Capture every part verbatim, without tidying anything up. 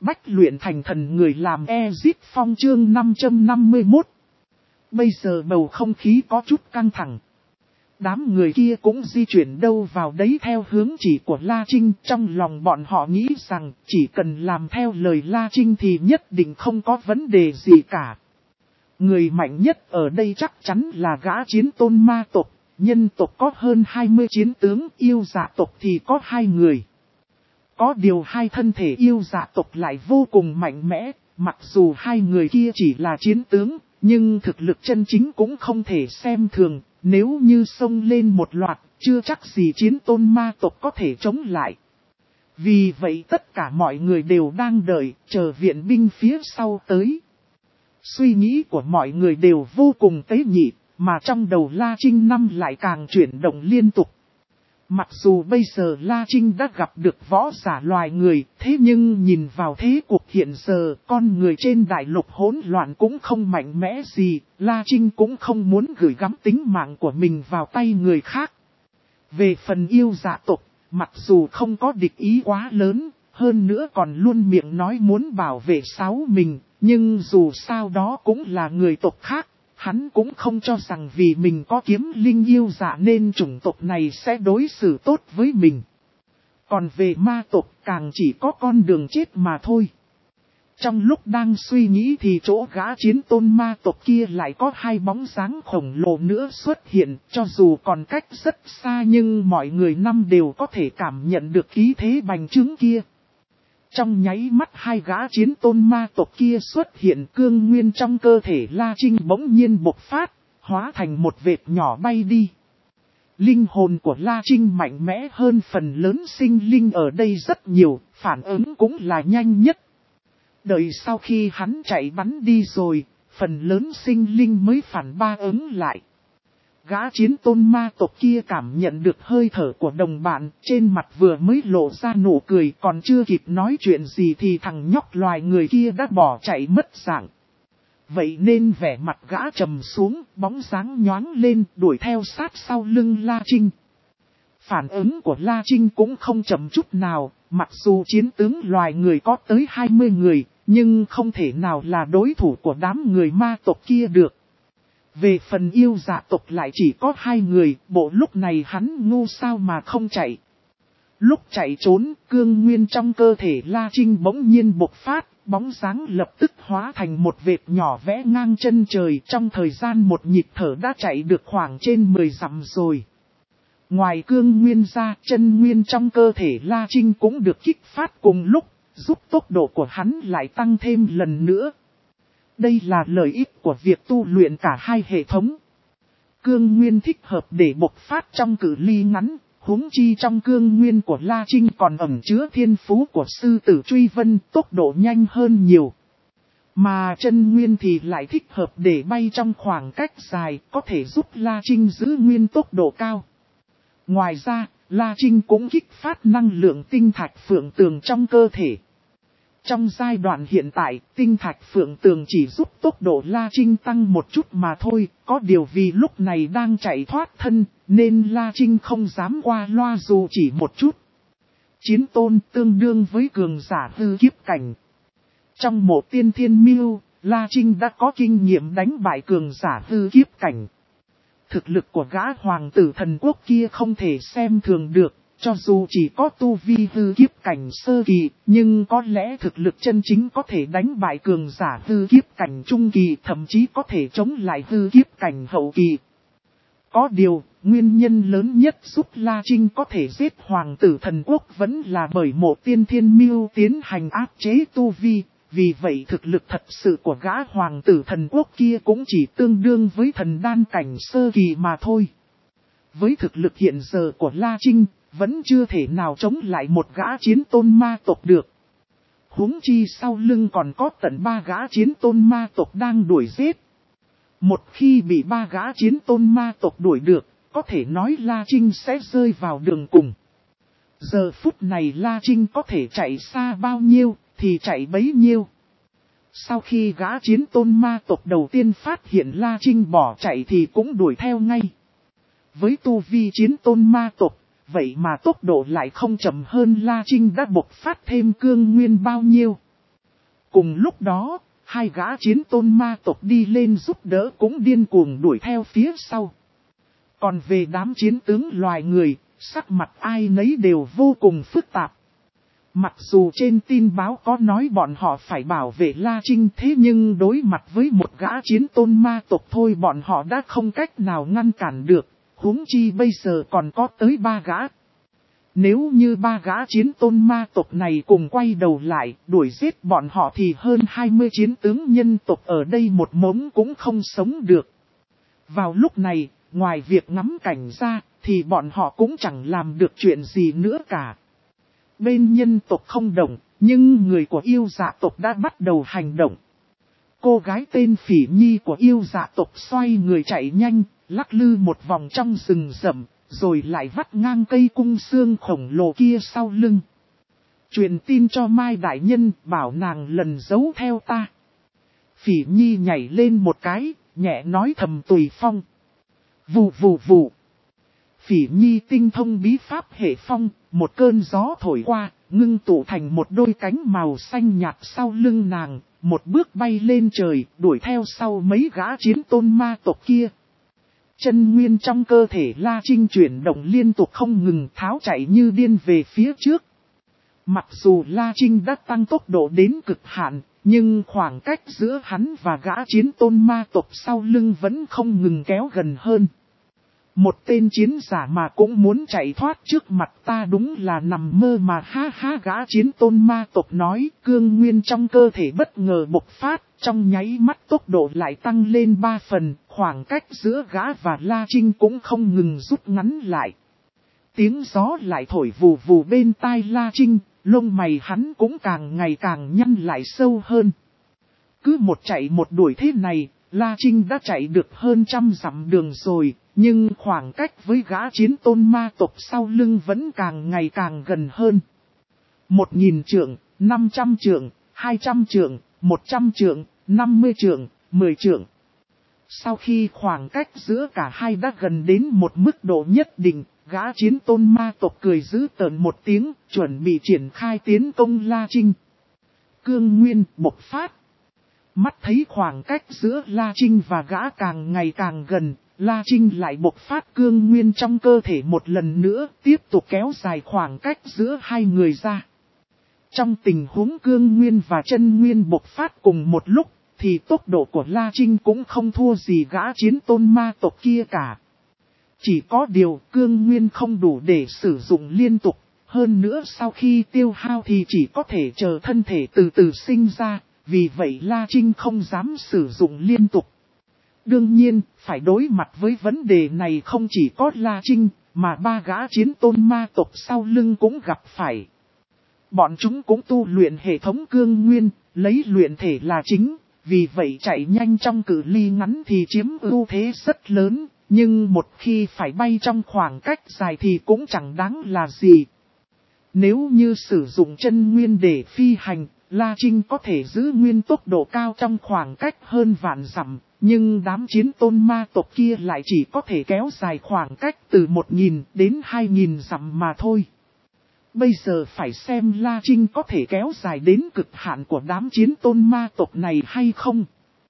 Bách luyện thành thần người làm Ezit Phong chương năm trăm năm mươi mốt. Bây giờ bầu không khí có chút căng thẳng. Đám người kia cũng di chuyển đâu vào đấy theo hướng chỉ của La Trinh. Trong lòng bọn họ nghĩ rằng chỉ cần làm theo lời La Trinh thì nhất định không có vấn đề gì cả. Người mạnh nhất ở đây chắc chắn là gã chiến tôn ma tộc. Nhân tộc có hơn hai mươi chiến tướng, yêu dạ tộc thì có hai người. Có điều hai thân thể yêu dạ tộc lại vô cùng mạnh mẽ, mặc dù hai người kia chỉ là chiến tướng, nhưng thực lực chân chính cũng không thể xem thường, nếu như xông lên một loạt, chưa chắc gì chiến tôn ma tộc có thể chống lại. Vì vậy tất cả mọi người đều đang đợi, chờ viện binh phía sau tới. Suy nghĩ của mọi người đều vô cùng tế nhị, mà trong đầu La Trinh năm lại càng chuyển động liên tục. Mặc dù bây giờ La Trinh đã gặp được võ giả loài người, thế nhưng nhìn vào thế cuộc hiện giờ, con người trên đại lục hỗn loạn cũng không mạnh mẽ gì, La Trinh cũng không muốn gửi gắm tính mạng của mình vào tay người khác. Về phần yêu dạ tộc, mặc dù không có địch ý quá lớn, hơn nữa còn luôn miệng nói muốn bảo vệ sáu mình, nhưng dù sao đó cũng là người tộc khác. Hắn cũng không cho rằng vì mình có kiếm linh yêu dạ nên chủng tộc này sẽ đối xử tốt với mình. Còn về ma tộc càng chỉ có con đường chết mà thôi. Trong lúc đang suy nghĩ thì chỗ gã chiến tôn ma tộc kia lại có hai bóng dáng khổng lồ nữa xuất hiện. Cho dù còn cách rất xa nhưng mọi người năm đều có thể cảm nhận được khí thế bành trướng kia. Trong nháy mắt hai gã chiến tôn ma tộc kia xuất hiện, cương nguyên trong cơ thể La Trinh bỗng nhiên bộc phát, hóa thành một vệt nhỏ bay đi. Linh hồn của La Trinh mạnh mẽ hơn phần lớn sinh linh ở đây rất nhiều, phản ứng cũng là nhanh nhất. Đợi sau khi hắn chạy bắn đi rồi, phần lớn sinh linh mới phản ba ứng lại. Gã chiến tôn ma tộc kia cảm nhận được hơi thở của đồng bạn, trên mặt vừa mới lộ ra nụ cười, còn chưa kịp nói chuyện gì thì thằng nhóc loài người kia đã bỏ chạy mất dạng. Vậy nên vẻ mặt gã trầm xuống, bóng dáng nhoáng lên, đuổi theo sát sau lưng La Trinh. Phản ứng của La Trinh cũng không chậm chút nào, mặc dù chiến tướng loài người có tới hai mươi người, nhưng không thể nào là đối thủ của đám người ma tộc kia được. Về phần yêu dạ tộc lại chỉ có hai người, bộ lúc này hắn ngu sao mà không chạy. Lúc chạy trốn, cương nguyên trong cơ thể La Trinh bỗng nhiên bộc phát, bóng dáng lập tức hóa thành một vệt nhỏ vẽ ngang chân trời, trong thời gian một nhịp thở đã chạy được khoảng trên mười dặm rồi. Ngoài cương nguyên ra, chân nguyên trong cơ thể La Trinh cũng được kích phát cùng lúc, giúp tốc độ của hắn lại tăng thêm lần nữa. Đây là lợi ích của việc tu luyện cả hai hệ thống. Cương nguyên thích hợp để bộc phát trong cự ly ngắn, huống chi trong cương nguyên của La Trinh còn ẩn chứa thiên phú của sư tử truy vân, tốc độ nhanh hơn nhiều. Mà chân nguyên thì lại thích hợp để bay trong khoảng cách dài, có thể giúp La Trinh giữ nguyên tốc độ cao. Ngoài ra, La Trinh cũng kích phát năng lượng tinh thạch phượng tường trong cơ thể. Trong giai đoạn hiện tại, tinh thạch phượng tường chỉ giúp tốc độ La Trinh tăng một chút mà thôi, có điều vì lúc này đang chạy thoát thân, nên La Trinh không dám qua loa dù chỉ một chút. Chiến tôn tương đương với cường giả hư kiếp cảnh. Trong một tiên thiên miêu, La Trinh đã có kinh nghiệm đánh bại cường giả hư kiếp cảnh. Thực lực của gã hoàng tử thần quốc kia không thể xem thường được. Cho dù chỉ có tu vi hư kiếp cảnh sơ kỳ, nhưng có lẽ thực lực chân chính có thể đánh bại cường giả hư kiếp cảnh trung kỳ, thậm chí có thể chống lại hư kiếp cảnh hậu kỳ. Có điều, nguyên nhân lớn nhất giúp La Trinh có thể giết hoàng tử thần quốc vẫn là bởi một tiên thiên miêu tiến hành áp chế tu vi, vì vậy thực lực thật sự của gã hoàng tử thần quốc kia cũng chỉ tương đương với thần đan cảnh sơ kỳ mà thôi. Với thực lực hiện giờ của La Trinh, vẫn chưa thể nào chống lại một gã chiến tôn ma tộc được. Huống chi sau lưng còn có tận ba gã chiến tôn ma tộc đang đuổi giết. Một khi bị ba gã chiến tôn ma tộc đuổi được, có thể nói La Trinh sẽ rơi vào đường cùng. Giờ phút này La Trinh có thể chạy xa bao nhiêu, thì chạy bấy nhiêu. Sau khi gã chiến tôn ma tộc đầu tiên phát hiện La Trinh bỏ chạy thì cũng đuổi theo ngay. Với tu vi chiến tôn ma tộc, vậy mà tốc độ lại không chậm hơn La Trinh đã bộc phát thêm cương nguyên bao nhiêu. Cùng lúc đó, hai gã chiến tôn ma tộc đi lên giúp đỡ cũng điên cuồng đuổi theo phía sau. Còn về đám chiến tướng loài người, sắc mặt ai nấy đều vô cùng phức tạp. Mặc dù trên tin báo có nói bọn họ phải bảo vệ La Trinh, thế nhưng đối mặt với một gã chiến tôn ma tộc thôi bọn họ đã không cách nào ngăn cản được, huống chi bây giờ còn có tới ba gã. Nếu như ba gã chiến tôn ma tộc này cùng quay đầu lại, đuổi giết bọn họ thì hơn hai mươi chiến tướng nhân tộc ở đây một mống cũng không sống được. Vào lúc này, ngoài việc ngắm cảnh ra, thì bọn họ cũng chẳng làm được chuyện gì nữa cả. Bên nhân tộc không động, nhưng người của yêu dạ tộc đã bắt đầu hành động. Cô gái tên Phỉ Nhi của yêu dạ tộc xoay người chạy nhanh, lắc lư một vòng trong rừng rậm, rồi lại vắt ngang cây cung xương khổng lồ kia sau lưng. Truyền tin cho Mai Đại Nhân, bảo nàng lần giấu theo ta. Phỉ Nhi nhảy lên một cái, nhẹ nói thầm tùy phong. Vù vù vù. Phỉ Nhi tinh thông bí pháp hệ phong, một cơn gió thổi qua, ngưng tụ thành một đôi cánh màu xanh nhạt sau lưng nàng, một bước bay lên trời, đuổi theo sau mấy gã chiến tôn ma tộc kia. Chân nguyên trong cơ thể La Trinh chuyển động liên tục không ngừng, tháo chạy như điên về phía trước. Mặc dù La Trinh đã tăng tốc độ đến cực hạn, nhưng khoảng cách giữa hắn và gã chiến tôn ma tộc sau lưng vẫn không ngừng kéo gần hơn. Một tên chiến giả mà cũng muốn chạy thoát trước mặt ta đúng là nằm mơ mà, ha ha. Gã chiến tôn ma tộc nói, cương nguyên trong cơ thể bất ngờ bộc phát, trong nháy mắt tốc độ lại tăng lên ba phần, khoảng cách giữa gã và La Trinh cũng không ngừng rút ngắn lại. Tiếng gió lại thổi vù vù bên tai La Trinh, lông mày hắn cũng càng ngày càng nhăn lại sâu hơn. Cứ một chạy một đuổi thế này, La Trinh đã chạy được hơn trăm dặm đường rồi, nhưng khoảng cách với gã chiến tôn ma tộc sau lưng vẫn càng ngày càng gần hơn. Một nghìn trượng, năm trăm trượng, hai trăm trượng, một trăm trượng, năm mươi trượng, mười trượng. Sau khi khoảng cách giữa cả hai đã gần đến một mức độ nhất định, gã chiến tôn ma tộc cười dữ tợn một tiếng, chuẩn bị triển khai tiến công La Trinh. Cương nguyên bộc phát. Mắt thấy khoảng cách giữa La Trinh và gã càng ngày càng gần, La Trinh lại bộc phát cương nguyên trong cơ thể một lần nữa, tiếp tục kéo dài khoảng cách giữa hai người ra. Trong tình huống cương nguyên và chân nguyên bộc phát cùng một lúc, thì tốc độ của La Trinh cũng không thua gì gã chiến tôn ma tộc kia cả. Chỉ có điều cương nguyên không đủ để sử dụng liên tục, hơn nữa sau khi tiêu hao thì chỉ có thể chờ thân thể từ từ sinh ra, vì vậy La Trinh không dám sử dụng liên tục. Đương nhiên, phải đối mặt với vấn đề này không chỉ có La Trinh, mà ba gã chiến tôn ma tộc sau lưng cũng gặp phải. Bọn chúng cũng tu luyện hệ thống cương nguyên, lấy luyện thể là chính, vì vậy chạy nhanh trong cự ly ngắn thì chiếm ưu thế rất lớn, nhưng một khi phải bay trong khoảng cách dài thì cũng chẳng đáng là gì. Nếu như sử dụng chân nguyên để phi hành, La Trinh có thể giữ nguyên tốc độ cao trong khoảng cách hơn vạn dặm, nhưng đám chiến tôn ma tộc kia lại chỉ có thể kéo dài khoảng cách từ một nghìn đến hai nghìn dặm mà thôi. Bây giờ phải xem La Trinh có thể kéo dài đến cực hạn của đám chiến tôn ma tộc này hay không.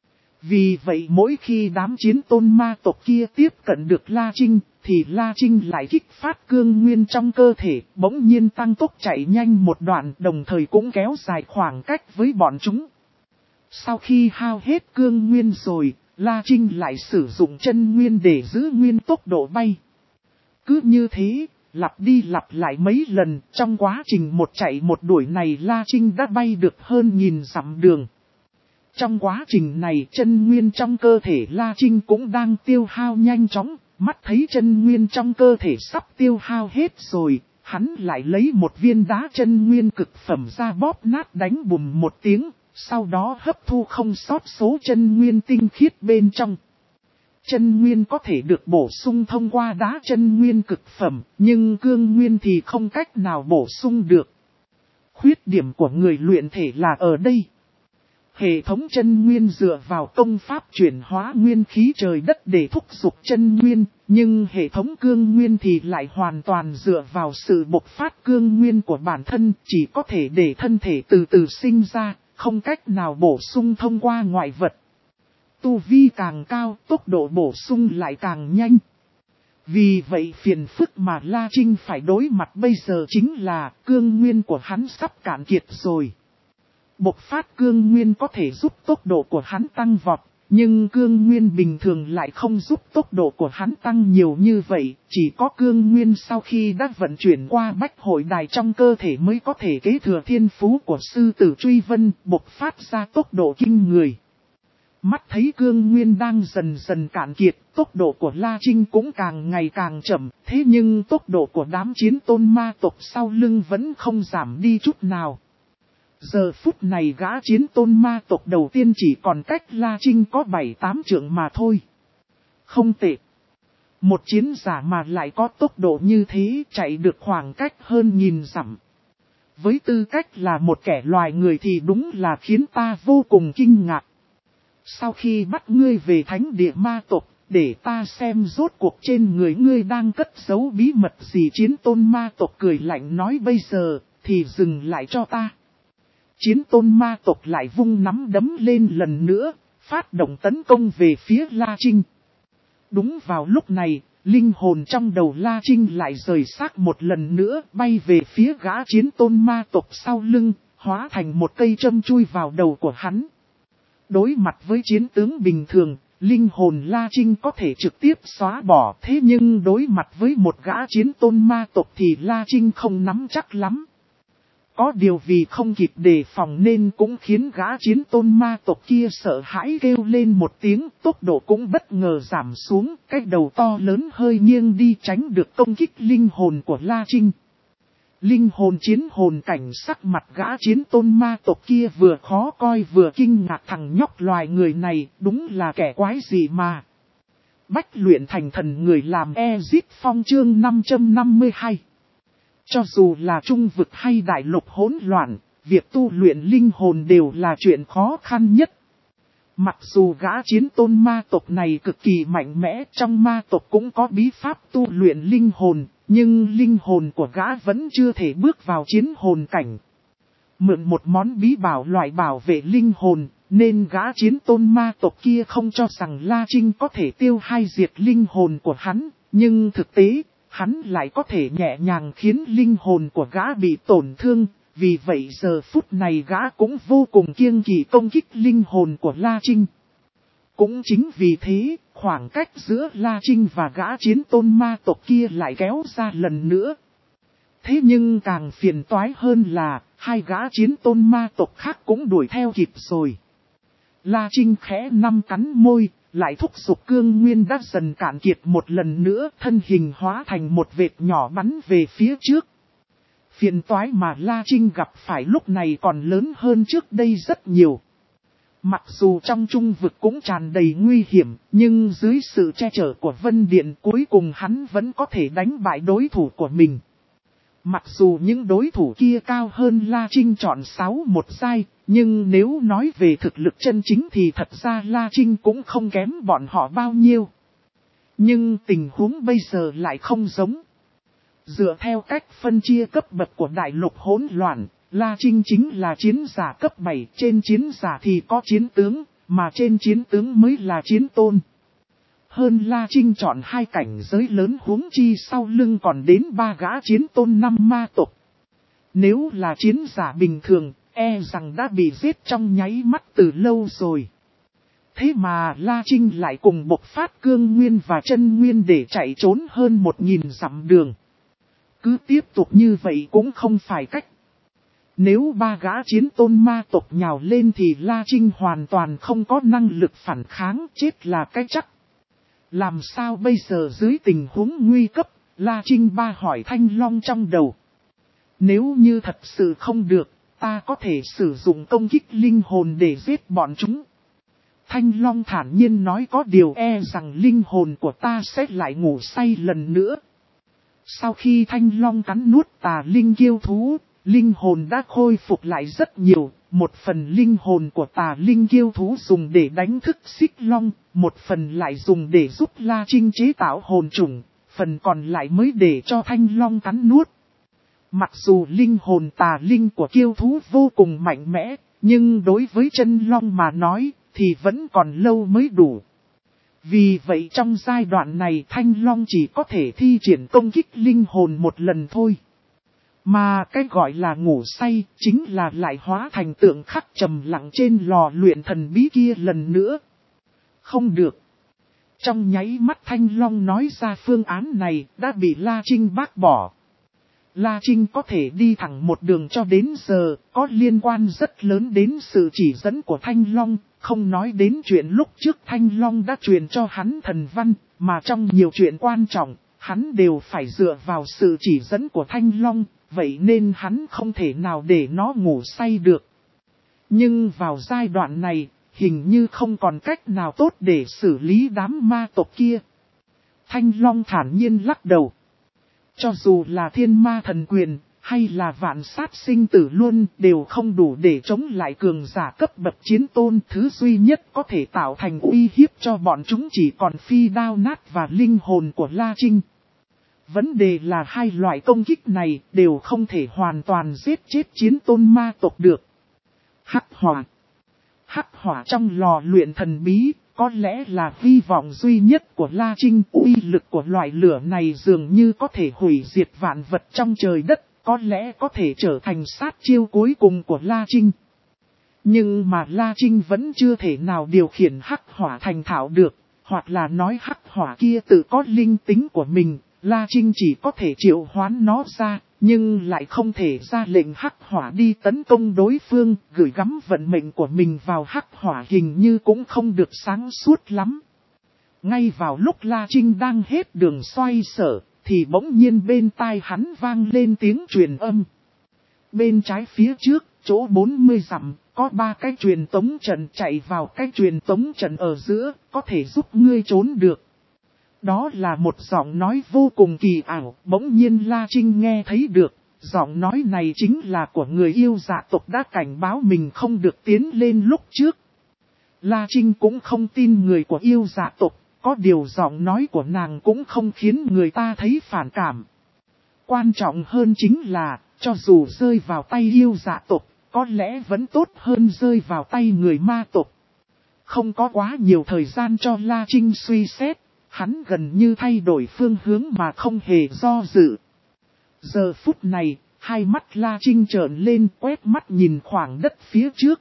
Vì vậy mỗi khi đám chiến tôn ma tộc kia tiếp cận được La Trinh, thì La Trinh lại kích phát cương nguyên trong cơ thể, bỗng nhiên tăng tốc chạy nhanh một đoạn, đồng thời cũng kéo dài khoảng cách với bọn chúng. Sau khi hao hết cương nguyên rồi, La Trinh lại sử dụng chân nguyên để giữ nguyên tốc độ bay. Cứ như thế, lặp đi lặp lại mấy lần, trong quá trình một chạy một đuổi này La Trinh đã bay được hơn nghìn dặm đường. Trong quá trình này chân nguyên trong cơ thể La Trinh cũng đang tiêu hao nhanh chóng, mắt thấy chân nguyên trong cơ thể sắp tiêu hao hết rồi, hắn lại lấy một viên đá chân nguyên cực phẩm ra bóp nát đánh bùm một tiếng, sau đó hấp thu không sót số chân nguyên tinh khiết bên trong. Chân nguyên có thể được bổ sung thông qua đá chân nguyên cực phẩm, nhưng cương nguyên thì không cách nào bổ sung được. Khuyết điểm của người luyện thể là ở đây. Hệ thống chân nguyên dựa vào công pháp chuyển hóa nguyên khí trời đất để thúc giục chân nguyên, nhưng hệ thống cương nguyên thì lại hoàn toàn dựa vào sự bộc phát cương nguyên của bản thân, chỉ có thể để thân thể từ từ sinh ra, không cách nào bổ sung thông qua ngoại vật. Tu vi càng cao, tốc độ bổ sung lại càng nhanh. Vì vậy phiền phức mà La Trinh phải đối mặt bây giờ chính là cương nguyên của hắn sắp cạn kiệt rồi. Bộc phát cương nguyên có thể giúp tốc độ của hắn tăng vọt, nhưng cương nguyên bình thường lại không giúp tốc độ của hắn tăng nhiều như vậy. Chỉ có cương nguyên sau khi đã vận chuyển qua bách hội đài trong cơ thể mới có thể kế thừa thiên phú của sư tử truy vân, bộc phát ra tốc độ kinh người. Mắt thấy cương nguyên đang dần dần cạn kiệt, tốc độ của La Trinh cũng càng ngày càng chậm, thế nhưng tốc độ của đám chiến tôn ma tộc sau lưng vẫn không giảm đi chút nào. Giờ phút này gã chiến tôn ma tộc đầu tiên chỉ còn cách La Trinh có bảy tám trượng mà thôi. Không tệ. Một chiến giả mà lại có tốc độ như thế, chạy được khoảng cách hơn nghìn dặm. Với tư cách là một kẻ loài người thì đúng là khiến ta vô cùng kinh ngạc. Sau khi bắt ngươi về thánh địa ma tộc, để ta xem rốt cuộc trên người ngươi đang cất giấu bí mật gì. Chiến tôn ma tộc cười lạnh nói bây giờ, thì dừng lại cho ta. Chiến tôn ma tộc lại vung nắm đấm lên lần nữa, phát động tấn công về phía La Trinh. Đúng vào lúc này, linh hồn trong đầu La Trinh lại rời xác một lần nữa, bay về phía gã chiến tôn ma tộc sau lưng, hóa thành một cây châm chui vào đầu của hắn. Đối mặt với chiến tướng bình thường, linh hồn La Trinh có thể trực tiếp xóa bỏ, thế nhưng đối mặt với một gã chiến tôn ma tộc thì La Trinh không nắm chắc lắm. Có điều vì không kịp đề phòng nên cũng khiến gã chiến tôn ma tộc kia sợ hãi kêu lên một tiếng, tốc độ cũng bất ngờ giảm xuống, cái đầu to lớn hơi nghiêng đi tránh được công kích linh hồn của La Trinh. Linh hồn chiến hồn cảnh sắc mặt gã chiến tôn ma tộc kia vừa khó coi vừa kinh ngạc, thằng nhóc loài người này đúng là kẻ quái gì mà. Bách luyện thành thần người làm Ezic Phong chương năm trăm năm mươi hai. Cho dù là trung vực hay đại lục hỗn loạn, việc tu luyện linh hồn đều là chuyện khó khăn nhất. Mặc dù gã chiến tôn ma tộc này cực kỳ mạnh mẽ, trong ma tộc cũng có bí pháp tu luyện linh hồn, nhưng linh hồn của gã vẫn chưa thể bước vào chiến hồn cảnh. Mượn một món bí bảo loại bảo vệ linh hồn, nên gã chiến tôn ma tộc kia không cho rằng La Trinh có thể tiêu hay diệt linh hồn của hắn, nhưng thực tế, hắn lại có thể nhẹ nhàng khiến linh hồn của gã bị tổn thương. Vì vậy giờ phút này gã cũng vô cùng kiêng kỵ công kích linh hồn của La Trinh. Cũng chính vì thế, khoảng cách giữa La Trinh và gã chiến tôn ma tộc kia lại kéo ra lần nữa. Thế nhưng càng phiền toái hơn là, hai gã chiến tôn ma tộc khác cũng đuổi theo kịp rồi. La Trinh khẽ năm cắn môi, lại thúc giục cương nguyên đã dần cạn kiệt một lần nữa, thân hình hóa thành một vệt nhỏ bắn về phía trước. Phiền toái mà La Trinh gặp phải lúc này còn lớn hơn trước đây rất nhiều. Mặc dù trong trung vực cũng tràn đầy nguy hiểm, nhưng dưới sự che chở của Vân Điện cuối cùng hắn vẫn có thể đánh bại đối thủ của mình. Mặc dù những đối thủ kia cao hơn La Trinh trọn sáu một giai, nhưng nếu nói về thực lực chân chính thì thật ra La Trinh cũng không kém bọn họ bao nhiêu. Nhưng tình huống bây giờ lại không giống. Dựa theo cách phân chia cấp bậc của đại lục hỗn loạn, La Trinh chính là chiến giả cấp bảy, trên chiến giả thì có chiến tướng, mà trên chiến tướng mới là chiến tôn. Hơn La Trinh chọn hai cảnh giới lớn, huống chi sau lưng còn đến ba gã chiến tôn năm ma tộc. Nếu là chiến giả bình thường, e rằng đã bị giết trong nháy mắt từ lâu rồi. Thế mà La Trinh lại cùng bộc phát cương nguyên và chân nguyên để chạy trốn hơn một nghìn dặm đường. Cứ tiếp tục như vậy cũng không phải cách. Nếu ba gã chiến tôn ma tộc nhào lên thì La Trinh hoàn toàn không có năng lực phản kháng, chết là cái chắc. Làm sao bây giờ dưới tình huống nguy cấp, La Trinh ba hỏi Thanh Long trong đầu. Nếu như thật sự không được, ta có thể sử dụng công kích linh hồn để giết bọn chúng. Thanh Long thản nhiên nói, có điều e rằng linh hồn của ta sẽ lại ngủ say lần nữa. Sau khi Thanh Long cắn nuốt tà linh kiêu thú, linh hồn đã khôi phục lại rất nhiều. Một phần linh hồn của tà linh kiêu thú dùng để đánh thức Xích Long, một phần lại dùng để giúp La Trinh chế tạo hồn trùng, phần còn lại mới để cho Thanh Long cắn nuốt. Mặc dù linh hồn tà linh của kiêu thú vô cùng mạnh mẽ, Nhưng đối với chân long mà nói, thì vẫn còn lâu mới đủ. Vì vậy trong giai đoạn này Thanh Long chỉ có thể thi triển công kích linh hồn một lần thôi. Mà cái gọi là ngủ say chính là lại hóa thành tượng khắc trầm lặng trên lò luyện thần bí kia lần nữa. Không được. Trong nháy mắt Thanh Long nói ra phương án này đã bị La Trinh bác bỏ. La Trinh có thể đi thẳng một đường cho đến giờ, có liên quan rất lớn đến sự chỉ dẫn của Thanh Long, không nói đến chuyện lúc trước Thanh Long đã truyền cho hắn thần văn, mà trong nhiều chuyện quan trọng, hắn đều phải dựa vào sự chỉ dẫn của Thanh Long, vậy nên hắn không thể nào để nó ngủ say được. Nhưng vào giai đoạn này, hình như không còn cách nào tốt để xử lý đám ma tộc kia. Thanh Long thản nhiên lắc đầu. Cho dù là thiên ma thần quyền, hay là vạn sát sinh tử luôn đều không đủ để chống lại cường giả cấp bậc chiến tôn. Thứ duy nhất có thể tạo thành uy hiếp cho bọn chúng chỉ còn phi đao nát và linh hồn của La Trinh. Vấn đề là hai loại công kích này đều không thể hoàn toàn giết chết chiến tôn ma tộc được. Hắc hỏa. Hắc hỏa trong lò luyện thần bí, có lẽ là hy vọng duy nhất của La Trinh. Uy lực của loại lửa này dường như có thể hủy diệt vạn vật trong trời đất, có lẽ có thể trở thành sát chiêu cuối cùng của La Trinh. Nhưng mà La Trinh vẫn chưa thể nào điều khiển hắc hỏa thành thạo được, hoặc là nói hắc hỏa kia tự có linh tính của mình, La Trinh chỉ có thể triệu hoán nó ra. Nhưng lại không thể ra lệnh hắc hỏa đi tấn công đối phương, gửi gắm vận mệnh của mình vào hắc hỏa hình như cũng không được sáng suốt lắm. Ngay vào lúc La Trinh đang hết đường xoay sở, thì bỗng nhiên bên tai hắn vang lên tiếng truyền âm. Bên trái phía trước, chỗ bốn mươi dặm, có ba cái truyền tống trận chạy vào cái truyền tống trận ở giữa, có thể giúp ngươi trốn được. Đó là một giọng nói vô cùng kỳ ảo, bỗng nhiên La Trinh nghe thấy được, giọng nói này chính là của người yêu dạ tộc đã cảnh báo mình không được tiến lên lúc trước. La Trinh cũng không tin người của yêu dạ tộc, có điều giọng nói của nàng cũng không khiến người ta thấy phản cảm. Quan trọng hơn chính là, cho dù rơi vào tay yêu dạ tộc, có lẽ vẫn tốt hơn rơi vào tay người ma tộc. Không có quá nhiều thời gian cho La Trinh suy xét. Hắn gần như thay đổi phương hướng mà không hề do dự. Giờ phút này, hai mắt La Trinh trợn lên quét mắt nhìn khoảng đất phía trước.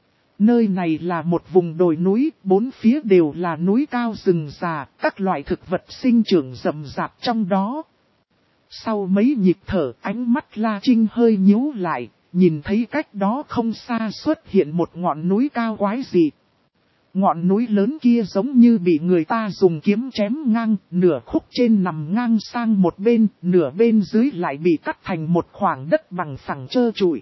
Nơi này là một vùng đồi núi, bốn phía đều là núi cao rừng già, các loại thực vật sinh trưởng rậm rạp trong đó. Sau mấy nhịp thở, ánh mắt La Trinh hơi nhíu lại, nhìn thấy cách đó không xa xuất hiện một ngọn núi cao quái dị. Ngọn núi lớn kia giống như bị người ta dùng kiếm chém ngang, nửa khúc trên nằm ngang sang một bên, nửa bên dưới lại bị cắt thành một khoảng đất bằng phẳng trơ trụi.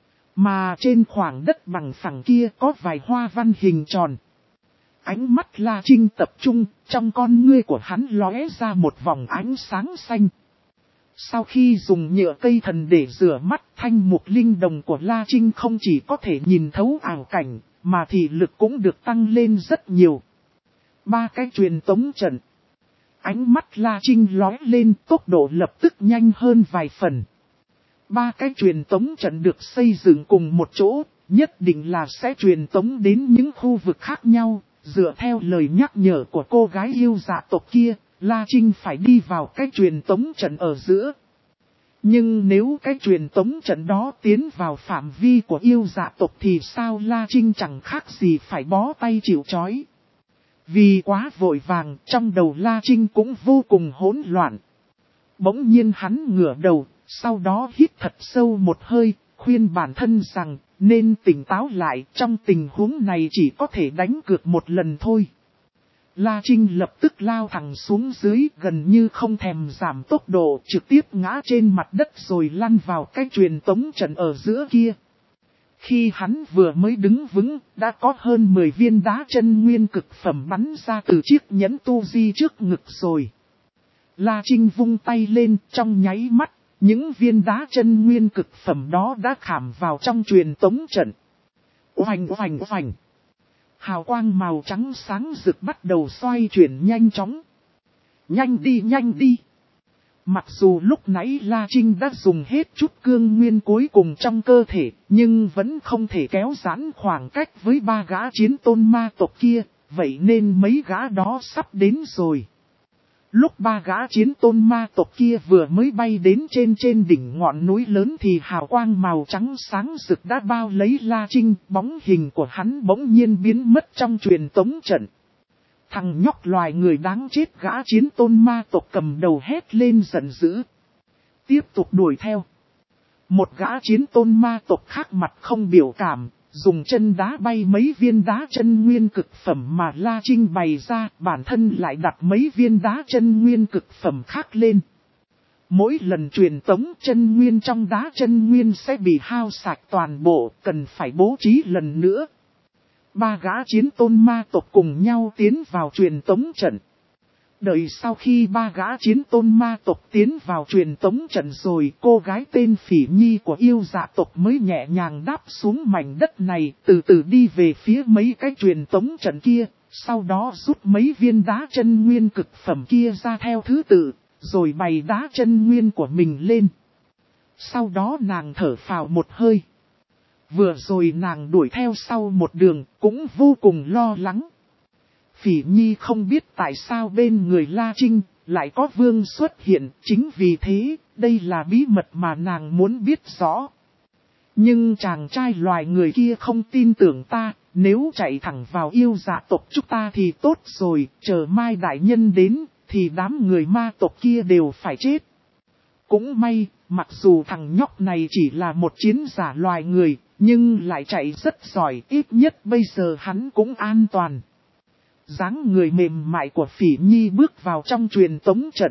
Mà trên khoảng đất bằng phẳng kia có vài hoa văn hình tròn. Ánh mắt La Trinh tập trung, trong con ngươi của hắn lóe ra một vòng ánh sáng xanh. Sau khi dùng nhựa cây thần để rửa mắt, thanh mục linh đồng của La Trinh không chỉ có thể nhìn thấu ảo cảnh, mà thị lực cũng được tăng lên rất nhiều. Ba cái truyền tống trận. Ánh mắt La Trinh lóe lên, tốc độ lập tức nhanh hơn vài phần. Ba cái truyền tống trận được xây dựng cùng một chỗ, nhất định là sẽ truyền tống đến những khu vực khác nhau. Dựa theo lời nhắc nhở của cô gái yêu dạ tộc kia, La Trinh phải đi vào cái truyền tống trận ở giữa. Nhưng nếu cái truyền tống trận đó tiến vào phạm vi của yêu dạ tộc thì sao La Trinh chẳng khác gì phải bó tay chịu trói. Vì quá vội vàng, trong đầu La Trinh cũng vô cùng hỗn loạn. Bỗng nhiên hắn ngửa đầu, sau đó hít thật sâu một hơi, khuyên bản thân rằng nên tỉnh táo lại, trong tình huống này chỉ có thể đánh cược một lần thôi. La Trinh lập tức lao thẳng xuống dưới, gần như không thèm giảm tốc độ, trực tiếp ngã trên mặt đất rồi lăn vào cái truyền tống trận ở giữa kia. Khi hắn vừa mới đứng vững, đã có hơn mười viên đá chân nguyên cực phẩm bắn ra từ chiếc nhẫn tu di trước ngực rồi. La Trinh vung tay lên, trong nháy mắt, những viên đá chân nguyên cực phẩm đó đã khảm vào trong truyền tống trận. Oành oành oành. Hào quang màu trắng sáng rực bắt đầu xoay chuyển nhanh chóng. Nhanh đi nhanh đi. Mặc dù lúc nãy La Trinh đã dùng hết chút cương nguyên cuối cùng trong cơ thể, nhưng vẫn không thể kéo giãn khoảng cách với ba gã chiến tôn ma tộc kia, vậy nên mấy gã đó sắp đến rồi. Lúc ba gã chiến tôn ma tộc kia vừa mới bay đến trên trên đỉnh ngọn núi lớn thì hào quang màu trắng sáng rực đã bao lấy La Trinh, bóng hình của hắn bỗng nhiên biến mất trong truyền tống trận. Thằng nhóc loài người đáng chết, gã chiến tôn ma tộc cầm đầu hét lên giận dữ. Tiếp tục đuổi theo. Một gã chiến tôn ma tộc khác mặt không biểu cảm, dùng chân đá bay mấy viên đá chân nguyên cực phẩm mà La Trinh bày ra, bản thân lại đặt mấy viên đá chân nguyên cực phẩm khác lên. Mỗi lần truyền tống chân nguyên trong đá chân nguyên sẽ bị hao sạch toàn bộ, cần phải bố trí lần nữa. Ba gã chiến tôn ma tộc cùng nhau tiến vào truyền tống trận. Đợi sau khi ba gã chiến tôn ma tộc tiến vào truyền tống trận rồi, cô gái tên Phỉ Nhi của yêu dạ tộc mới nhẹ nhàng đáp xuống mảnh đất này, từ từ đi về phía mấy cái truyền tống trận kia, sau đó rút mấy viên đá chân nguyên cực phẩm kia ra theo thứ tự, rồi bày đá chân nguyên của mình lên. Sau đó nàng thở phào một hơi. Vừa rồi nàng đuổi theo sau một đường, cũng vô cùng lo lắng. Phỉ Nhi không biết tại sao bên người La Trinh lại có vương xuất hiện, chính vì thế, đây là bí mật mà nàng muốn biết rõ. Nhưng chàng trai loài người kia không tin tưởng ta, nếu chạy thẳng vào yêu dạ tộc chúng ta thì tốt rồi, chờ mai đại nhân đến, thì đám người ma tộc kia đều phải chết. Cũng may, mặc dù thằng nhóc này chỉ là một chiến giả loài người, nhưng lại chạy rất giỏi, ít nhất bây giờ hắn cũng an toàn. Dáng người mềm mại của Phỉ Nhi bước vào trong truyền tống trận.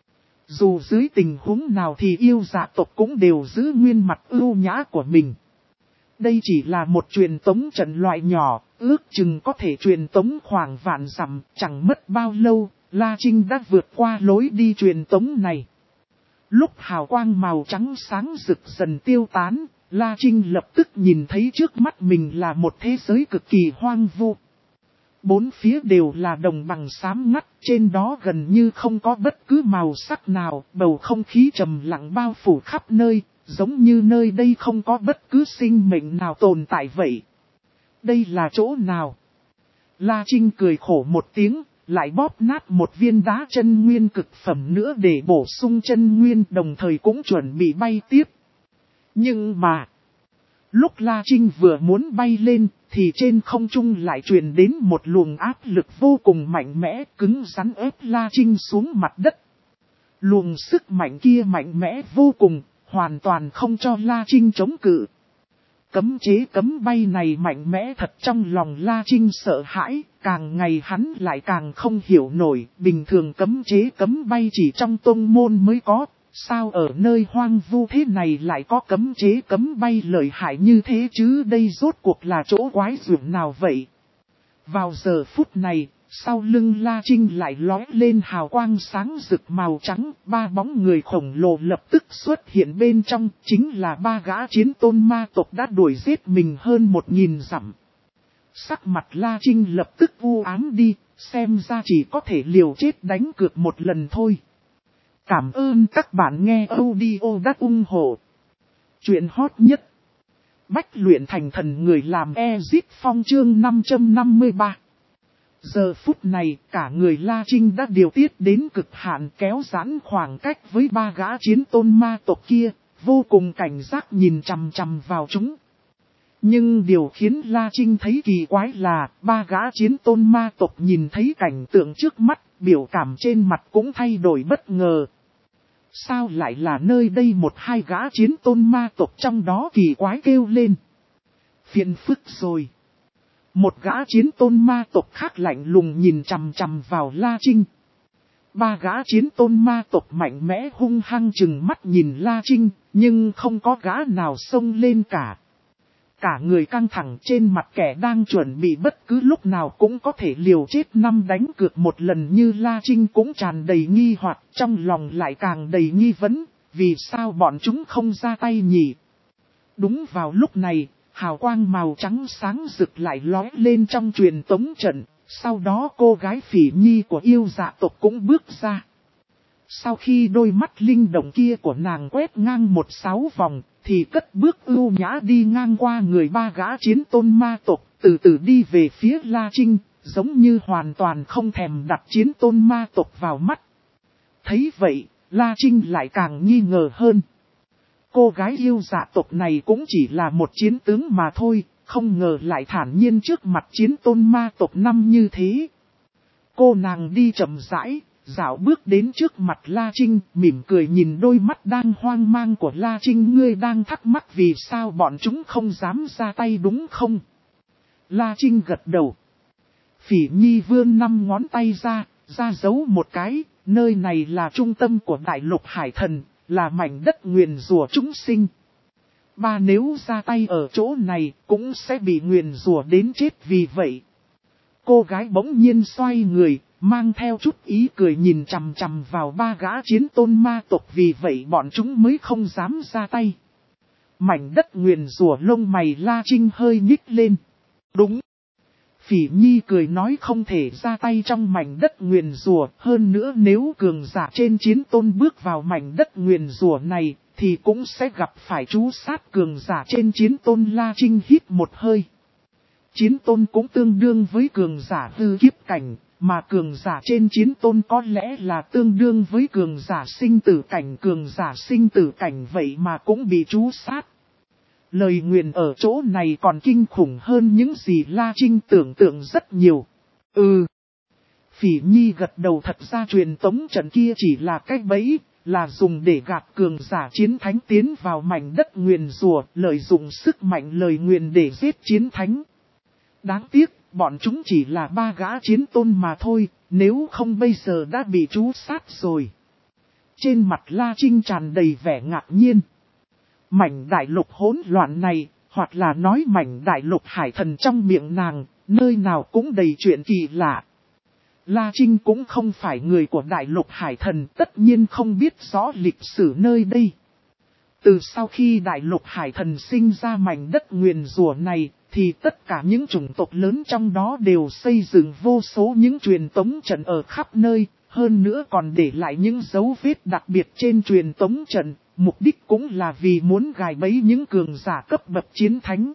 Dù dưới tình huống nào thì yêu dạ tộc cũng đều giữ nguyên mặt ưu nhã của mình. Đây chỉ là một truyền tống trận loại nhỏ, ước chừng có thể truyền tống khoảng vạn dặm, chẳng mất bao lâu, La Trinh đã vượt qua lối đi truyền tống này. Lúc hào quang màu trắng sáng rực dần tiêu tán, La Trinh lập tức nhìn thấy trước mắt mình là một thế giới cực kỳ hoang vu. Bốn phía đều là đồng bằng xám ngắt, trên đó gần như không có bất cứ màu sắc nào, bầu không khí trầm lặng bao phủ khắp nơi, giống như nơi đây không có bất cứ sinh mệnh nào tồn tại vậy. Đây là chỗ nào? La Trinh cười khổ một tiếng, lại bóp nát một viên đá chân nguyên cực phẩm nữa để bổ sung chân nguyên, đồng thời cũng chuẩn bị bay tiếp. Nhưng mà, lúc La Trinh vừa muốn bay lên, thì trên không trung lại truyền đến một luồng áp lực vô cùng mạnh mẽ, cứng rắn ép La Trinh xuống mặt đất. Luồng sức mạnh kia mạnh mẽ vô cùng, hoàn toàn không cho La Trinh chống cự. Cấm chế cấm bay này mạnh mẽ thật, trong lòng La Trinh sợ hãi, càng ngày hắn lại càng không hiểu nổi, bình thường cấm chế cấm bay chỉ trong tông môn mới có. Sao ở nơi hoang vu thế này lại có cấm chế cấm bay lợi hại như thế chứ, đây rốt cuộc là chỗ quái dụng nào vậy? Vào giờ phút này, sau lưng La Trinh lại lóe lên hào quang sáng rực màu trắng, ba bóng người khổng lồ lập tức xuất hiện bên trong, chính là ba gã chiến tôn ma tộc đã đuổi giết mình hơn một nghìn dặm. Sắc mặt La Trinh lập tức u ám đi, xem ra chỉ có thể liều chết đánh cược một lần thôi. Cảm ơn các bạn nghe audio đã ủng hộ chuyện hot nhất. Bách luyện thành thần, người làm Ezit Phong chương năm trăm năm mươi ba. Giờ phút này cả người La Trinh đã điều tiết đến cực hạn, kéo giãn khoảng cách với ba gã chiến tôn ma tộc kia, vô cùng cảnh giác nhìn chằm chằm vào chúng. Nhưng điều khiến La Trinh thấy kỳ quái là ba gã chiến tôn ma tộc nhìn thấy cảnh tượng trước mắt, biểu cảm trên mặt cũng thay đổi bất ngờ. Sao lại là nơi đây? Một hai gã chiến tôn ma tộc trong đó kỳ quái kêu lên. Phiền phức rồi. Một gã chiến tôn ma tộc khác lạnh lùng nhìn chằm chằm vào La Trinh. Ba gã chiến tôn ma tộc mạnh mẽ hung hăng chừng mắt nhìn La Trinh, nhưng không có gã nào xông lên cả. Cả người căng thẳng, trên mặt kẻ đang chuẩn bị bất cứ lúc nào cũng có thể liều chết năm đánh cược một lần như La Trinh cũng tràn đầy nghi hoặc, trong lòng lại càng đầy nghi vấn, vì sao bọn chúng không ra tay nhỉ? Đúng vào lúc này, hào quang màu trắng sáng rực lại lóe lên trong truyền tống trận, sau đó cô gái Phỉ Nhi của yêu dạ tộc cũng bước ra. Sau khi đôi mắt linh động kia của nàng quét ngang một sáu vòng, thì cất bước ưu nhã đi ngang qua người ba gã chiến tôn ma tộc, từ từ đi về phía La Trinh, giống như hoàn toàn không thèm đặt chiến tôn ma tộc vào mắt. Thấy vậy, La Trinh lại càng nghi ngờ hơn. Cô gái yêu dạ tộc này cũng chỉ là một chiến tướng mà thôi, không ngờ lại thản nhiên trước mặt chiến tôn ma tộc năm như thế. Cô nàng đi chậm rãi, dạo bước đến trước mặt La Trinh, mỉm cười nhìn đôi mắt đang hoang mang của La Trinh. Ngươi đang thắc mắc vì sao bọn chúng không dám ra tay đúng không? La Trinh gật đầu. Phỉ Nhi vươn năm ngón tay ra, ra dấu một cái, nơi này là trung tâm của đại lục hải thần, là mảnh đất nguyền rủa chúng sinh. Ba nếu ra tay ở chỗ này, cũng sẽ bị nguyền rủa đến chết vì vậy. Cô gái bỗng nhiên xoay người, mang theo chút ý cười nhìn chằm chằm vào ba gã chiến tôn ma tộc, vì vậy bọn chúng mới không dám ra tay. Mảnh đất nguyền rủa lông mày La Trinh hơi nhích lên. Đúng. Phỉ Nhi cười nói không thể ra tay trong mảnh đất nguyền rủa, hơn nữa nếu cường giả trên chiến tôn bước vào mảnh đất nguyền rủa này, thì cũng sẽ gặp phải trú sát cường giả trên chiến tôn. La Trinh hít một hơi. Chiến tôn cũng tương đương với cường giả hư kiếp cảnh, mà cường giả trên chiến tôn có lẽ là tương đương với cường giả sinh tử cảnh. Cường giả sinh tử cảnh vậy mà cũng bị trú sát. Lời nguyền ở chỗ này còn kinh khủng hơn những gì La Trinh tưởng tượng rất nhiều. Ừ. Phỉ Nhi gật đầu, thật ra truyền tống trận kia chỉ là cách bẫy, là dùng để gạt cường giả chiến thánh tiến vào mảnh đất nguyền rủa, lợi dụng sức mạnh lời nguyền để giết chiến thánh. Đáng tiếc, bọn chúng chỉ là ba gã chiến tôn mà thôi, nếu không bây giờ đã bị trú sát rồi. Trên mặt La Trinh tràn đầy vẻ ngạc nhiên. Mảnh đại lục hỗn loạn này, hoặc là nói mảnh đại lục hải thần trong miệng nàng, nơi nào cũng đầy chuyện kỳ lạ. La Trinh cũng không phải người của đại lục hải thần, tất nhiên không biết rõ lịch sử nơi đây. Từ sau khi đại lục hải thần sinh ra mảnh đất nguyền rủa này, thì tất cả những chủng tộc lớn trong đó đều xây dựng vô số những truyền tống trận ở khắp nơi, hơn nữa còn để lại những dấu vết đặc biệt trên truyền tống trận, mục đích cũng là vì muốn gài bẫy những cường giả cấp bậc chiến thánh.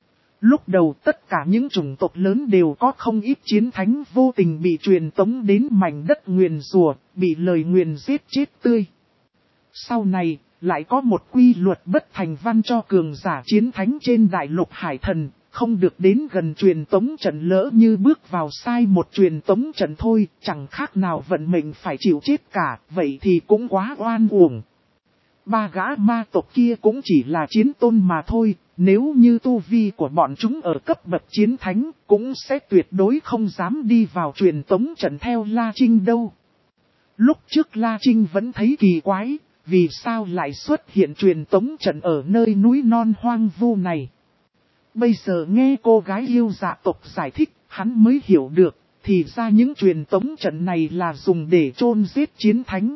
Lúc đầu tất cả những chủng tộc lớn đều có không ít chiến thánh vô tình bị truyền tống đến mảnh đất nguyền rủa, bị lời nguyền giết chết tươi. Sau này, lại có một quy luật bất thành văn cho cường giả chiến thánh trên đại lục hải thần, không được đến gần truyền tống trận, lỡ như bước vào sai một truyền tống trận thôi, chẳng khác nào vận mệnh phải chịu chết cả, vậy thì cũng quá oan uổng. Ba gã ma tộc kia cũng chỉ là chiến tôn mà thôi, nếu như tu vi của bọn chúng ở cấp bậc chiến thánh, cũng sẽ tuyệt đối không dám đi vào truyền tống trận theo La Trinh đâu. Lúc trước La Trinh vẫn thấy kỳ quái, vì sao lại xuất hiện truyền tống trận ở nơi núi non hoang vu này. Bây giờ nghe cô gái yêu dạ tộc giải thích, hắn mới hiểu được, thì ra những truyền tống trận này là dùng để chôn giết chiến thánh.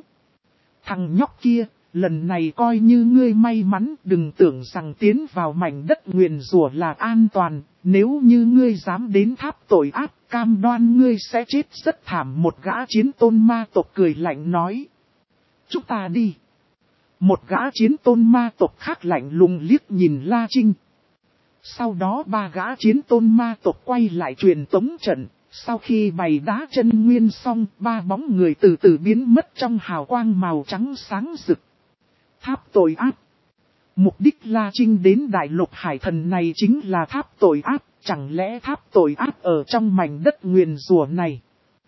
Thằng nhóc kia, lần này coi như ngươi may mắn, đừng tưởng rằng tiến vào mảnh đất nguyền rủa là an toàn, nếu như ngươi dám đến tháp tội ác, cam đoan ngươi sẽ chết rất thảm. Một gã chiến tôn ma tộc cười lạnh nói. Chúng ta đi. Một gã chiến tôn ma tộc khác lạnh lùng liếc nhìn La Trinh. Sau đó ba gã chiến tôn ma tộc quay lại truyền tống trận. Sau khi bày đá chân nguyên xong, ba bóng người từ từ biến mất trong hào quang màu trắng sáng rực. Tháp tội ác. Mục đích La Trinh đến đại lục hải thần này chính là tháp tội ác. Chẳng lẽ tháp tội ác ở trong mảnh đất nguyền rủa này?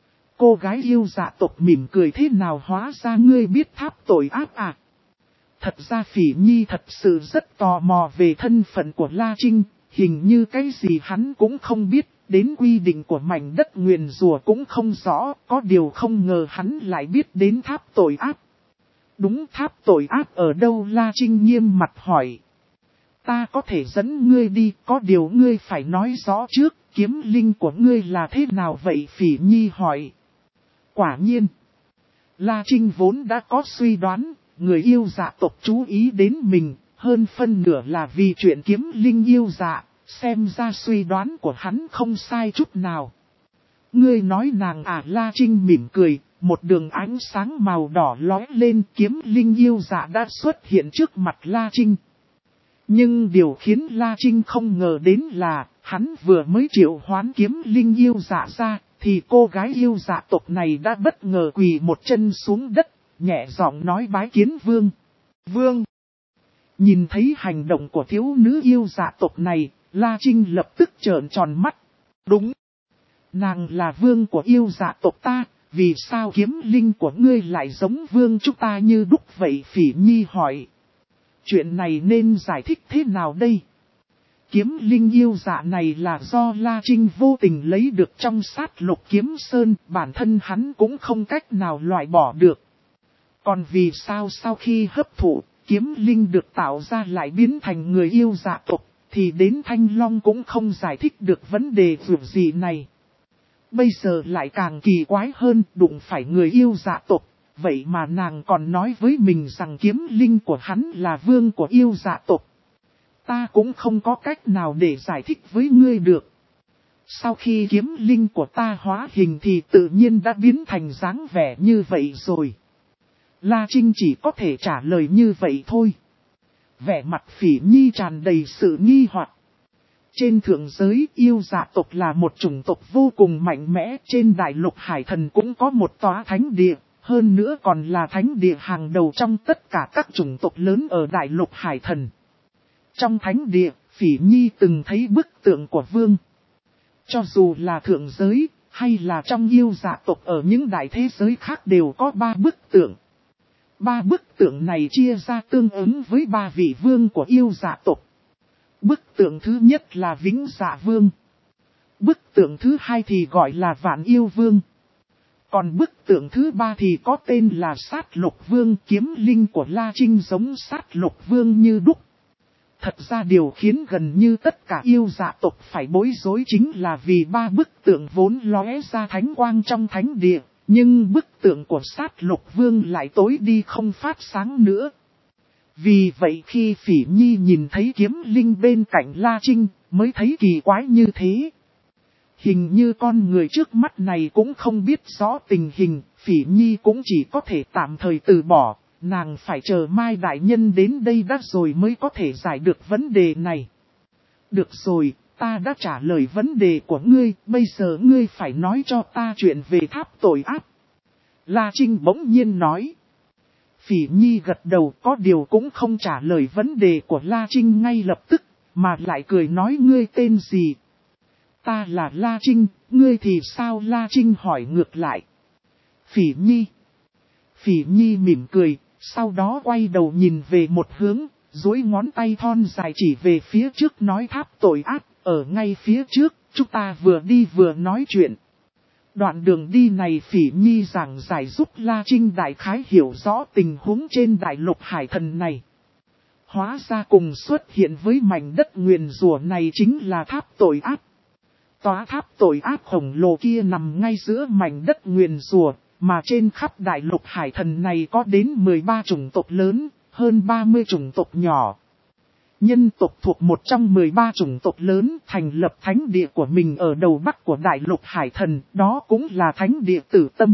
Cô gái yêu dạ tộc mỉm cười, thế nào hóa ra ngươi biết tháp tội ác à? Thật ra Phỉ Nhi thật sự rất tò mò về thân phận của La Trinh, hình như cái gì hắn cũng không biết, đến quy định của mảnh đất nguyền rủa cũng không rõ, có điều không ngờ hắn lại biết đến tháp tội ác. Đúng, tháp tội ác ở đâu? La Trinh nghiêm mặt hỏi. Ta có thể dẫn ngươi đi, có điều ngươi phải nói rõ trước, kiếm linh của ngươi là thế nào vậy? Phỉ Nhi hỏi. Quả nhiên, La Trinh vốn đã có suy đoán, người yêu dạ tộc chú ý đến mình, hơn phân nửa là vì chuyện kiếm linh yêu dạ, xem ra suy đoán của hắn không sai chút nào. Ngươi nói nàng à? La Trinh mỉm cười, một đường ánh sáng màu đỏ lóe lên, kiếm linh yêu dạ đã xuất hiện trước mặt La Trinh. Nhưng điều khiến La Trinh không ngờ đến là, hắn vừa mới triệu hoán kiếm linh yêu dạ ra, thì cô gái yêu dạ tộc này đã bất ngờ quỳ một chân xuống đất, nhẹ giọng nói bái kiến vương. Vương! Nhìn thấy hành động của thiếu nữ yêu dạ tộc này, La Trinh lập tức trợn tròn mắt. Đúng! Nàng là vương của yêu dạ tộc ta, vì sao kiếm linh của ngươi lại giống vương chúng ta như đúc vậy? Phỉ Nhi hỏi. Chuyện này nên giải thích thế nào đây? Kiếm linh yêu dạ này là do La Trinh vô tình lấy được trong sát lục kiếm sơn, bản thân hắn cũng không cách nào loại bỏ được. Còn vì sao sau khi hấp thụ, kiếm linh được tạo ra lại biến thành người yêu dạ tộc, thì đến Thanh Long cũng không giải thích được vấn đề vượt gì này. Bây giờ lại càng kỳ quái hơn, đụng phải người yêu dạ tộc, vậy mà nàng còn nói với mình rằng kiếm linh của hắn là vương của yêu dạ tộc. Ta cũng không có cách nào để giải thích với ngươi được. Sau khi kiếm linh của ta hóa hình thì tự nhiên đã biến thành dáng vẻ như vậy rồi. La Trinh chỉ có thể trả lời như vậy thôi. Vẻ mặt Phỉ Nhi tràn đầy sự nghi hoặc. Trên thượng giới, yêu dạ tộc là một chủng tộc vô cùng mạnh mẽ. Trên đại lục hải thần cũng có một tòa thánh địa, hơn nữa còn là thánh địa hàng đầu trong tất cả các chủng tộc lớn ở đại lục hải thần. Trong thánh địa, Phỉ Nhi từng thấy bức tượng của vương. Cho dù là thượng giới, hay là trong yêu dạ tộc ở những đại thế giới khác đều có ba bức tượng. Ba bức tượng này chia ra tương ứng với ba vị vương của yêu dạ tộc. Bức tượng thứ nhất là Vĩnh Dạ Vương. Bức tượng thứ hai thì gọi là Vạn Yêu Vương. Còn bức tượng thứ ba thì có tên là Sát Lục Vương. Kiếm linh của La Trinh giống Sát Lục Vương như đúc. Thật ra điều khiến gần như tất cả yêu dạ tộc phải bối rối chính là vì ba bức tượng vốn lóe ra thánh quang trong thánh địa. Nhưng bức tượng của Sát Lục Vương lại tối đi không phát sáng nữa. Vì vậy khi Phỉ Nhi nhìn thấy kiếm linh bên cạnh La Trinh, mới thấy kỳ quái như thế. Hình như con người trước mắt này cũng không biết rõ tình hình, Phỉ Nhi cũng chỉ có thể tạm thời từ bỏ, nàng phải chờ Mai Đại Nhân đến đây đã rồi mới có thể giải được vấn đề này. Được rồi, ta đã trả lời vấn đề của ngươi, bây giờ ngươi phải nói cho ta chuyện về tháp tội ác. La Trinh bỗng nhiên nói. Phỉ Nhi gật đầu, có điều cũng không trả lời vấn đề của La Trinh ngay lập tức, mà lại cười nói ngươi tên gì. Ta là La Trinh, ngươi thì sao? La Trinh hỏi ngược lại. Phỉ Nhi. Phỉ Nhi mỉm cười, sau đó quay đầu nhìn về một hướng, duỗi ngón tay thon dài chỉ về phía trước nói tháp tội ác, ở ngay phía trước, chúng ta vừa đi vừa nói chuyện. Đoạn đường đi này Phỉ Nhi giảng giải giúp La Trinh đại khái hiểu rõ tình huống trên đại lục hải thần này. Hóa ra cùng xuất hiện với mảnh đất nguyền rủa này chính là tháp tội ác. Tòa tháp tội ác khổng lồ kia nằm ngay giữa mảnh đất nguyền rủa, mà trên khắp đại lục hải thần này có đến mười ba chủng tộc lớn, hơn ba mươi chủng tộc nhỏ. Nhân tộc thuộc một trong mười ba chủng tộc lớn thành lập thánh địa của mình ở đầu bắc của đại lục hải thần, đó cũng là thánh địa Tử Tâm.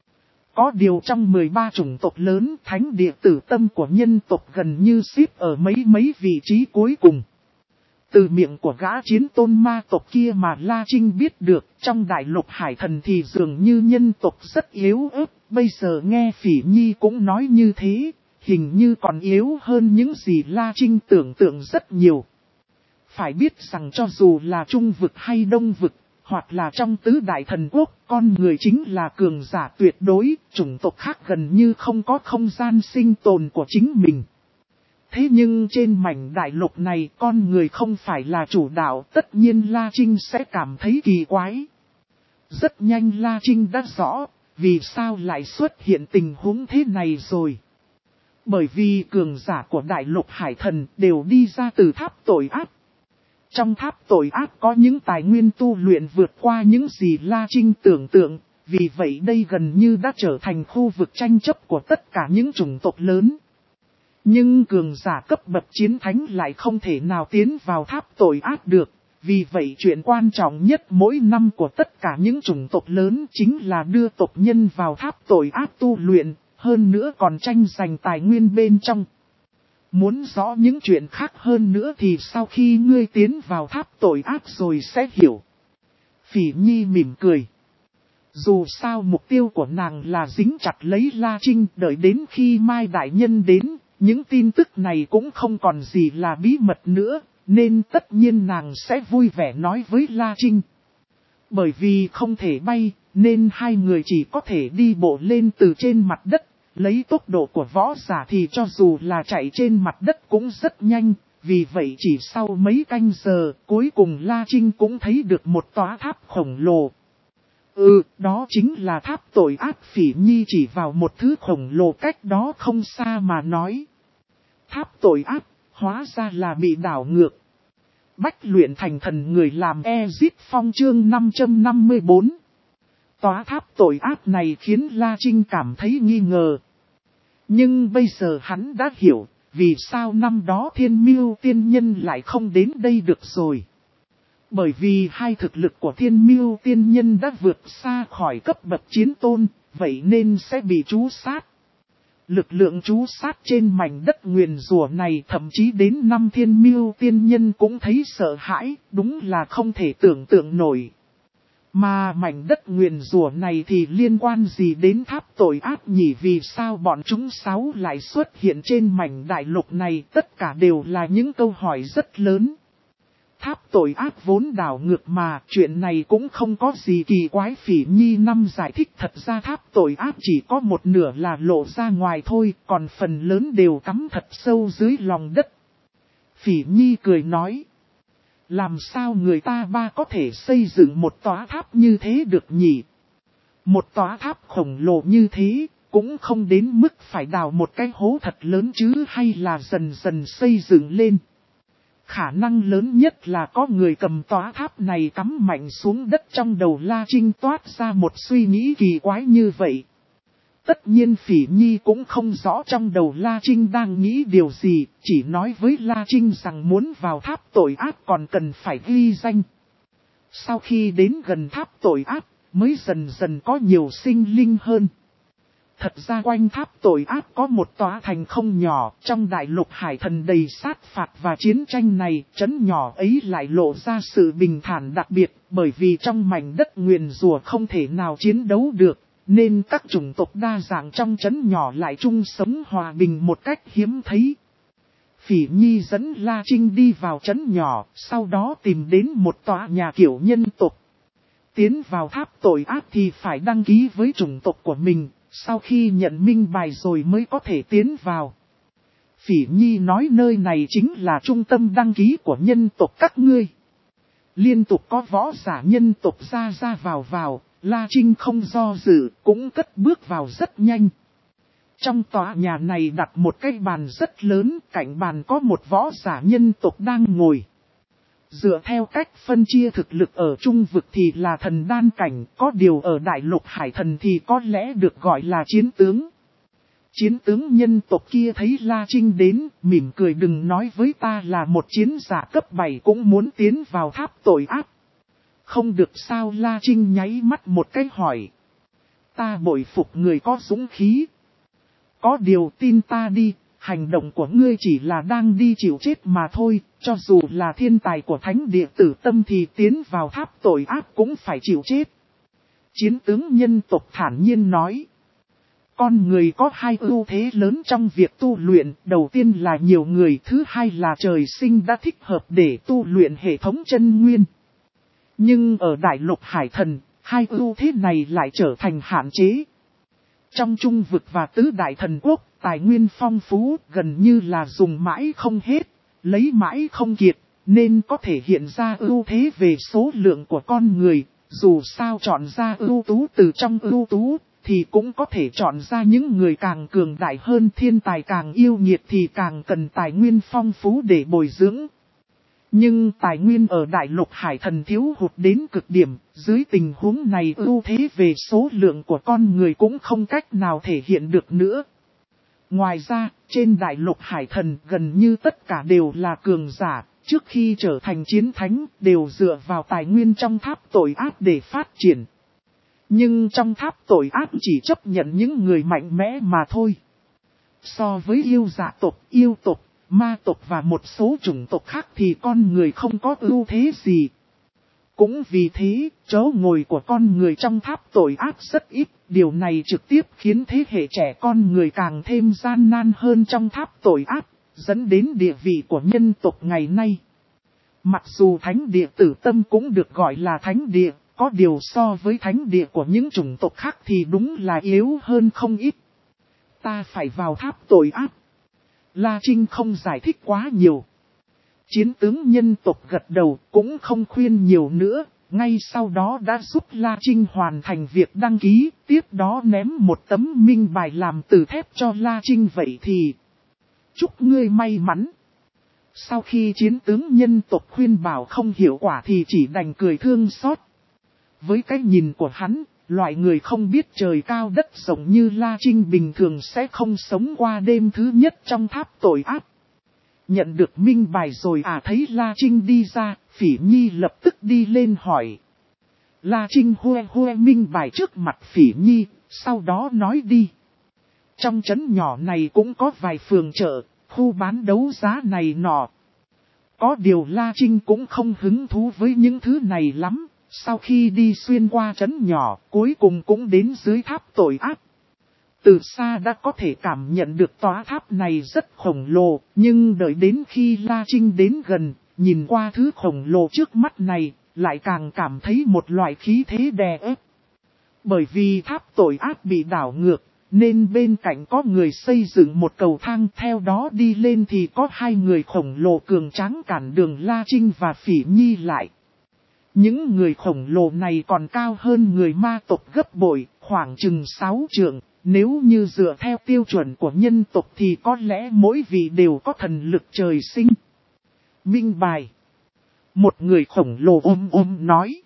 Có điều trong mười ba chủng tộc lớn, thánh địa Tử Tâm của nhân tộc gần như xếp ở mấy mấy vị trí cuối cùng. Từ miệng của gã chiến tôn ma tộc kia mà La Trinh biết được, trong đại lục hải thần thì dường như nhân tộc rất yếu ớt, bây giờ nghe Phỉ Nhi cũng nói như thế. Hình như còn yếu hơn những gì La Trinh tưởng tượng rất nhiều. Phải biết rằng cho dù là Trung vực hay Đông vực, hoặc là trong tứ đại thần quốc, con người chính là cường giả tuyệt đối, chủng tộc khác gần như không có không gian sinh tồn của chính mình. Thế nhưng trên mảnh đại lục này con người không phải là chủ đạo, tất nhiên La Trinh sẽ cảm thấy kỳ quái. Rất nhanh La Trinh đã rõ, vì sao lại xuất hiện tình huống thế này rồi. Bởi vì cường giả của đại lục hải thần đều đi ra từ tháp tội ác. Trong tháp tội ác có những tài nguyên tu luyện vượt qua những gì La Trinh tưởng tượng, vì vậy đây gần như đã trở thành khu vực tranh chấp của tất cả những chủng tộc lớn. Nhưng cường giả cấp bậc chiến thánh lại không thể nào tiến vào tháp tội ác được, Vì vậy chuyện quan trọng nhất mỗi năm của tất cả những chủng tộc lớn chính là đưa tộc nhân vào tháp tội ác tu luyện, hơn nữa còn tranh giành tài nguyên bên trong. Muốn rõ những chuyện khác hơn nữa thì sau khi ngươi tiến vào tháp tội ác rồi sẽ hiểu. Phỉ Nhi mỉm cười. Dù sao mục tiêu của nàng là dính chặt lấy La Trinh, đợi đến khi Mai Đại Nhân đến, những tin tức này cũng không còn gì là bí mật nữa, nên tất nhiên nàng sẽ vui vẻ nói với La Trinh. Bởi vì không thể bay, nên hai người chỉ có thể đi bộ lên từ trên mặt đất, lấy tốc độ của võ giả thì cho dù là chạy trên mặt đất cũng rất nhanh, vì vậy chỉ sau mấy canh giờ, cuối cùng La Trinh cũng thấy được một tòa tháp khổng lồ. Ừ, đó chính là tháp tội ác. Phỉ Nhi chỉ vào một thứ khổng lồ cách đó không xa mà nói. Tháp tội ác, hóa ra là bị đảo ngược. Bách luyện thành thần người làm Ezit Phong chương năm trăm năm mươi bốn. Tòa tháp tội ác này khiến La Trinh cảm thấy nghi ngờ. Nhưng bây giờ hắn đã hiểu, vì sao năm đó Thiên Miêu Tiên Nhân lại không đến đây được rồi. Bởi vì hai thực lực của Thiên Miêu Tiên Nhân đã vượt xa khỏi cấp bậc chiến tôn, vậy nên sẽ bị trú sát. Lực lượng trú sát trên mảnh đất nguyền rủa này thậm chí đến năm Thiên Miêu Tiên Nhân cũng thấy sợ hãi, đúng là không thể tưởng tượng nổi. Mà mảnh đất nguyền rủa này thì liên quan gì đến tháp tội ác nhỉ? Vì sao bọn chúng sáu lại xuất hiện trên mảnh đại lục này? Tất cả đều là những câu hỏi rất lớn. Tháp tội ác vốn đảo ngược mà, chuyện này cũng không có gì kỳ quái. Phỉ Nhi năm giải thích thật ra tháp tội ác chỉ có một nửa là lộ ra ngoài thôi, còn phần lớn đều cắm thật sâu dưới lòng đất. Phỉ Nhi cười nói, làm sao người ta ba có thể xây dựng một tòa tháp như thế được nhỉ? Một tòa tháp khổng lồ như thế, cũng không đến mức phải đào một cái hố thật lớn chứ, hay là dần dần xây dựng lên. Khả năng lớn nhất là có người cầm tòa tháp này cắm mạnh xuống đất. Trong đầu La Trinh toát ra một suy nghĩ kỳ quái như vậy. Tất nhiên Phỉ Nhi cũng không rõ trong đầu La Trinh đang nghĩ điều gì, chỉ nói với La Trinh rằng muốn vào tháp tội ác còn cần phải ghi danh. Sau khi đến gần tháp tội ác, mới dần dần có nhiều sinh linh hơn. Thật ra quanh tháp tội ác có một tòa thành không nhỏ, trong đại lục hải thần đầy sát phạt và chiến tranh này, trấn nhỏ ấy lại lộ ra sự bình thản đặc biệt, bởi vì trong mảnh đất nguyền rủa không thể nào chiến đấu được, nên các chủng tộc đa dạng trong trấn nhỏ lại chung sống hòa bình một cách hiếm thấy. Phỉ Nhi dẫn La Trinh đi vào trấn nhỏ, sau đó tìm đến một tòa nhà kiểu nhân tộc. Tiến vào tháp tội ác thì phải đăng ký với chủng tộc của mình. Sau khi nhận minh bài rồi mới có thể tiến vào. Phỉ Nhi nói nơi này chính là trung tâm đăng ký của nhân tộc các ngươi. Liên tục có võ giả nhân tộc ra ra vào vào, La Trinh không do dự, cũng cất bước vào rất nhanh. Trong tòa nhà này đặt một cái bàn rất lớn, cạnh bàn có một võ giả nhân tộc đang ngồi. Dựa theo cách phân chia thực lực ở trung vực thì là thần đan cảnh, có điều ở đại lục hải thần thì có lẽ được gọi là chiến tướng. Chiến tướng nhân tộc kia thấy La Trinh đến, mỉm cười, đừng nói với ta là một chiến giả cấp bảy cũng muốn tiến vào tháp tội ác. Không được sao? La Trinh nháy mắt một cái hỏi. Ta bội phục người có dũng khí. Có điều tin ta đi. Hành động của ngươi chỉ là đang đi chịu chết mà thôi, cho dù là thiên tài của thánh địa tử tâm thì tiến vào tháp tội ác cũng phải chịu chết. Chiến tướng nhân tộc thản nhiên nói. Con người có hai ưu thế lớn trong việc tu luyện, đầu tiên là nhiều người, thứ hai là trời sinh đã thích hợp để tu luyện hệ thống chân nguyên. Nhưng ở đại lục hải thần, hai ưu thế này lại trở thành hạn chế. Trong trung vực và tứ đại thần quốc, tài nguyên phong phú gần như là dùng mãi không hết, lấy mãi không kiệt, nên có thể hiện ra ưu thế về số lượng của con người. Dù sao chọn ra ưu tú từ trong ưu tú, thì cũng có thể chọn ra những người càng cường đại hơn. Thiên tài càng yêu nghiệt thì càng cần tài nguyên phong phú để bồi dưỡng. Nhưng tài nguyên ở đại lục hải thần thiếu hụt đến cực điểm, dưới tình huống này ưu thế về số lượng của con người cũng không cách nào thể hiện được nữa. Ngoài ra, trên đại lục hải thần gần như tất cả đều là cường giả, trước khi trở thành chiến thánh đều dựa vào tài nguyên trong tháp tội ác để phát triển. Nhưng trong tháp tội ác chỉ chấp nhận những người mạnh mẽ mà thôi. So với yêu dạ tộc, yêu tộc, ma tộc và một số chủng tộc khác thì con người không có ưu thế gì. Cũng vì thế, chỗ ngồi của con người trong tháp tội ác rất ít, điều này trực tiếp khiến thế hệ trẻ con người càng thêm gian nan hơn trong tháp tội ác, dẫn đến địa vị của nhân tộc ngày nay. Mặc dù thánh địa Tử Tâm cũng được gọi là thánh địa, có điều so với thánh địa của những chủng tộc khác thì đúng là yếu hơn không ít. Ta phải vào tháp tội ác. La Trinh không giải thích quá nhiều. Chiến tướng nhân tộc gật đầu cũng không khuyên nhiều nữa, ngay sau đó đã giúp La Trinh hoàn thành việc đăng ký, tiếp đó ném một tấm minh bài làm từ thép cho La Trinh. Vậy thì, chúc ngươi may mắn. Sau khi chiến tướng nhân tộc khuyên bảo không hiệu quả thì chỉ đành cười thương xót. Với cái nhìn của hắn, loại người không biết trời cao đất rộng như La Trinh bình thường sẽ không sống qua đêm thứ nhất trong tháp tội ác. Nhận được minh bài rồi à, thấy La Trinh đi ra, Phỉ Nhi lập tức đi lên hỏi. La Trinh hue hue minh bài trước mặt Phỉ Nhi, sau đó nói đi. Trong trấn nhỏ này cũng có vài phường chợ, khu bán đấu giá này nọ. Có điều La Trinh cũng không hứng thú với những thứ này lắm. Sau khi đi xuyên qua trấn nhỏ, cuối cùng cũng đến dưới tháp tội ác. Từ xa đã có thể cảm nhận được tòa tháp này rất khổng lồ, nhưng đợi đến khi La Trinh đến gần, nhìn qua thứ khổng lồ trước mắt này, lại càng cảm thấy một loại khí thế đè ép. Bởi vì tháp tội ác bị đảo ngược, nên bên cạnh có người xây dựng một cầu thang, theo đó đi lên thì có hai người khổng lồ cường tráng cản đường La Trinh và Phỉ Nhi lại. Những người khổng lồ này còn cao hơn người ma tộc gấp bội, khoảng chừng sáu trượng. Nếu như dựa theo tiêu chuẩn của nhân tộc thì có lẽ mỗi vị đều có thần lực trời sinh. Minh bài. Một người khổng lồ ôm ôm nói.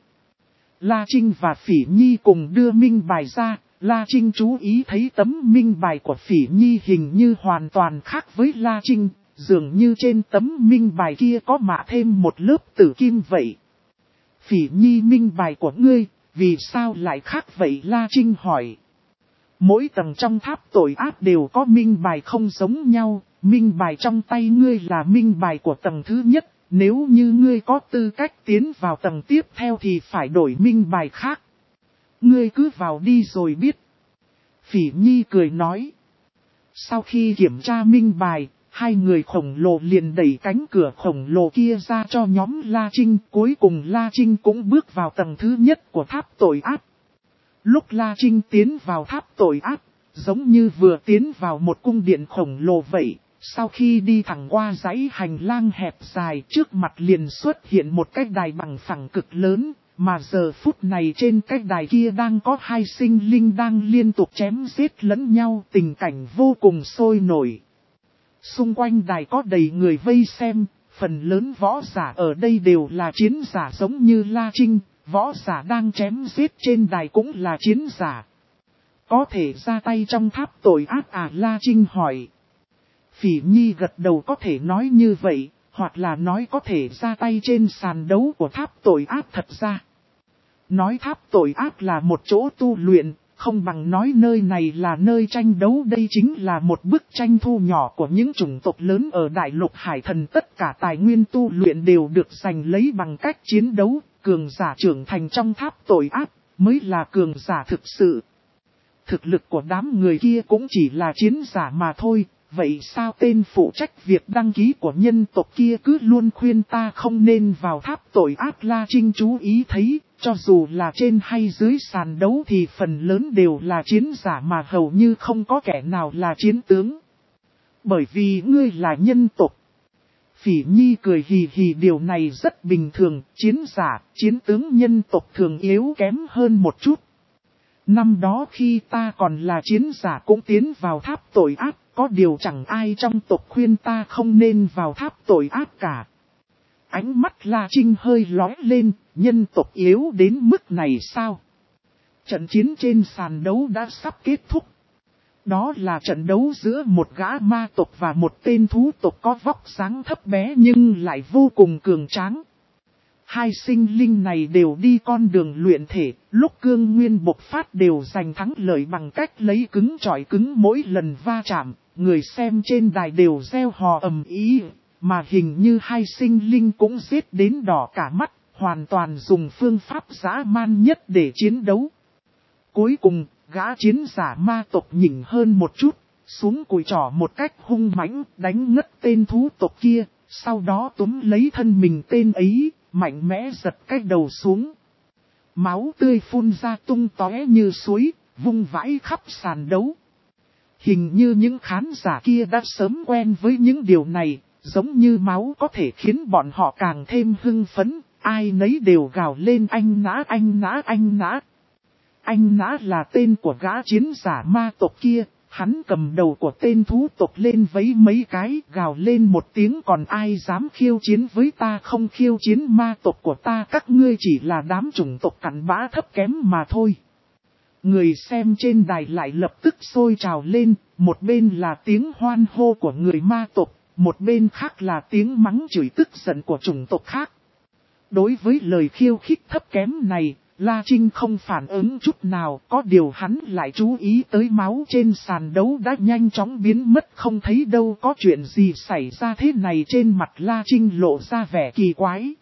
La Trinh và Phỉ Nhi cùng đưa minh bài ra. La Trinh chú ý thấy tấm minh bài của Phỉ Nhi hình như hoàn toàn khác với La Trinh. Dường như trên tấm minh bài kia có mạ thêm một lớp tử kim vậy. Phỉ Nhi, minh bài của ngươi, vì sao lại khác vậy? La Trinh hỏi. Mỗi tầng trong tháp tội ác đều có minh bài không giống nhau, minh bài trong tay ngươi là minh bài của tầng thứ nhất, nếu như ngươi có tư cách tiến vào tầng tiếp theo thì phải đổi minh bài khác. Ngươi cứ vào đi rồi biết. Phỉ Nhi cười nói. Sau khi kiểm tra minh bài, hai người khổng lồ liền đẩy cánh cửa khổng lồ kia ra cho nhóm La Trinh, cuối cùng La Trinh cũng bước vào tầng thứ nhất của tháp tội ác. Lúc La Trinh tiến vào tháp tội ác, giống như vừa tiến vào một cung điện khổng lồ vậy, sau khi đi thẳng qua dãy hành lang hẹp dài trước mặt liền xuất hiện một cái đài bằng phẳng cực lớn, mà giờ phút này trên cái đài kia đang có hai sinh linh đang liên tục chém giết lẫn nhau, tình cảnh vô cùng sôi nổi. Xung quanh đài có đầy người vây xem, phần lớn võ giả ở đây đều là chiến giả giống như La Trinh. Võ giả đang chém giết trên đài cũng là chiến giả. Có thể ra tay trong tháp tội ác à? La Trinh hỏi. Phỉ Nhi gật đầu, có thể nói như vậy, hoặc là nói có thể ra tay trên sàn đấu của tháp tội ác. Thật ra, nói tháp tội ác là một chỗ tu luyện, không bằng nói nơi này là nơi tranh đấu. Đây chính là một bức tranh thu nhỏ của những chủng tộc lớn ở đại lục Hải Thần. Tất cả tài nguyên tu luyện đều được giành lấy bằng cách chiến đấu. Cường giả trưởng thành trong tháp tội ác mới là cường giả thực sự. Thực lực của đám người kia cũng chỉ là chiến giả mà thôi. Vậy sao tên phụ trách việc đăng ký của nhân tộc kia cứ luôn khuyên ta không nên vào tháp tội ác? La Trinh chú ý thấy, cho dù là trên hay dưới sàn đấu thì phần lớn đều là chiến giả mà hầu như không có kẻ nào là chiến tướng. Bởi vì ngươi là nhân tộc. Phỉ Nhi cười hì hì, điều này rất bình thường, chiến giả, chiến tướng nhân tộc thường yếu kém hơn một chút. Năm đó khi ta còn là chiến giả cũng tiến vào tháp tội ác, có điều chẳng ai trong tộc khuyên ta không nên vào tháp tội ác cả. Ánh mắt La Trinh hơi lóe lên, nhân tộc yếu đến mức này sao? Trận chiến trên sàn đấu đã sắp kết thúc. Đó là trận đấu giữa một gã ma tộc và một tên thú tộc có vóc dáng thấp bé nhưng lại vô cùng cường tráng. Hai sinh linh này đều đi con đường luyện thể, lúc cương nguyên bộc phát đều giành thắng lợi bằng cách lấy cứng chọi cứng mỗi lần va chạm, người xem trên đài đều reo hò ầm ĩ, mà hình như hai sinh linh cũng giết đến đỏ cả mắt, hoàn toàn dùng phương pháp dã man nhất để chiến đấu. Cuối cùng, gã chiến giả ma tộc nhỉnh hơn một chút, xuống cùi trỏ một cách hung mãnh, đánh ngất tên thú tộc kia, sau đó túm lấy thân mình tên ấy, mạnh mẽ giật cái đầu xuống. Máu tươi phun ra tung tóe như suối, vung vãi khắp sàn đấu. Hình như những khán giả kia đã sớm quen với những điều này, giống như máu có thể khiến bọn họ càng thêm hưng phấn, ai nấy đều gào lên anh nã anh nã anh nã. Anh nã là tên của gã chiến giả ma tộc kia, hắn cầm đầu của tên thú tộc lên vấy mấy cái, gào lên một tiếng còn ai dám khiêu chiến với ta không khiêu chiến ma tộc của ta, các ngươi chỉ là đám chủng tộc cặn bã thấp kém mà thôi. Người xem trên đài lại lập tức sôi trào lên, một bên là tiếng hoan hô của người ma tộc, một bên khác là tiếng mắng chửi tức giận của chủng tộc khác. Đối với lời khiêu khích thấp kém này, La Trinh không phản ứng chút nào, có điều hắn lại chú ý tới máu trên sàn đấu đã nhanh chóng biến mất không thấy đâu, có chuyện gì xảy ra thế này. Trên mặt La Trinh lộ ra vẻ kỳ quái.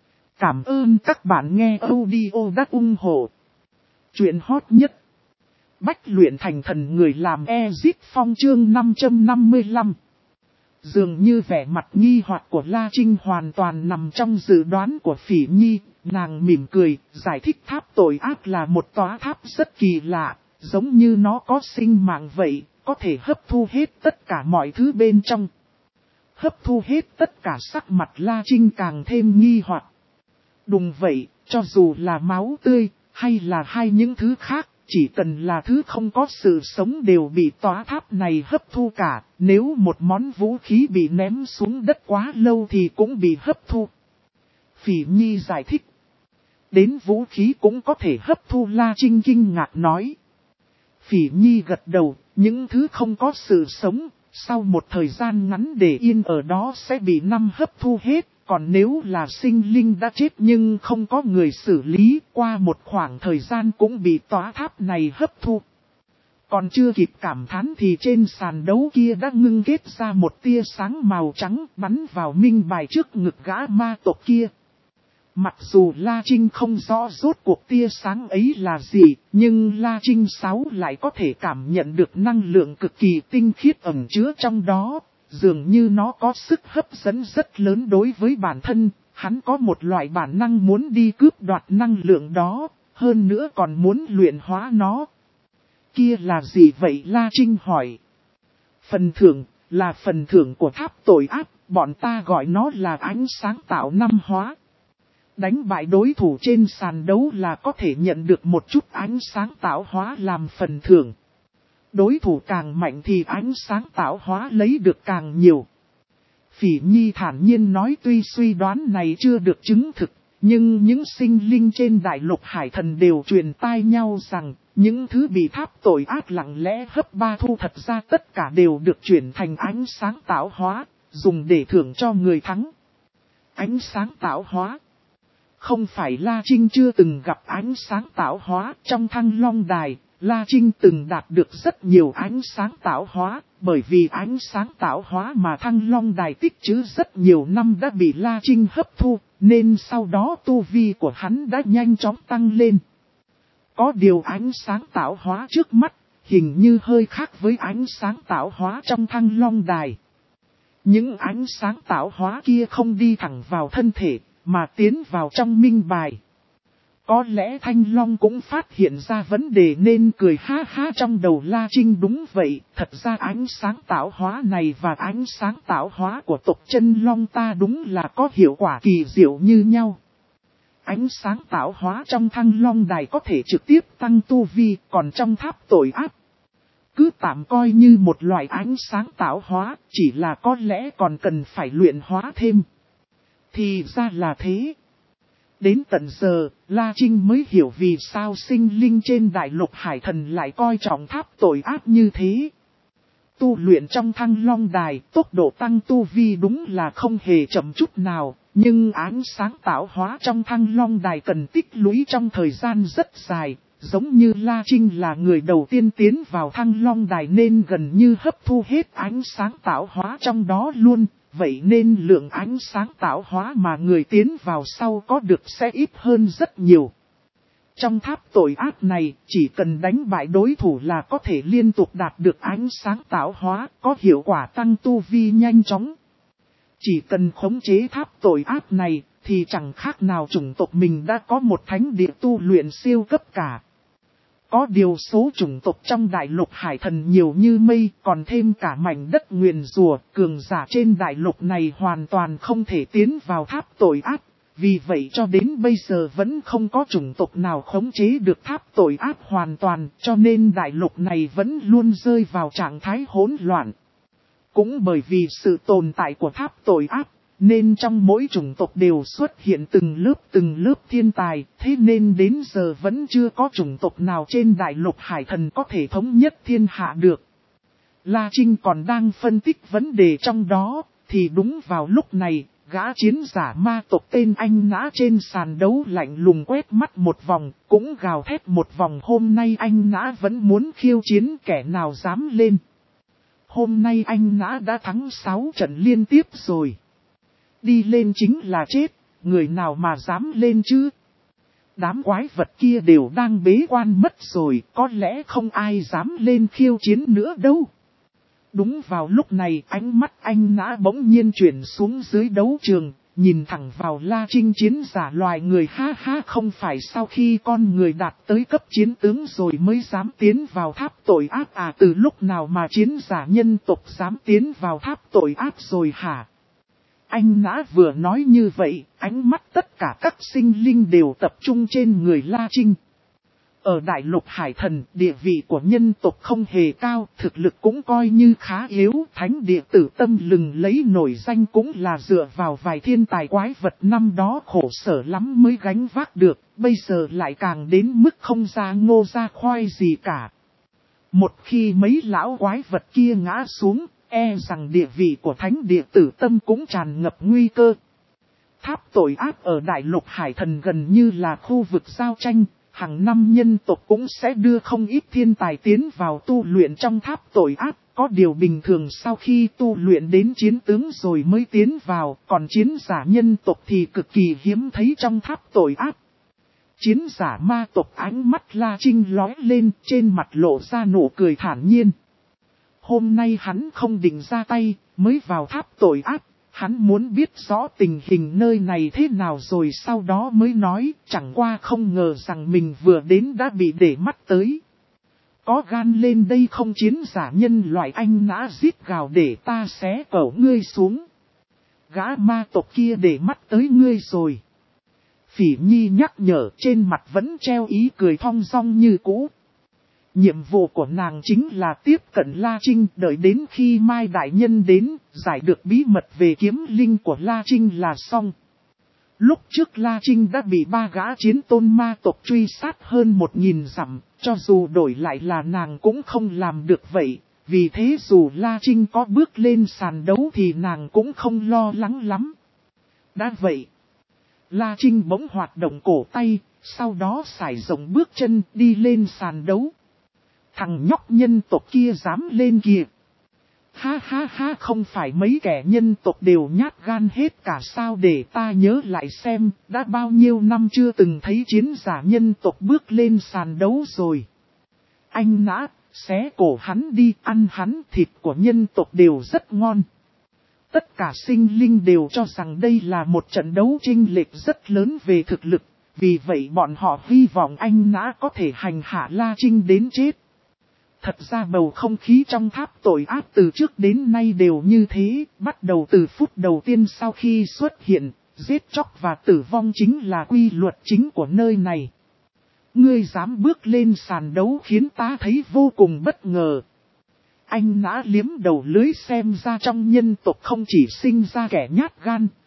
Cảm ơn các bạn nghe audio đã ủng hộ chuyện hot nhất. Bách luyện thành thần người làm Exit Phong chương năm trăm năm mươi lăm. Dường như vẻ mặt nghi hoặc của La Trinh hoàn toàn nằm trong dự đoán của Phỉ Nhi, nàng mỉm cười, giải thích tháp tội ác là một tòa tháp rất kỳ lạ, giống như nó có sinh mạng vậy, có thể hấp thu hết tất cả mọi thứ bên trong. Hấp thu hết tất cả, sắc mặt La Trinh càng thêm nghi hoặc. Đúng vậy, cho dù là máu tươi, hay là hai những thứ khác, chỉ cần là thứ không có sự sống đều bị tòa tháp này hấp thu cả, nếu một món vũ khí bị ném xuống đất quá lâu thì cũng bị hấp thu. Phỉ Nhi giải thích. Đến vũ khí cũng có thể hấp thu, La Trinh kinh ngạc nói. Phỉ Nhi gật đầu, những thứ không có sự sống, sau một thời gian ngắn để yên ở đó sẽ bị năm hấp thu hết. Còn nếu là sinh linh đã chết nhưng không có người xử lý, qua một khoảng thời gian cũng bị tòa tháp này hấp thu. Còn chưa kịp cảm thán thì trên sàn đấu kia đã ngưng kết ra một tia sáng màu trắng bắn vào minh bài trước ngực gã ma tộc kia. Mặc dù La Trinh không rõ rốt cuộc tia sáng ấy là gì, nhưng La Trinh sáu lại có thể cảm nhận được năng lượng cực kỳ tinh khiết ẩn chứa trong đó. Dường như nó có sức hấp dẫn rất lớn đối với bản thân, hắn có một loại bản năng muốn đi cướp đoạt năng lượng đó, hơn nữa còn muốn luyện hóa nó. Kia là gì vậy? La Trinh hỏi. Phần thưởng, là phần thưởng của tháp tội ác, bọn ta gọi nó là ánh sáng tạo năm hóa. Đánh bại đối thủ trên sàn đấu là có thể nhận được một chút ánh sáng tạo hóa làm phần thưởng. Đối thủ càng mạnh thì ánh sáng tạo hóa lấy được càng nhiều. Phỉ Nhi thản nhiên nói, tuy suy đoán này chưa được chứng thực, nhưng những sinh linh trên đại lục hải thần đều truyền tai nhau rằng, những thứ bị tháp tội ác lặng lẽ hấp ba thu thật ra tất cả đều được chuyển thành ánh sáng tạo hóa, dùng để thưởng cho người thắng. Ánh sáng tạo hóa. Không phải La Trinh chưa từng gặp ánh sáng tạo hóa. Trong Thăng Long Đài, La Trinh từng đạt được rất nhiều ánh sáng tạo hóa, bởi vì ánh sáng tạo hóa mà Thăng Long Đài tích trữ rất nhiều năm đã bị La Trinh hấp thu, nên sau đó tu vi của hắn đã nhanh chóng tăng lên. Có điều ánh sáng tạo hóa trước mắt, hình như hơi khác với ánh sáng tạo hóa trong Thăng Long Đài. Những ánh sáng tạo hóa kia không đi thẳng vào thân thể, mà tiến vào trong minh bài. Có lẽ Thanh Long cũng phát hiện ra vấn đề nên cười ha ha trong đầu La Trinh. Đúng vậy, thật ra ánh sáng tạo hóa này và ánh sáng tạo hóa của tộc chân Long ta đúng là có hiệu quả kỳ diệu như nhau. Ánh sáng tạo hóa trong Thăng Long Đài có thể trực tiếp tăng tu vi, còn trong tháp tội ác cứ tạm coi như một loại ánh sáng tạo hóa, chỉ là có lẽ còn cần phải luyện hóa thêm. Thì ra là thế. Đến tận giờ, La Trinh mới hiểu vì sao sinh linh trên đại lục hải thần lại coi trọng tháp tội ác như thế. Tu luyện trong Thăng Long Đài, tốc độ tăng tu vi đúng là không hề chậm chút nào, nhưng ánh sáng tạo hóa trong Thăng Long Đài cần tích lũy trong thời gian rất dài, giống như La Trinh là người đầu tiên tiến vào Thăng Long Đài nên gần như hấp thu hết ánh sáng tạo hóa trong đó luôn, vậy nên lượng ánh sáng tạo hóa mà người tiến vào sau có được sẽ ít hơn rất nhiều. Trong tháp tội ác này, chỉ cần đánh bại đối thủ là có thể liên tục đạt được ánh sáng tạo hóa, có hiệu quả tăng tu vi nhanh chóng. Chỉ cần khống chế tháp tội ác này, thì chẳng khác nào chủng tộc mình đã có một thánh địa tu luyện siêu cấp cả. Có điều số chủng tộc trong đại lục hải thần nhiều như mây, còn thêm cả mảnh đất nguyền rùa, cường giả trên đại lục này hoàn toàn không thể tiến vào tháp tội ác. Vì vậy cho đến bây giờ vẫn không có chủng tộc nào khống chế được tháp tội ác hoàn toàn, cho nên đại lục này vẫn luôn rơi vào trạng thái hỗn loạn. Cũng bởi vì sự tồn tại của tháp tội ác, nên trong mỗi chủng tộc đều xuất hiện từng lớp từng lớp thiên tài, thế nên đến giờ vẫn chưa có chủng tộc nào trên đại lục hải thần có thể thống nhất thiên hạ được. La Trinh còn đang phân tích vấn đề trong đó, thì đúng vào lúc này, gã chiến giả ma tộc tên Anh Nã trên sàn đấu lạnh lùng quét mắt một vòng, cũng gào thét một vòng. Hôm nay Anh Nã vẫn muốn khiêu chiến, kẻ nào dám lên. Hôm nay Anh Nã đã thắng sáu trận liên tiếp rồi. Đi lên chính là chết, người nào mà dám lên chứ? Đám quái vật kia đều đang bế quan mất rồi, có lẽ không ai dám lên khiêu chiến nữa đâu. Đúng vào lúc này, ánh mắt Anh Nã bỗng nhiên chuyển xuống dưới đấu trường, nhìn thẳng vào La Trinh chiến giả loài người. Ha ha, không phải sau khi con người đạt tới cấp chiến tướng rồi mới dám tiến vào tháp tội ác à? Từ lúc nào mà chiến giả nhân tộc dám tiến vào tháp tội ác rồi hả? Anh Nã vừa nói như vậy, ánh mắt tất cả các sinh linh đều tập trung trên người La Trinh. Ở đại lục hải thần, địa vị của nhân tộc không hề cao, thực lực cũng coi như khá yếu. Thánh địa Tử Tâm lừng lấy nổi danh cũng là dựa vào vài thiên tài quái vật năm đó khổ sở lắm mới gánh vác được, bây giờ lại càng đến mức không ra ngô ra khoai gì cả. Một khi mấy lão quái vật kia ngã xuống, e rằng địa vị của thánh địa Tử Tâm cũng tràn ngập nguy cơ. Tháp tội ác ở đại lục hải thần gần như là khu vực giao tranh. Hàng năm nhân tộc cũng sẽ đưa không ít thiên tài tiến vào tu luyện trong tháp tội ác, có điều bình thường sau khi tu luyện đến chiến tướng rồi mới tiến vào, còn chiến giả nhân tộc thì cực kỳ hiếm thấy trong tháp tội ác. Chiến giả ma tộc ánh mắt La Trinh lóe lên, trên mặt lộ ra nụ cười thản nhiên. Hôm nay hắn không định ra tay, mới vào tháp tội ác. Hắn muốn biết rõ tình hình nơi này thế nào rồi sau đó mới nói, chẳng qua không ngờ rằng mình vừa đến đã bị để mắt tới. Có gan lên đây không? Chiến giả nhân loại Anh Nã rít gào, để ta xé cẩu ngươi xuống. Gã ma tộc kia để mắt tới ngươi rồi. Phỉ Nhi nhắc nhở, trên mặt vẫn treo ý cười thong dong như cũ. Nhiệm vụ của nàng chính là tiếp cận La Trinh, đợi đến khi Mai Đại Nhân đến, giải được bí mật về kiếm linh của La Trinh là xong. Lúc trước La Trinh đã bị ba gã chiến tôn ma tộc truy sát hơn một nghìn dặm, cho dù đổi lại là nàng cũng không làm được vậy, vì thế dù La Trinh có bước lên sàn đấu thì nàng cũng không lo lắng lắm. Đã vậy, La Trinh bỗng hoạt động cổ tay, sau đó sải rộng bước chân đi lên sàn đấu. Thằng nhóc nhân tộc kia dám lên kìa. Ha ha ha, không phải mấy kẻ nhân tộc đều nhát gan hết cả sao? Để ta nhớ lại xem, đã bao nhiêu năm chưa từng thấy chiến giả nhân tộc bước lên sàn đấu rồi. Anh Nã, xé cổ hắn đi, ăn hắn, thịt của nhân tộc đều rất ngon. Tất cả sinh linh đều cho rằng đây là một trận đấu chênh lệch rất lớn về thực lực, vì vậy bọn họ hy vọng Anh Nã có thể hành hạ La Trinh đến chết. Thật ra bầu không khí trong tháp tội ác từ trước đến nay đều như thế, bắt đầu từ phút đầu tiên sau khi xuất hiện, giết chóc và tử vong chính là quy luật chính của nơi này. Ngươi dám bước lên sàn đấu khiến ta thấy vô cùng bất ngờ. Anh Nã liếm đầu lưới, xem ra trong nhân tộc không chỉ sinh ra kẻ nhát gan,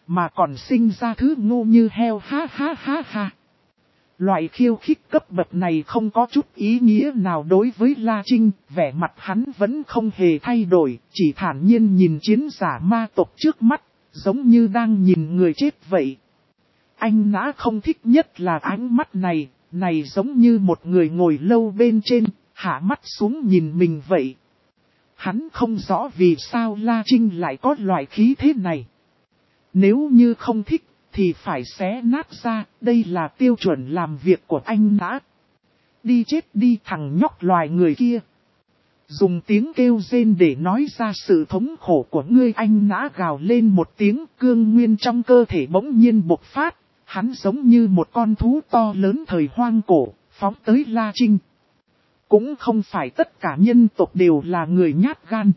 mà còn sinh ra thứ ngu như heo ha ha ha ha. Loại khiêu khích cấp bậc này không có chút ý nghĩa nào đối với La Trinh, vẻ mặt hắn vẫn không hề thay đổi, chỉ thản nhiên nhìn chiến giả ma tộc trước mắt, giống như đang nhìn người chết vậy. Anh Nã không thích nhất là ánh mắt này, này giống như một người ngồi lâu bên trên, hạ mắt xuống nhìn mình vậy. Hắn không rõ vì sao La Trinh lại có loại khí thế này. Nếu như không thích, thì phải xé nát ra, đây là tiêu chuẩn làm việc của anh Nã. Đi chết đi thằng nhóc loài người kia. Dùng tiếng kêu rên để nói ra sự thống khổ của ngươi, anh Nã gào lên một tiếng, cương nguyên trong cơ thể bỗng nhiên bộc phát. Hắn giống như một con thú to lớn thời hoang cổ, phóng tới La Trinh. Cũng không phải tất cả nhân tộc đều là người nhát gan.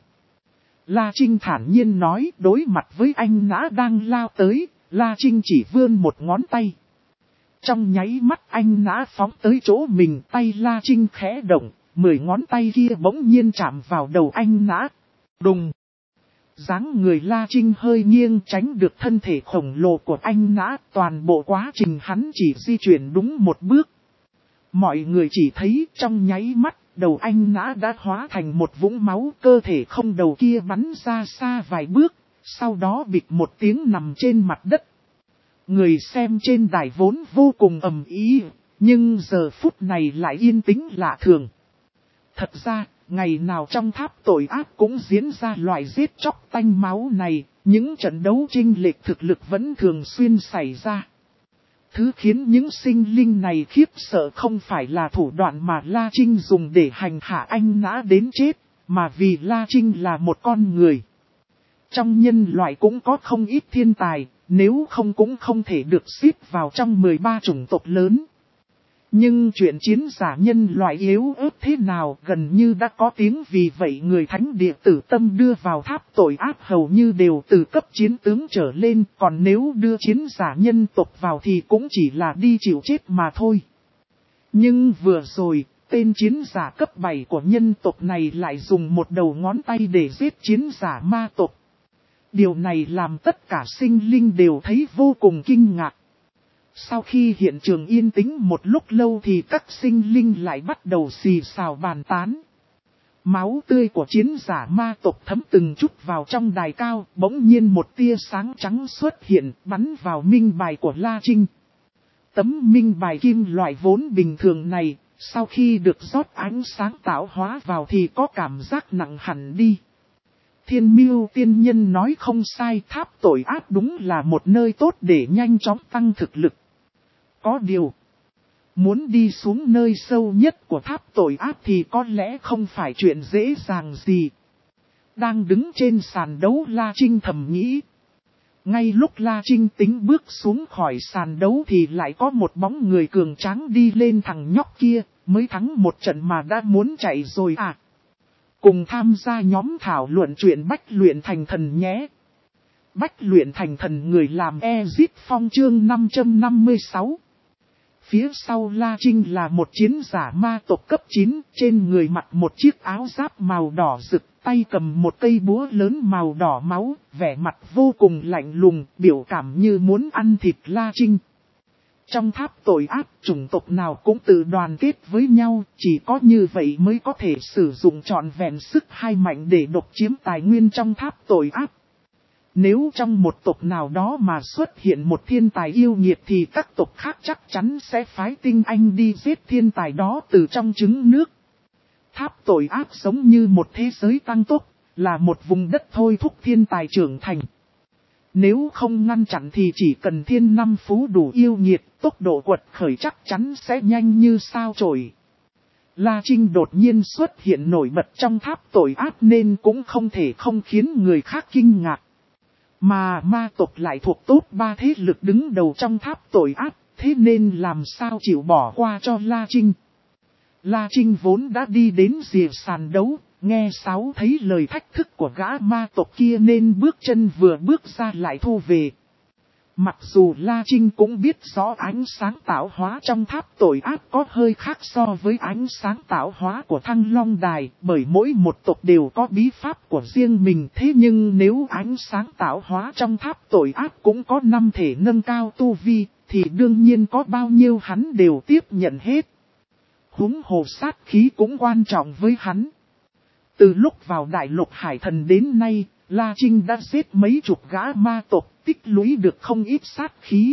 La Trinh thản nhiên nói, đối mặt với anh Nã đang lao tới, La Trinh chỉ vươn một ngón tay. Trong nháy mắt anh Nã phóng tới chỗ mình, tay La Trinh khẽ động, mười ngón tay kia bỗng nhiên chạm vào đầu anh Nã. Đùng! Dáng người La Trinh hơi nghiêng tránh được thân thể khổng lồ của anh Nã, toàn bộ quá trình hắn chỉ di chuyển đúng một bước. Mọi người chỉ thấy trong nháy mắt, đầu anh Nã đã hóa thành một vũng máu, cơ thể không đầu kia bắn ra xa vài bước, sau đó bịch một tiếng nằm trên mặt đất. Người xem trên đài vốn vô cùng ầm ĩ, nhưng giờ phút này lại yên tĩnh lạ thường. Thật ra, ngày nào trong tháp tội ác cũng diễn ra loại giết chóc tanh máu này, những trận đấu chênh lệch thực lực vẫn thường xuyên xảy ra. Thứ khiến những sinh linh này khiếp sợ không phải là thủ đoạn mà La Trinh dùng để hành hạ anh Nã đến chết, mà vì La Trinh là một con người. Trong nhân loại cũng có không ít thiên tài, nếu không cũng không thể được xếp vào trong mười ba chủng tộc lớn. Nhưng chuyện chiến giả nhân loại yếu ớt thế nào gần như đã có tiếng, vì vậy người thánh địa tử tâm đưa vào tháp tội ác hầu như đều từ cấp chiến tướng trở lên, còn nếu đưa chiến giả nhân tộc vào thì cũng chỉ là đi chịu chết mà thôi. Nhưng vừa rồi, tên chiến giả cấp bảy của nhân tộc này lại dùng một đầu ngón tay để giết chiến giả ma tộc. Điều này làm tất cả sinh linh đều thấy vô cùng kinh ngạc. Sau khi hiện trường yên tĩnh một lúc lâu thì các sinh linh lại bắt đầu xì xào bàn tán. Máu tươi của chiến giả ma tộc thấm từng chút vào trong đài cao, bỗng nhiên một tia sáng trắng xuất hiện, bắn vào minh bài của La Trinh. Tấm minh bài kim loại vốn bình thường này, sau khi được rót ánh sáng tạo hóa vào thì có cảm giác nặng hẳn đi. Thiên Mưu tiên nhân nói không sai, tháp tội ác đúng là một nơi tốt để nhanh chóng tăng thực lực. Có điều, muốn đi xuống nơi sâu nhất của tháp tội ác thì có lẽ không phải chuyện dễ dàng gì. Đang đứng trên sàn đấu La Trinh thầm nghĩ. Ngay lúc La Trinh tính bước xuống khỏi sàn đấu thì lại có một bóng người cường tráng đi lên, thằng nhóc kia, mới thắng một trận mà đã muốn chạy rồi à. Cùng tham gia nhóm thảo luận chuyện bách luyện thành thần nhé. Bách luyện thành thần người làm Exit Phong chương năm trăm năm mươi sáu. Phía sau La Trinh là một chiến giả ma tộc cấp chín, trên người mặc một chiếc áo giáp màu đỏ rực, tay cầm một cây búa lớn màu đỏ máu, vẻ mặt vô cùng lạnh lùng, biểu cảm như muốn ăn thịt La Trinh. Trong tháp tội ác, chủng tộc nào cũng tự đoàn kết với nhau, chỉ có như vậy mới có thể sử dụng trọn vẹn sức hai mạnh để độc chiếm tài nguyên trong tháp tội ác. Nếu trong một tộc nào đó mà xuất hiện một thiên tài yêu nghiệt thì các tộc khác chắc chắn sẽ phái tinh anh đi giết thiên tài đó từ trong trứng nước. Tháp tội ác giống như một thế giới tăng tốc, là một vùng đất thôi thúc thiên tài trưởng thành. Nếu không ngăn chặn thì chỉ cần thiên năm phú đủ yêu nghiệt, tốc độ quật khởi chắc chắn sẽ nhanh như sao chổi. La Trinh đột nhiên xuất hiện nổi bật trong tháp tội ác nên cũng không thể không khiến người khác kinh ngạc. Mà ma tộc lại thuộc top ba thế lực đứng đầu trong tháp tội ác, thế nên làm sao chịu bỏ qua cho La Trinh. La Trinh vốn đã đi đến rìa sàn đấu, nghe Sáu thấy lời thách thức của gã ma tộc kia nên bước chân vừa bước ra lại thu về. Mặc dù La Trinh cũng biết rõ ánh sáng tạo hóa trong tháp tội ác có hơi khác so với ánh sáng tạo hóa của Thăng Long Đài, bởi mỗi một tộc đều có bí pháp của riêng mình. Thế nhưng nếu ánh sáng tạo hóa trong tháp tội ác cũng có năm thể nâng cao tu vi, thì đương nhiên có bao nhiêu hắn đều tiếp nhận hết. Huống hồ sát khí cũng quan trọng với hắn. Từ lúc vào Đại Lục Hải Thần đến nay, La Trinh đã giết mấy chục gã ma tộc, tích lũy được không ít sát khí.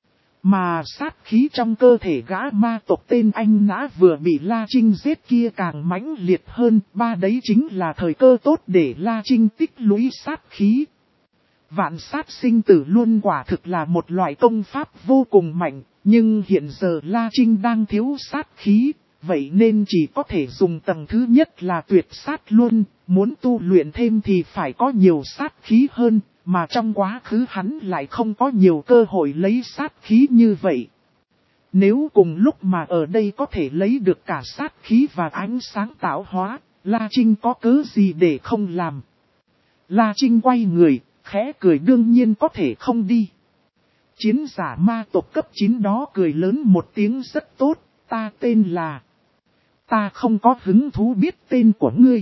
Mà sát khí trong cơ thể gã ma tộc tên Anh Nã vừa bị La Trinh giết kia càng mãnh liệt hơn, ba đấy chính là thời cơ tốt để La Trinh tích lũy sát khí. Vạn sát sinh tử luôn quả thực là một loại công pháp vô cùng mạnh, nhưng hiện giờ La Trinh đang thiếu sát khí, vậy nên chỉ có thể dùng tầng thứ nhất là tuyệt sát luôn, muốn tu luyện thêm thì phải có nhiều sát khí hơn, mà trong quá khứ hắn lại không có nhiều cơ hội lấy sát khí như vậy. Nếu cùng lúc mà ở đây có thể lấy được cả sát khí và ánh sáng tạo hóa, La Trinh có cớ gì để không làm. La Trinh quay người, khẽ cười đương nhiên có thể không đi. Chiến giả ma tộc cấp chín đó cười lớn một tiếng rất tốt, ta tên là... Ta không có hứng thú biết tên của ngươi.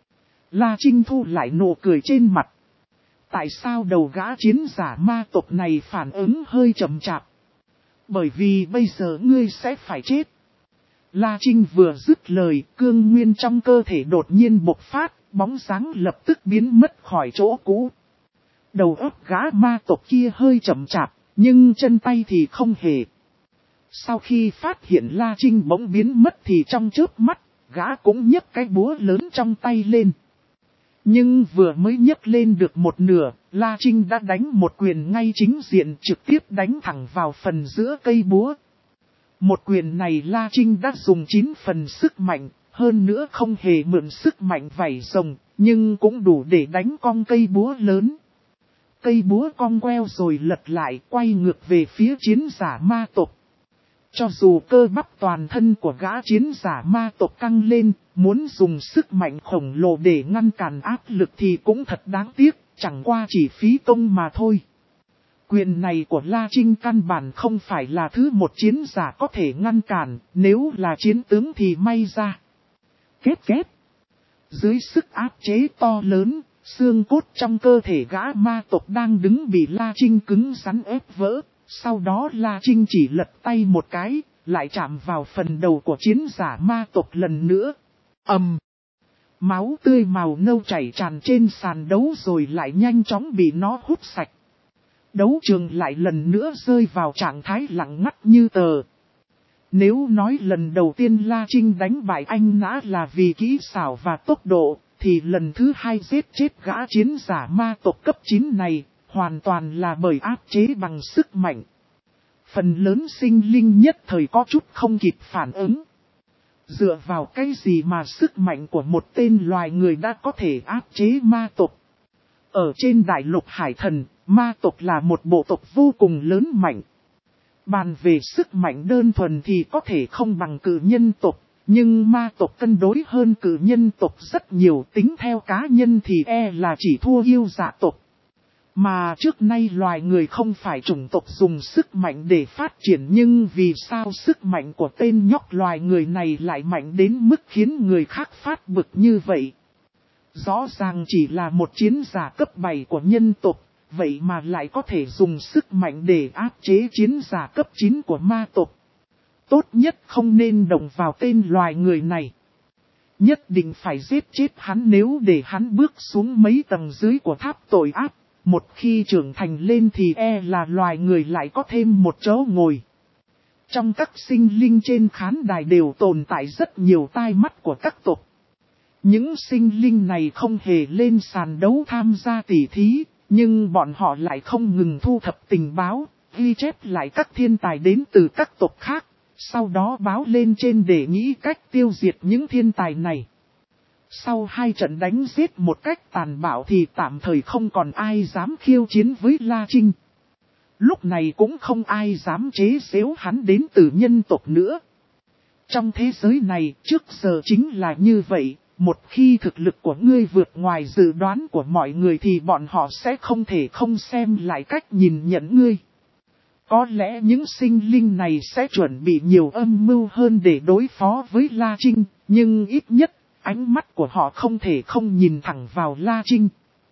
La Trinh thu lại nụ cười trên mặt. Tại sao đầu gã chiến giả ma tộc này phản ứng hơi chậm chạp? Bởi vì bây giờ ngươi sẽ phải chết. La Trinh vừa dứt lời, cương nguyên trong cơ thể đột nhiên bộc phát, bóng dáng lập tức biến mất khỏi chỗ cũ. Đầu óc gã ma tộc kia hơi chậm chạp, nhưng chân tay thì không hề. Sau khi phát hiện La Trinh bỗng biến mất thì trong chớp mắt, gã cũng nhấc cái búa lớn trong tay lên. Nhưng vừa mới nhấc lên được một nửa, La Trinh đã đánh một quyền ngay chính diện trực tiếp đánh thẳng vào phần giữa cây búa. Một quyền này La Trinh đã dùng chín phần sức mạnh, hơn nữa không hề mượn sức mạnh vảy rồng, nhưng cũng đủ để đánh cong cây búa lớn. Cây búa cong queo rồi lật lại quay ngược về phía chiến giả ma tộc. Cho dù cơ bắp toàn thân của gã chiến giả ma tộc căng lên, muốn dùng sức mạnh khổng lồ để ngăn cản áp lực thì cũng thật đáng tiếc, chẳng qua chỉ phí công mà thôi. Quyền này của La Trinh căn bản không phải là thứ một chiến giả có thể ngăn cản, nếu là chiến tướng thì may ra. Kết kết. Dưới sức áp chế to lớn, xương cốt trong cơ thể gã ma tộc đang đứng bị La Trinh cứng rắn ép vỡ. Sau đó La Trinh chỉ lật tay một cái, lại chạm vào phần đầu của chiến giả ma tộc lần nữa. Ầm! Máu tươi màu nâu chảy tràn trên sàn đấu rồi lại nhanh chóng bị nó hút sạch. Đấu trường lại lần nữa rơi vào trạng thái lặng ngắt như tờ. Nếu nói lần đầu tiên La Trinh đánh bại Anh Nã là vì kỹ xảo và tốc độ, thì lần thứ hai giết chết gã chiến giả ma tộc cấp chín này, hoàn toàn là bởi áp chế bằng sức mạnh. Phần lớn sinh linh nhất thời có chút không kịp phản ứng. Dựa vào cái gì mà sức mạnh của một tên loài người đã có thể áp chế ma tộc? Ở trên Đại Lục Hải Thần, ma tộc là một bộ tộc vô cùng lớn mạnh. Bàn về sức mạnh đơn thuần thì có thể không bằng cự nhân tộc, nhưng ma tộc cân đối hơn cự nhân tộc rất nhiều, tính theo cá nhân thì e là chỉ thua yêu dạ tộc. Mà trước nay loài người không phải chủng tộc dùng sức mạnh để phát triển, nhưng vì sao sức mạnh của tên nhóc loài người này lại mạnh đến mức khiến người khác phát bực như vậy? Rõ ràng chỉ là một chiến giả cấp bảy của nhân tộc, vậy mà lại có thể dùng sức mạnh để áp chế chiến giả cấp chín của ma tộc. Tốt nhất không nên động vào tên loài người này. Nhất định phải giết chết hắn nếu để hắn bước xuống mấy tầng dưới của tháp tội ác. Một khi trưởng thành lên thì e là loài người lại có thêm một chỗ ngồi. Trong các sinh linh trên khán đài đều tồn tại rất nhiều tai mắt của các tộc. Những sinh linh này không hề lên sàn đấu tham gia tỉ thí, nhưng bọn họ lại không ngừng thu thập tình báo, ghi chép lại các thiên tài đến từ các tộc khác, sau đó báo lên trên để nghĩ cách tiêu diệt những thiên tài này. Sau hai trận đánh giết một cách tàn bạo thì tạm thời không còn ai dám khiêu chiến với La Trinh. Lúc này cũng không ai dám chế giễu hắn đến từ nhân tộc nữa. Trong thế giới này trước giờ chính là như vậy, một khi thực lực của ngươi vượt ngoài dự đoán của mọi người thì bọn họ sẽ không thể không xem lại cách nhìn nhận ngươi. Có lẽ những sinh linh này sẽ chuẩn bị nhiều âm mưu hơn để đối phó với La Trinh, nhưng ít nhất, ánh mắt của họ không thể không nhìn thẳng vào La Trinh.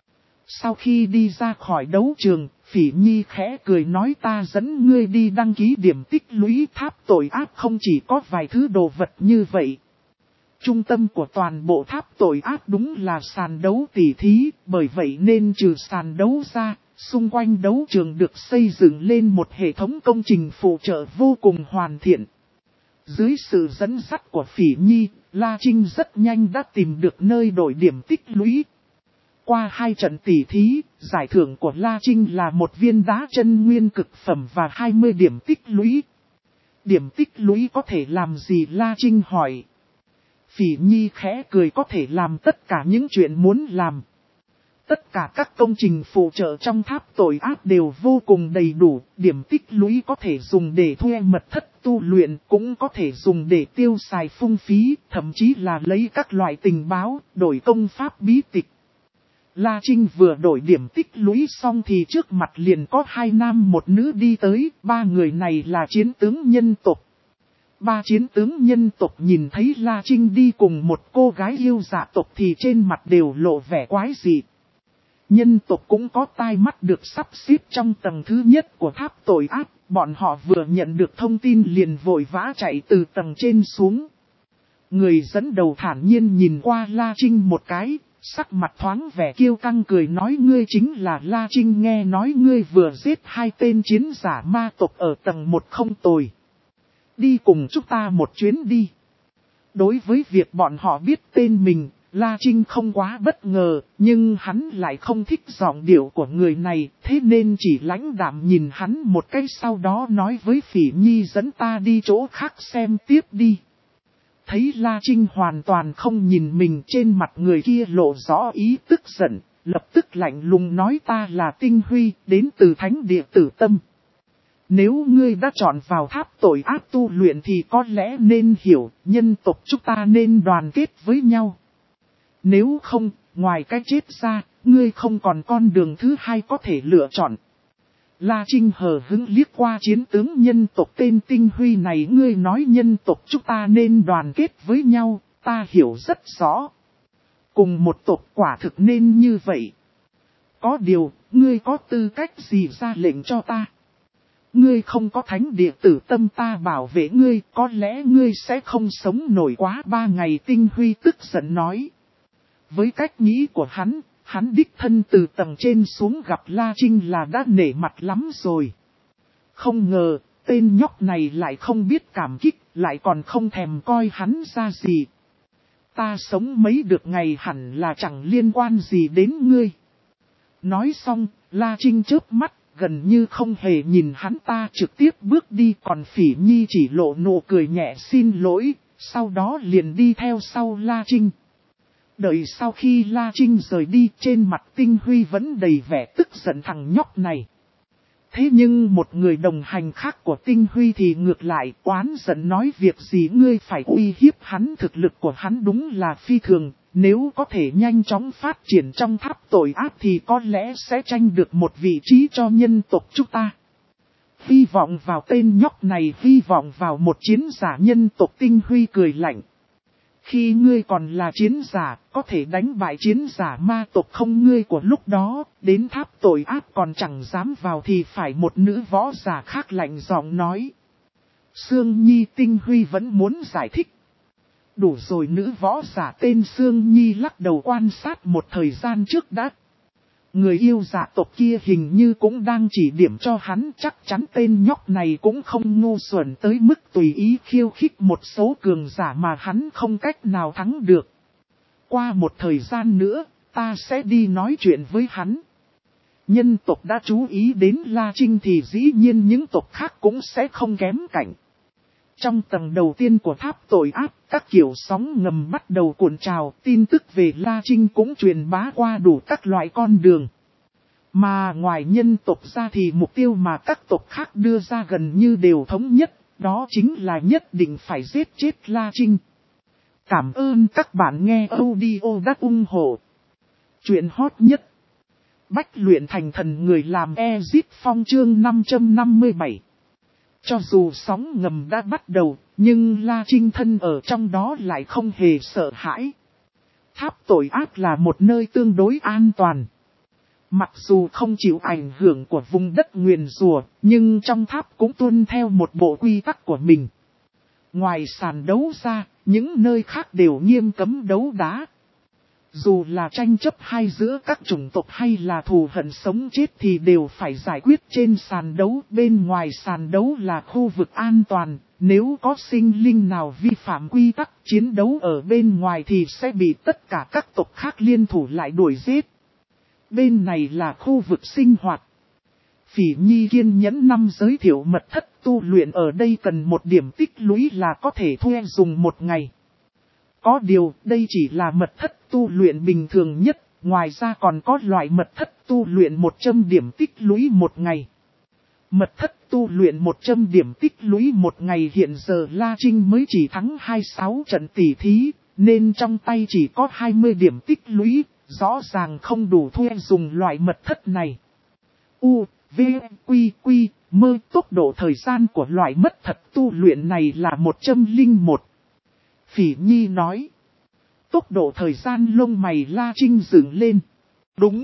Sau khi đi ra khỏi đấu trường, Phỉ Nhi khẽ cười nói ta dẫn ngươi đi đăng ký điểm tích lũy tháp tội ác không chỉ có vài thứ đồ vật như vậy. Trung tâm của toàn bộ tháp tội ác đúng là sàn đấu tỉ thí, bởi vậy nên trừ sàn đấu ra, xung quanh đấu trường được xây dựng lên một hệ thống công trình phụ trợ vô cùng hoàn thiện. Dưới sự dẫn dắt của Phỉ Nhi, La Trinh rất nhanh đã tìm được nơi đổi điểm tích lũy. Qua hai trận tỉ thí, giải thưởng của La Trinh là một viên đá chân nguyên cực phẩm và hai mươi điểm tích lũy. Điểm tích lũy có thể làm gì La Trinh hỏi. Phỉ Nhi khẽ cười có thể làm tất cả những chuyện muốn làm. Tất cả các công trình phụ trợ trong tháp tội ác đều vô cùng đầy đủ, điểm tích lũy có thể dùng để thuê mật thất tu luyện, cũng có thể dùng để tiêu xài phung phí, thậm chí là lấy các loại tình báo, đổi công pháp bí tịch. La Trinh vừa đổi điểm tích lũy xong thì trước mặt liền có hai nam một nữ đi tới, ba người này là chiến tướng nhân tộc. Ba chiến tướng nhân tộc nhìn thấy La Trinh đi cùng một cô gái yêu dạ tộc thì trên mặt đều lộ vẻ quái dị. Nhân tộc cũng có tai mắt được sắp xếp trong tầng thứ nhất của tháp tội ác, bọn họ vừa nhận được thông tin liền vội vã chạy từ tầng trên xuống. Người dẫn đầu thản nhiên nhìn qua La Trinh một cái, sắc mặt thoáng vẻ kiêu căng cười nói ngươi chính là La Trinh, nghe nói ngươi vừa giết hai tên chiến giả ma tộc ở tầng một không tồi. Đi cùng chúng ta một chuyến đi. Đối với việc bọn họ biết tên mình, La Trinh không quá bất ngờ, nhưng hắn lại không thích giọng điệu của người này, thế nên chỉ lãnh đạm nhìn hắn một cái sau đó nói với Phỉ Nhi dẫn ta đi chỗ khác xem tiếp đi. Thấy La Trinh hoàn toàn không nhìn mình, trên mặt người kia lộ rõ ý tức giận, lập tức lạnh lùng nói ta là Tinh Huy, đến từ Thánh Địa Tử Tâm. Nếu ngươi đã chọn vào tháp tội ác tu luyện thì có lẽ nên hiểu, nhân tộc chúng ta nên đoàn kết với nhau. Nếu không, ngoài cái chết ra, ngươi không còn con đường thứ hai có thể lựa chọn. La Trinh hờ hững liếc qua chiến tướng nhân tộc tên Tinh Huy này, ngươi nói nhân tộc chúng ta nên đoàn kết với nhau, ta hiểu rất rõ. Cùng một tộc quả thực nên như vậy. Có điều, ngươi có tư cách gì ra lệnh cho ta? Ngươi không có Thánh Địa Tử Tâm ta bảo vệ ngươi, có lẽ ngươi sẽ không sống nổi quá ba ngày. Tinh Huy tức giận nói. Với cách nghĩ của hắn, hắn đích thân từ tầng trên xuống gặp La Trinh là đã nể mặt lắm rồi. Không ngờ, tên nhóc này lại không biết cảm kích, lại còn không thèm coi hắn ra gì. Ta sống mấy được ngày hẳn là chẳng liên quan gì đến ngươi. Nói xong, La Trinh chớp mắt, gần như không hề nhìn hắn ta trực tiếp bước đi, còn Phỉ Nhi chỉ lộ nụ cười nhẹ xin lỗi, sau đó liền đi theo sau La Trinh. Đợi sau khi La Trinh rời đi, trên mặt Tinh Huy vẫn đầy vẻ tức giận thằng nhóc này. Thế nhưng một người đồng hành khác của Tinh Huy thì ngược lại oán giận nói việc gì ngươi phải uy hiếp hắn, thực lực của hắn đúng là phi thường, nếu có thể nhanh chóng phát triển trong tháp tội ác thì có lẽ sẽ tranh được một vị trí cho nhân tộc chúng ta. Hy vọng vào tên nhóc này, hy vọng vào một chiến giả nhân tộc. Tinh Huy cười lạnh. Khi ngươi còn là chiến giả, có thể đánh bại chiến giả ma tộc không, ngươi của lúc đó, đến tháp tội ác còn chẳng dám vào thì phải một nữ võ giả khác lạnh giọng nói. Sương Nhi. Tinh Huy vẫn muốn giải thích. Đủ rồi, nữ võ giả tên Sương Nhi lắc đầu quan sát một thời gian trước đã. Người yêu dạ tộc kia hình như cũng đang chỉ điểm cho hắn, chắc chắn tên nhóc này cũng không ngu xuẩn tới mức tùy ý khiêu khích một số cường giả mà hắn không cách nào thắng được. Qua một thời gian nữa, ta sẽ đi nói chuyện với hắn. Nhân tộc đã chú ý đến La Trinh thì dĩ nhiên những tộc khác cũng sẽ không kém cạnh. Trong tầng đầu tiên của tháp tội ác, các kiểu sóng ngầm bắt đầu cuộn trào, tin tức về La Trinh cũng truyền bá qua đủ các loại con đường. Mà ngoài nhân tộc ra thì mục tiêu mà các tộc khác đưa ra gần như đều thống nhất, đó chính là nhất định phải giết chết La Trinh. Cảm ơn các bạn nghe audio đã ủng hộ chuyện hot nhất. bách luyện thành thần người làm Ezic Phong chương năm trăm năm mươi bảy. Cho dù sóng ngầm đã bắt đầu, nhưng La Trinh thân ở trong đó lại không hề sợ hãi. Tháp tội ác là một nơi tương đối an toàn. Mặc dù không chịu ảnh hưởng của vùng đất nguyền rủa, nhưng trong tháp cũng tuân theo một bộ quy tắc của mình. Ngoài sàn đấu ra, những nơi khác đều nghiêm cấm đấu đá. Dù là tranh chấp hay giữa các chủng tộc hay là thù hận sống chết thì đều phải giải quyết trên sàn đấu. Bên ngoài sàn đấu là khu vực an toàn, nếu có sinh linh nào vi phạm quy tắc chiến đấu ở bên ngoài thì sẽ bị tất cả các tộc khác liên thủ lại đuổi giết. Bên này là khu vực sinh hoạt. Phỉ Nhi kiên nhẫn năm giới thiệu mật thất tu luyện ở đây cần một điểm tích lũy là có thể thuê dùng một ngày. Có điều, đây chỉ là mật thất tu luyện bình thường nhất, ngoài ra còn có loại mật thất tu luyện một trăm điểm tích lũy một ngày. Mật thất tu luyện một trăm điểm tích lũy một ngày hiện giờ La Trinh mới chỉ thắng hai mươi sáu trận tỷ thí, nên trong tay chỉ có hai mươi điểm tích lũy, rõ ràng không đủ thuê dùng loại mật thất này. U, V, Quy, Quy, mơ tốc độ thời gian của loại mật thất tu luyện này là một trăm lẻ một. Phỉ Nhi nói. Tốc độ thời gian lông mày La Trinh dựng lên. Đúng.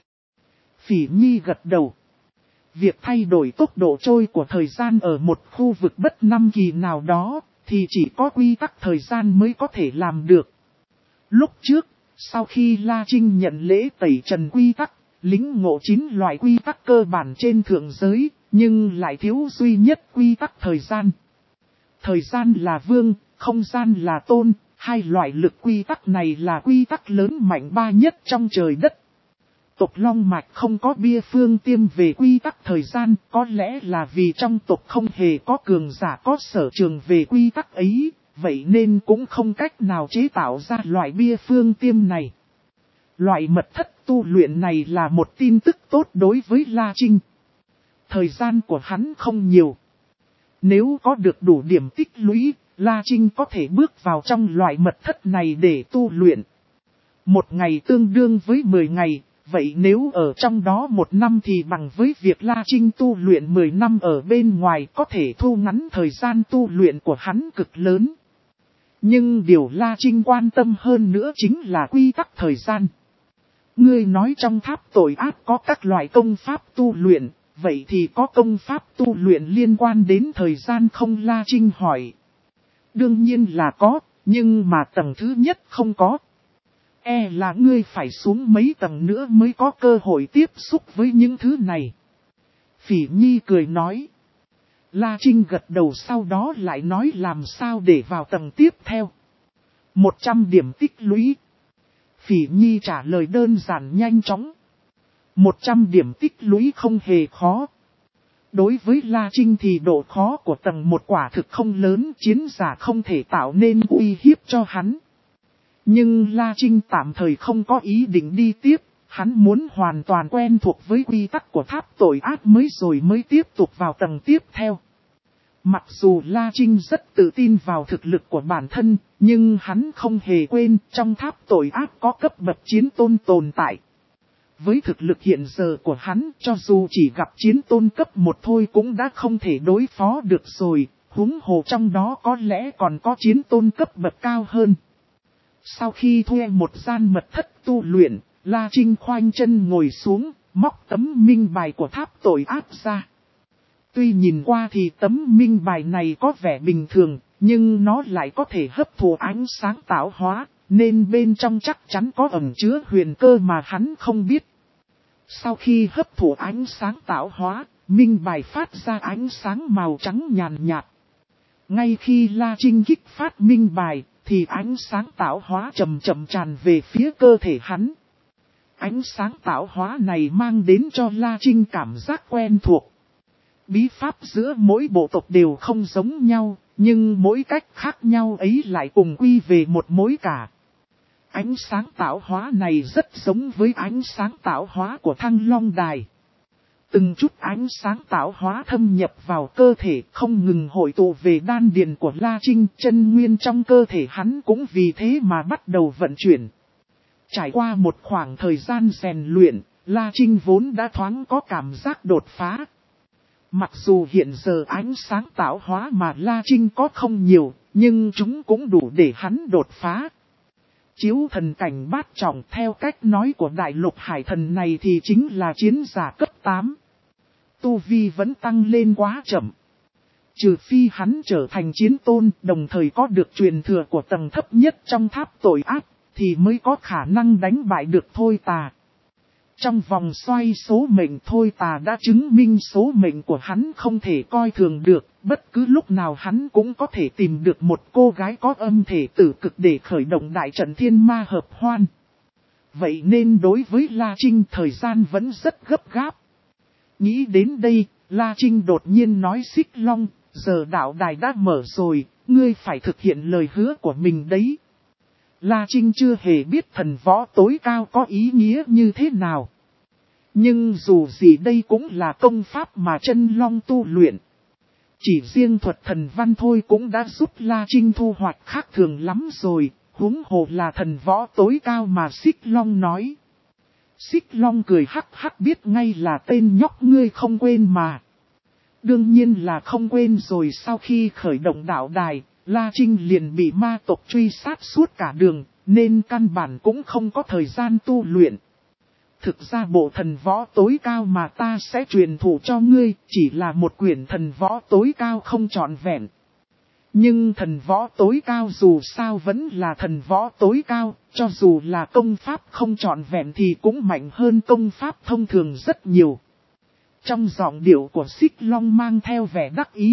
Phỉ Nhi gật đầu. Việc thay đổi tốc độ trôi của thời gian ở một khu vực bất năm kỳ nào đó, thì chỉ có quy tắc thời gian mới có thể làm được. Lúc trước, sau khi La Trinh nhận lễ tẩy trần quy tắc, lĩnh ngộ chín loại quy tắc cơ bản trên thượng giới, nhưng lại thiếu duy nhất quy tắc thời gian. Thời gian là vương, không gian là tôn, hai loại lực quy tắc này là quy tắc lớn mạnh ba nhất trong trời đất. Tộc Long Mạch không có bia phương tiêm về quy tắc thời gian, có lẽ là vì trong tộc không hề có cường giả có sở trường về quy tắc ấy, vậy nên cũng không cách nào chế tạo ra loại bia phương tiêm này. Loại mật thất tu luyện này là một tin tức tốt đối với La Trinh. Thời gian của hắn không nhiều. Nếu có được đủ điểm tích lũy, La Trinh có thể bước vào trong loại mật thất này để tu luyện. Một ngày tương đương với mười ngày, vậy nếu ở trong đó một năm thì bằng với việc La Trinh tu luyện mười năm ở bên ngoài có thể thu ngắn thời gian tu luyện của hắn cực lớn. Nhưng điều La Trinh quan tâm hơn nữa chính là quy tắc thời gian. Ngươi nói trong tháp tội ác có các loại công pháp tu luyện, vậy thì có công pháp tu luyện liên quan đến thời gian không? La Trinh hỏi. Đương nhiên là có, nhưng mà tầng thứ nhất không có. E là ngươi phải xuống mấy tầng nữa mới có cơ hội tiếp xúc với những thứ này. Phỉ Nhi cười nói. La Trinh gật đầu sau đó lại nói làm sao để vào tầng tiếp theo. một trăm điểm tích lũy. Phỉ Nhi trả lời đơn giản nhanh chóng. một trăm điểm tích lũy không hề khó. Đối với La Trinh thì độ khó của tầng một quả thực không lớn, chiến giả không thể tạo nên uy hiếp cho hắn. Nhưng La Trinh tạm thời không có ý định đi tiếp, hắn muốn hoàn toàn quen thuộc với quy tắc của tháp tội ác mới rồi mới tiếp tục vào tầng tiếp theo. Mặc dù La Trinh rất tự tin vào thực lực của bản thân, nhưng hắn không hề quên trong tháp tội ác có cấp bậc chiến tôn tồn tại. Với thực lực hiện giờ của hắn, cho dù chỉ gặp chiến tôn cấp một thôi cũng đã không thể đối phó được rồi, huống hồ trong đó có lẽ còn có chiến tôn cấp bậc cao hơn. Sau khi thuê một gian mật thất tu luyện, La Trinh khoanh chân ngồi xuống, móc tấm minh bài của tháp tội ác ra. Tuy nhìn qua thì tấm minh bài này có vẻ bình thường, nhưng nó lại có thể hấp thụ ánh sáng tạo hóa, nên bên trong chắc chắn có ẩn chứa huyền cơ mà hắn không biết. Sau khi hấp thụ ánh sáng tạo hóa, minh bài phát ra ánh sáng màu trắng nhàn nhạt. Ngay khi La Trinh kích phát minh bài, thì ánh sáng tạo hóa chậm chậm tràn về phía cơ thể hắn. Ánh sáng tạo hóa này mang đến cho La Trinh cảm giác quen thuộc. Bí pháp giữa mỗi bộ tộc đều không giống nhau, nhưng mỗi cách khác nhau ấy lại cùng quy về một mối cả. Ánh sáng tạo hóa này rất giống với ánh sáng tạo hóa của Thăng Long Đài. Từng chút ánh sáng tạo hóa thâm nhập vào cơ thể không ngừng hội tụ về đan điền của La Trinh, chân nguyên trong cơ thể hắn cũng vì thế mà bắt đầu vận chuyển. Trải qua một khoảng thời gian rèn luyện, La Trinh vốn đã thoáng có cảm giác đột phá. Mặc dù hiện giờ ánh sáng tạo hóa mà La Trinh có không nhiều, nhưng chúng cũng đủ để hắn đột phá. Chiếu thần cảnh bát trọng theo cách nói của đại lục hải thần này thì chính là chiến giả cấp tám. Tu vi vẫn tăng lên quá chậm. Trừ phi hắn trở thành chiến tôn, đồng thời có được truyền thừa của tầng thấp nhất trong tháp tội ác, thì mới có khả năng đánh bại được Thôi Tà. Trong vòng xoay số mệnh, Thôi Tà đã chứng minh số mệnh của hắn không thể coi thường được, bất cứ lúc nào hắn cũng có thể tìm được một cô gái có âm thể tử cực để khởi động đại trận thiên ma hợp hoan. Vậy nên đối với La Trinh thời gian vẫn rất gấp gáp. Nghĩ đến đây, La Trinh đột nhiên nói Xích Long, giờ đạo đài đã mở rồi, ngươi phải thực hiện lời hứa của mình đấy. La Trinh chưa hề biết thần võ tối cao có ý nghĩa như thế nào. Nhưng dù gì đây cũng là công pháp mà chân long tu luyện. Chỉ riêng thuật thần văn thôi cũng đã giúp La Trinh thu hoạch khác thường lắm rồi, huống hồ là thần võ tối cao mà Xích Long nói. Xích Long cười hắc hắc, biết ngay là tên nhóc ngươi không quên mà. Đương nhiên là không quên rồi. Sau khi khởi động đạo đài, La Trinh liền bị ma tộc truy sát suốt cả đường, nên căn bản cũng không có thời gian tu luyện. Thực ra bộ thần võ tối cao mà ta sẽ truyền thụ cho ngươi chỉ là một quyển thần võ tối cao không trọn vẹn. Nhưng thần võ tối cao dù sao vẫn là thần võ tối cao, cho dù là công pháp không trọn vẹn thì cũng mạnh hơn công pháp thông thường rất nhiều. Trong giọng điệu của Xích Long mang theo vẻ đắc ý.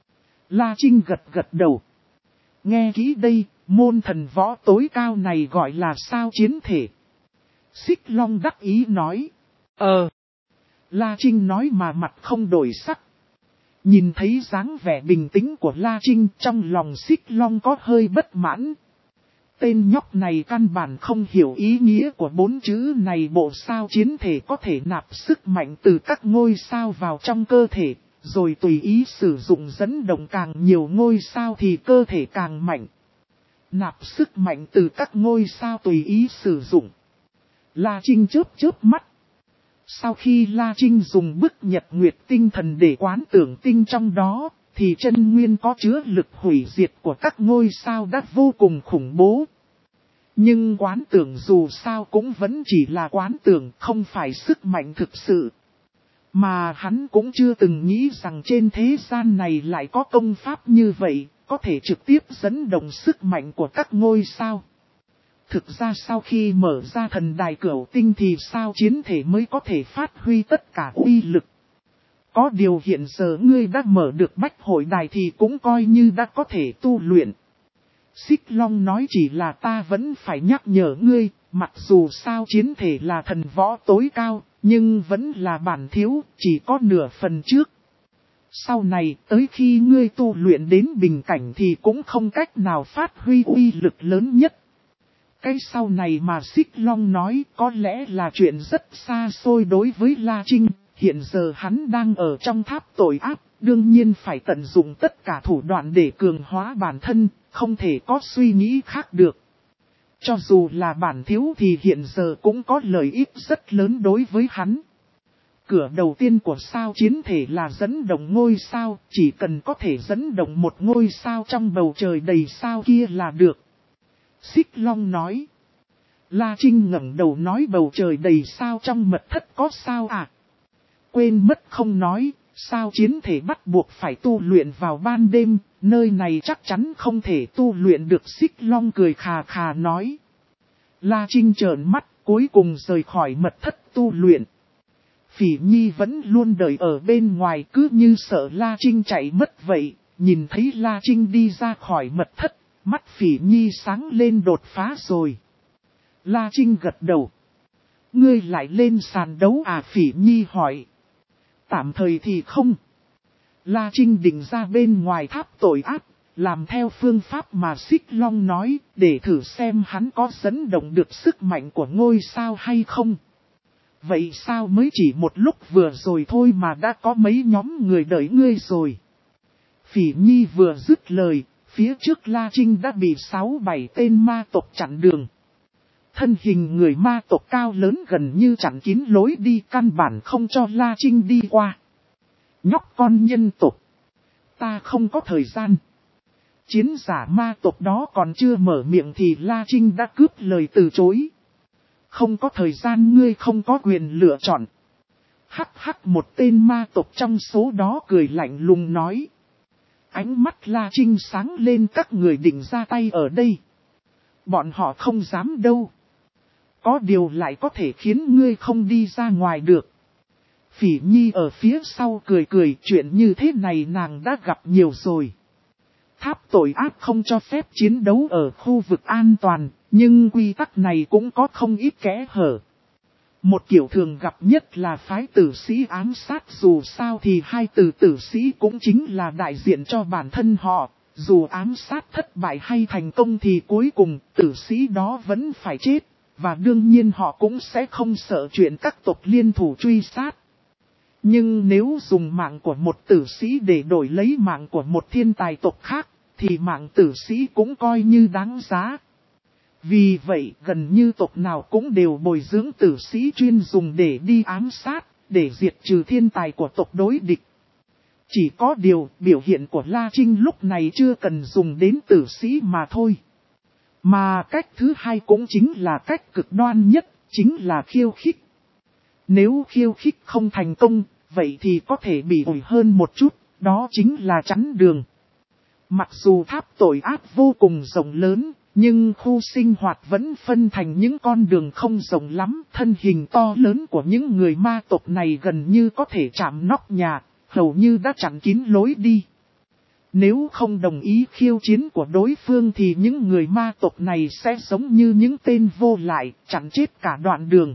La Trinh gật gật đầu. Nghe kỹ đây, môn thần võ tối cao này gọi là sao chiến thể. Xích Long đắc ý nói. Ờ. La Trinh nói mà mặt không đổi sắc. Nhìn thấy dáng vẻ bình tĩnh của La Trinh, trong lòng Xích Long có hơi bất mãn. Tên nhóc này căn bản không hiểu ý nghĩa của bốn chữ này. Bộ sao chiến thể có thể nạp sức mạnh từ các ngôi sao vào trong cơ thể, rồi tùy ý sử dụng dẫn động càng nhiều ngôi sao thì cơ thể càng mạnh. Nạp sức mạnh từ các ngôi sao tùy ý sử dụng. La Trinh chớp chớp mắt. Sau khi La Trinh dùng bức nhật nguyệt tinh thần để quán tưởng tinh trong đó, thì chân nguyên có chứa lực hủy diệt của các ngôi sao đã vô cùng khủng bố. Nhưng quán tưởng dù sao cũng vẫn chỉ là quán tưởng, không phải sức mạnh thực sự. Mà hắn cũng chưa từng nghĩ rằng trên thế gian này lại có công pháp như vậy, có thể trực tiếp dẫn động sức mạnh của các ngôi sao. Thực ra sau khi mở ra thần đài cửu tinh thì sao chiến thể mới có thể phát huy tất cả uy lực. Có điều hiện giờ ngươi đã mở được bách hội đài thì cũng coi như đã có thể tu luyện. Xích Long nói chỉ là ta vẫn phải nhắc nhở ngươi, mặc dù sao chiến thể là thần võ tối cao, nhưng vẫn là bản thiếu, chỉ có nửa phần trước. Sau này, tới khi ngươi tu luyện đến bình cảnh thì cũng không cách nào phát huy uy lực lớn nhất. Cái sau này mà Xích Long nói có lẽ là chuyện rất xa xôi đối với La Trinh, hiện giờ hắn đang ở trong tháp tội ác, đương nhiên phải tận dụng tất cả thủ đoạn để cường hóa bản thân, không thể có suy nghĩ khác được. Cho dù là bản thiếu thì hiện giờ cũng có lợi ích rất lớn đối với hắn. Cửa đầu tiên của sao chiến thể là dẫn động ngôi sao, chỉ cần có thể dẫn động một ngôi sao trong bầu trời đầy sao kia là được. Xích Long nói. La Trinh ngẩng đầu nói bầu trời đầy sao trong mật thất có sao à? Quên mất không nói, sao chiến thể bắt buộc phải tu luyện vào ban đêm, nơi này chắc chắn không thể tu luyện được. Xích Long cười khà khà nói. La Trinh trợn mắt, cuối cùng rời khỏi mật thất tu luyện. Phỉ Nhi vẫn luôn đợi ở bên ngoài cứ như sợ La Trinh chạy mất vậy, nhìn thấy La Trinh đi ra khỏi mật thất, mắt Phỉ Nhi sáng lên đột phá rồi. La Trinh gật đầu. Ngươi lại lên sàn đấu à? Phỉ Nhi hỏi. Tạm thời thì không. La Trinh định ra bên ngoài tháp tội ác, làm theo phương pháp mà Xích Long nói, để thử xem hắn có dẫn động được sức mạnh của ngôi sao hay không. Vậy sao mới chỉ một lúc vừa rồi thôi mà đã có mấy nhóm người đợi ngươi rồi. Phỉ Nhi vừa dứt lời, phía trước La Trinh đã bị sáu bảy tên ma tộc chặn đường. Thân hình người ma tộc cao lớn gần như chặn kín lối đi, căn bản không cho La Trinh đi qua. Nhóc con nhân tộc, ta không có thời gian. Chiến giả ma tộc đó còn chưa mở miệng thì La Trinh đã cướp lời từ chối. Không có thời gian, ngươi không có quyền lựa chọn. Hắc hắc, một tên ma tộc trong số đó cười lạnh lùng nói. Ánh mắt La Trinh sáng lên, các người định ra tay ở đây. Bọn họ không dám đâu. Có điều lại có thể khiến ngươi không đi ra ngoài được. Phỉ Nhi ở phía sau cười cười, chuyện như thế này nàng đã gặp nhiều rồi. Tháp tội ác không cho phép chiến đấu ở khu vực an toàn, nhưng quy tắc này cũng có không ít kẽ hở. Một kiểu thường gặp nhất là phái tử sĩ ám sát, dù sao thì hai từ tử sĩ cũng chính là đại diện cho bản thân họ. Dù ám sát thất bại hay thành công thì cuối cùng tử sĩ đó vẫn phải chết, và đương nhiên họ cũng sẽ không sợ chuyện các tộc liên thủ truy sát. Nhưng nếu dùng mạng của một tử sĩ để đổi lấy mạng của một thiên tài tộc khác, thì mạng tử sĩ cũng coi như đáng giá. Vì vậy, gần như tộc nào cũng đều bồi dưỡng tử sĩ chuyên dùng để đi ám sát, để diệt trừ thiên tài của tộc đối địch. Chỉ có điều, biểu hiện của La Trinh lúc này chưa cần dùng đến tử sĩ mà thôi. Mà cách thứ hai cũng chính là cách cực đoan nhất, chính là khiêu khích. Nếu khiêu khích không thành công, vậy thì có thể bị ủi hơn một chút, đó chính là chắn đường. Mặc dù tháp tội ác vô cùng rộng lớn, nhưng khu sinh hoạt vẫn phân thành những con đường không rộng lắm. Thân hình to lớn của những người ma tộc này gần như có thể chạm nóc nhà, hầu như đã chặn kín lối đi. Nếu không đồng ý khiêu chiến của đối phương thì những người ma tộc này sẽ giống như những tên vô lại, chặn chết cả đoạn đường.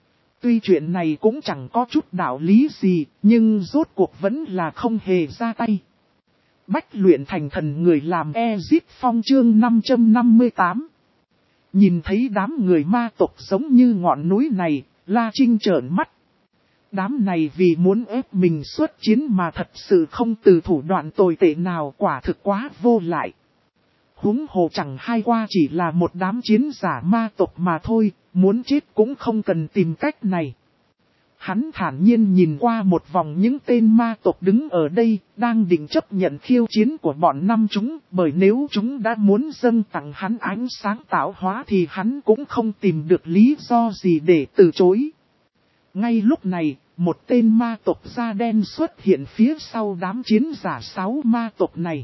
Tuy chuyện này cũng chẳng có chút đạo lý gì, nhưng rốt cuộc vẫn là không hề ra tay. Bách luyện thành thần người làm Ezit Phong chương năm trăm năm mươi tám. Nhìn thấy đám người ma tộc giống như ngọn núi này, La Trinh trợn mắt. Đám này vì muốn ép mình xuất chiến mà thật sự không từ thủ đoạn tồi tệ nào, quả thực quá vô lại. Huống hồ chẳng hay qua chỉ là một đám chiến giả ma tộc mà thôi, muốn chết cũng không cần tìm cách này. Hắn thản nhiên nhìn qua một vòng những tên ma tộc đứng ở đây, đang định chấp nhận khiêu chiến của bọn năm chúng, bởi nếu chúng đã muốn dâng tặng hắn ánh sáng tạo hóa thì hắn cũng không tìm được lý do gì để từ chối. Ngay lúc này, một tên ma tộc da đen xuất hiện phía sau đám chiến giả sáu ma tộc này.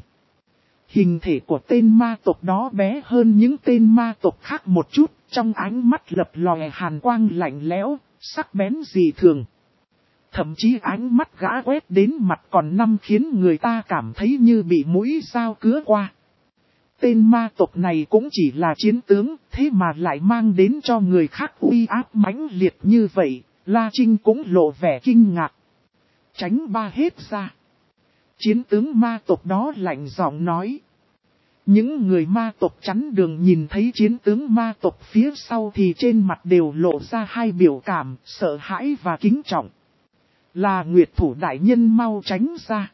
Hình thể của tên ma tộc đó bé hơn những tên ma tộc khác một chút, trong ánh mắt lập lòe hàn quang lạnh lẽo, sắc bén dị thường. Thậm chí ánh mắt gã quét đến mặt còn năm khiến người ta cảm thấy như bị mũi dao cứa qua. Tên ma tộc này cũng chỉ là chiến tướng, thế mà lại mang đến cho người khác uy áp mãnh liệt như vậy, La Trinh cũng lộ vẻ kinh ngạc. Tránh ba hết ra. Chiến tướng ma tộc đó lạnh giọng nói. Những người ma tộc chắn đường nhìn thấy chiến tướng ma tộc phía sau thì trên mặt đều lộ ra hai biểu cảm, sợ hãi và kính trọng. Là Nguyệt Thủ đại nhân, mau tránh ra.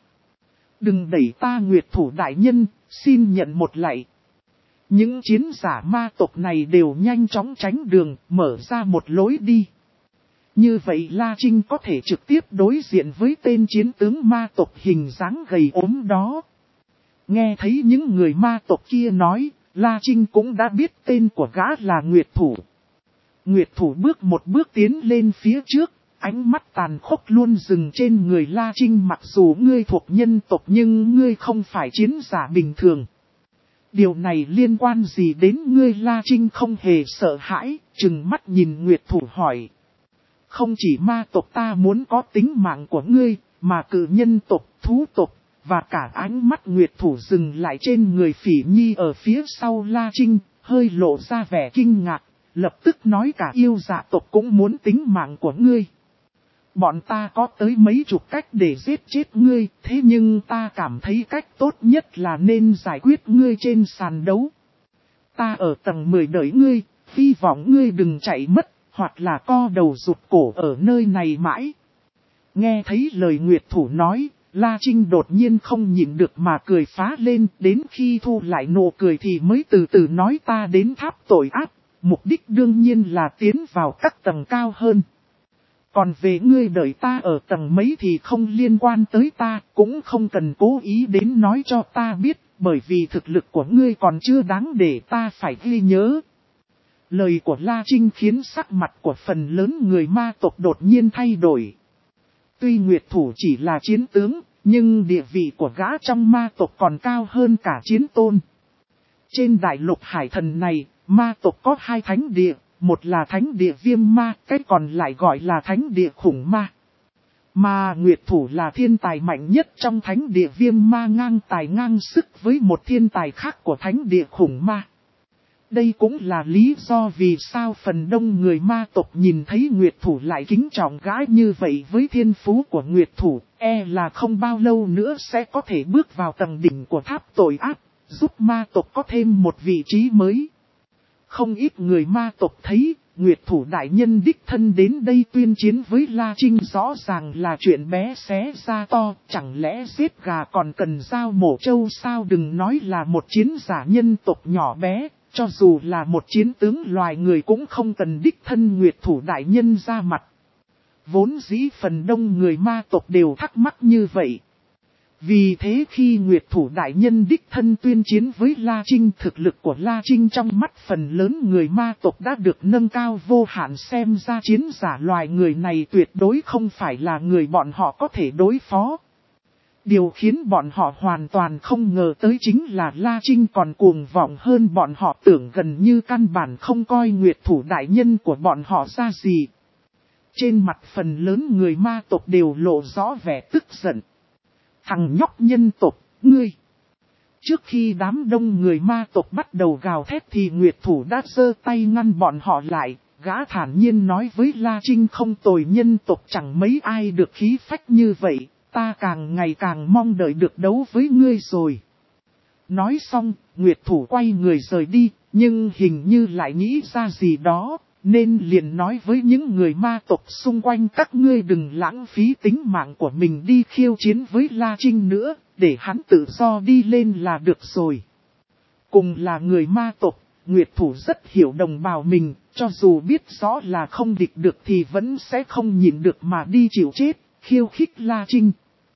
Đừng đẩy ta, Nguyệt Thủ đại nhân, xin nhận một lạy. Những chiến giả ma tộc này đều nhanh chóng tránh đường, mở ra một lối đi. Như vậy La Trinh có thể trực tiếp đối diện với tên chiến tướng ma tộc hình dáng gầy ốm đó. Nghe thấy những người ma tộc kia nói, La Trinh cũng đã biết tên của gã là Nguyệt Thủ. Nguyệt Thủ bước một bước tiến lên phía trước, ánh mắt tàn khốc luôn dừng trên người La Trinh. Mặc dù ngươi thuộc nhân tộc nhưng ngươi không phải chiến giả bình thường. Điều này liên quan gì đến ngươi? La Trinh không hề sợ hãi, trừng mắt nhìn Nguyệt Thủ hỏi. Không chỉ ma tộc ta muốn có tính mạng của ngươi, mà cự nhân tộc, thú tộc, và cả ánh mắt Nguyệt Thủ dừng lại trên người Phỉ Nhi ở phía sau La Trinh, hơi lộ ra vẻ kinh ngạc, lập tức nói cả yêu dạ tộc cũng muốn tính mạng của ngươi. Bọn ta có tới mấy chục cách để giết chết ngươi, thế nhưng ta cảm thấy cách tốt nhất là nên giải quyết ngươi trên sàn đấu. Ta ở tầng mười đợi ngươi, hy vọng ngươi đừng chạy mất, hoặc là co đầu rụt cổ ở nơi này mãi. Nghe thấy lời Nguyệt Thủ nói, La Trinh đột nhiên không nhịn được mà cười phá lên, đến khi thu lại nụ cười thì mới từ từ nói ta đến tháp tội ác, mục đích đương nhiên là tiến vào các tầng cao hơn. Còn về ngươi đợi ta ở tầng mấy thì không liên quan tới ta, cũng không cần cố ý đến nói cho ta biết, bởi vì thực lực của ngươi còn chưa đáng để ta phải ghi nhớ. Lời của La Trinh khiến sắc mặt của phần lớn người ma tộc đột nhiên thay đổi. Tuy Nguyệt Thủ chỉ là chiến tướng, nhưng địa vị của gã trong ma tộc còn cao hơn cả chiến tôn. Trên đại lục hải thần này, ma tộc có hai thánh địa, một là thánh địa viêm ma, cái còn lại gọi là thánh địa khủng ma. Mà Nguyệt Thủ là thiên tài mạnh nhất trong thánh địa viêm ma, ngang tài ngang sức với một thiên tài khác của thánh địa khủng ma. Đây cũng là lý do vì sao phần đông người ma tộc nhìn thấy Nguyệt Thủ lại kính trọng gã như vậy. Với thiên phú của Nguyệt Thủ, e là không bao lâu nữa sẽ có thể bước vào tầng đỉnh của tháp tội ác, giúp ma tộc có thêm một vị trí mới. Không ít người ma tộc thấy, Nguyệt Thủ đại nhân đích thân đến đây tuyên chiến với La Trinh rõ ràng là chuyện bé xé ra to, chẳng lẽ giết gà còn cần dao mổ trâu sao? Đừng nói là một chiến giả nhân tộc nhỏ bé, cho dù là một chiến tướng loài người cũng không cần đích thân Nguyệt Thủ đại nhân ra mặt. Vốn dĩ phần đông người ma tộc đều thắc mắc như vậy. Vì thế khi Nguyệt Thủ đại nhân đích thân tuyên chiến với La Trinh, thực lực của La Trinh trong mắt phần lớn người ma tộc đã được nâng cao vô hạn, xem ra chiến giả loài người này tuyệt đối không phải là người bọn họ có thể đối phó. Điều khiến bọn họ hoàn toàn không ngờ tới chính là La Trinh còn cuồng vọng hơn bọn họ tưởng, gần như căn bản không coi Nguyệt Thủ đại nhân của bọn họ ra gì. Trên mặt phần lớn người ma tộc đều lộ rõ vẻ tức giận. Thằng nhóc nhân tộc, ngươi! Trước khi đám đông người ma tộc bắt đầu gào thét thì Nguyệt Thủ đã giơ tay ngăn bọn họ lại. Gã thản nhiên nói với La Trinh, không tồi, nhân tộc chẳng mấy ai được khí phách như vậy. Ta càng ngày càng mong đợi được đấu với ngươi rồi. Nói xong, Nguyệt Thủ quay người rời đi, nhưng hình như lại nghĩ ra gì đó, nên liền nói với những người ma tộc xung quanh, các ngươi đừng lãng phí tính mạng của mình đi khiêu chiến với La Trinh nữa, để hắn tự do đi lên là được rồi. Cùng là người ma tộc, Nguyệt Thủ rất hiểu đồng bào mình, cho dù biết rõ là không địch được thì vẫn sẽ không nhịn được mà đi chịu chết, khiêu khích La Trinh.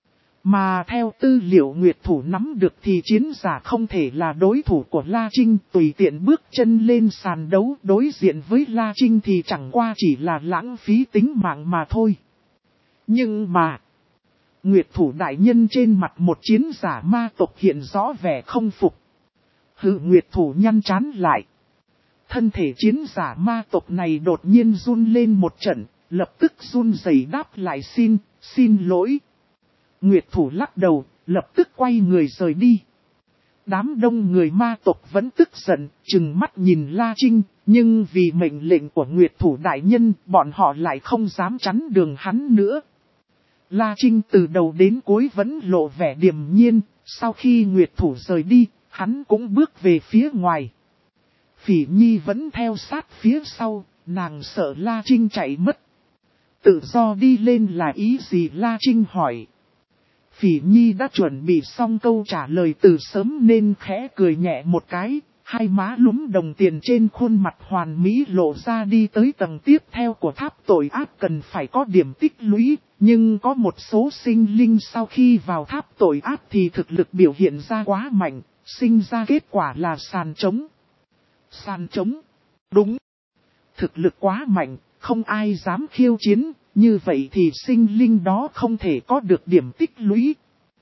Mà theo tư liệu Nguyệt Thủ nắm được thì chiến giả không thể là đối thủ của La Trinh, tùy tiện bước chân lên sàn đấu đối diện với La Trinh thì chẳng qua chỉ là lãng phí tính mạng mà thôi. Nhưng mà, Nguyệt Thủ đại nhân trên mặt một chiến giả ma tộc hiện rõ vẻ không phục. Hừ, Nguyệt Thủ nhăn trán lại. Thân thể chiến giả ma tộc này đột nhiên run lên một trận, lập tức run rẩy đáp lại, xin, xin lỗi. Nguyệt Thủ lắc đầu, lập tức quay người rời đi. Đám đông người ma tộc vẫn tức giận, trừng mắt nhìn La Trinh, nhưng vì mệnh lệnh của Nguyệt Thủ đại nhân, bọn họ lại không dám chắn đường hắn nữa. La Trinh từ đầu đến cuối vẫn lộ vẻ điềm nhiên, sau khi Nguyệt Thủ rời đi, hắn cũng bước về phía ngoài. Phỉ Nhi vẫn theo sát phía sau, nàng sợ La Trinh chạy mất. Tự do đi lên là ý gì? La Trinh hỏi. Phỉ Nhi đã chuẩn bị xong câu trả lời từ sớm nên khẽ cười nhẹ một cái, hai má lúm đồng tiền trên khuôn mặt hoàn mỹ lộ ra. Đi tới tầng tiếp theo của tháp tội ác cần phải có điểm tích lũy, nhưng có một số sinh linh sau khi vào tháp tội ác thì thực lực biểu hiện ra quá mạnh, sinh ra kết quả là sàn trống. Sàn trống? Đúng. Thực lực quá mạnh, không ai dám khiêu chiến. Như vậy thì sinh linh đó không thể có được điểm tích lũy.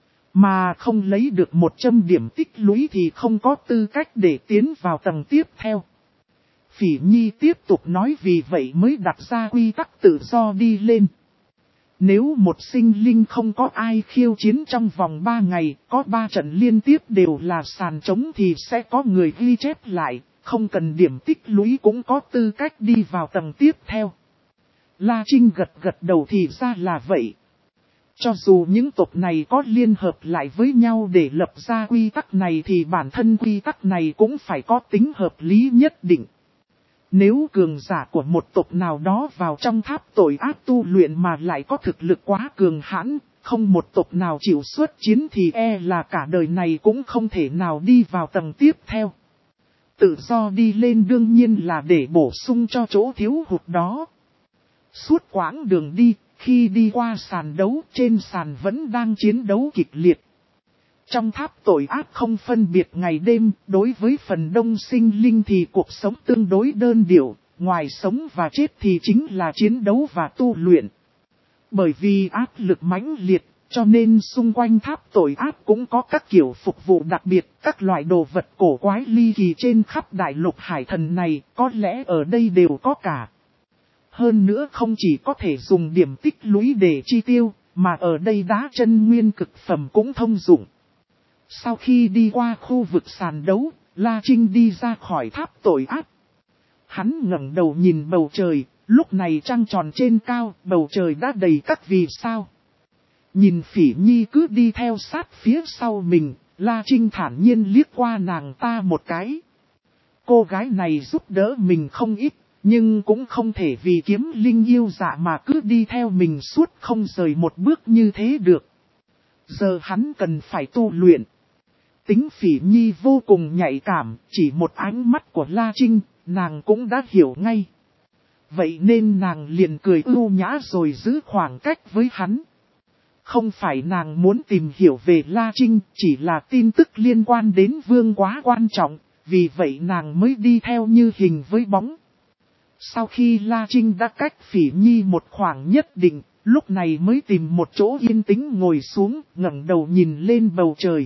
Mà không lấy được một trăm điểm tích lũy thì không có tư cách để tiến vào tầng tiếp theo. Phỉ Nhi tiếp tục nói, vì vậy mới đặt ra quy tắc tự do đi lên. Nếu một sinh linh không có ai khiêu chiến trong vòng ba ngày, có ba trận liên tiếp đều là sàn trống thì sẽ có người ghi chép lại, không cần điểm tích lũy cũng có tư cách đi vào tầng tiếp theo. La Trinh gật gật đầu, thì ra là vậy. Cho dù những tộc này có liên hợp lại với nhau để lập ra quy tắc này thì bản thân quy tắc này cũng phải có tính hợp lý nhất định. Nếu cường giả của một tộc nào đó vào trong tháp tội ác tu luyện mà lại có thực lực quá cường hãn, không một tộc nào chịu xuất chiến thì e là cả đời này cũng không thể nào đi vào tầng tiếp theo. tự do đi lên đương nhiên là để bổ sung cho chỗ thiếu hụt đó. Suốt quãng đường đi, khi đi qua sàn đấu, trên sàn vẫn đang chiến đấu kịch liệt. Trong tháp tội ác không phân biệt ngày đêm, đối với phần đông sinh linh thì cuộc sống tương đối đơn điệu, ngoài sống và chết thì chính là chiến đấu và tu luyện. Bởi vì áp lực mãnh liệt, cho nên xung quanh tháp tội ác cũng có các kiểu phục vụ đặc biệt, các loại đồ vật cổ quái ly kỳ trên khắp đại lục hải thần này, có lẽ ở đây đều có cả. Hơn nữa không chỉ có thể dùng điểm tích lũy để chi tiêu, mà ở đây đá chân nguyên cực phẩm cũng thông dụng. Sau khi đi qua khu vực sàn đấu, La Trinh đi ra khỏi tháp tội ác. Hắn ngẩng đầu nhìn bầu trời, lúc này trăng tròn trên cao, bầu trời đã đầy các vì sao. Nhìn Phỉ Nhi cứ đi theo sát phía sau mình, La Trinh thản nhiên liếc qua nàng ta một cái. Cô gái này giúp đỡ mình không ít, nhưng cũng không thể vì kiếm linh yêu dạ mà cứ đi theo mình suốt không rời một bước như thế được. Giờ hắn cần phải tu luyện. Tính Phỉ Nhi vô cùng nhạy cảm, chỉ một ánh mắt của La Trinh, nàng cũng đã hiểu ngay. Vậy nên nàng liền cười ưu nhã rồi giữ khoảng cách với hắn. Không phải nàng muốn tìm hiểu về La Trinh, chỉ là tin tức liên quan đến vương quá quan trọng, vì vậy nàng mới đi theo như hình với bóng. Sau khi La Trinh đã cách Phỉ Nhi một khoảng nhất định, lúc này mới tìm một chỗ yên tĩnh ngồi xuống, ngẩng đầu nhìn lên bầu trời.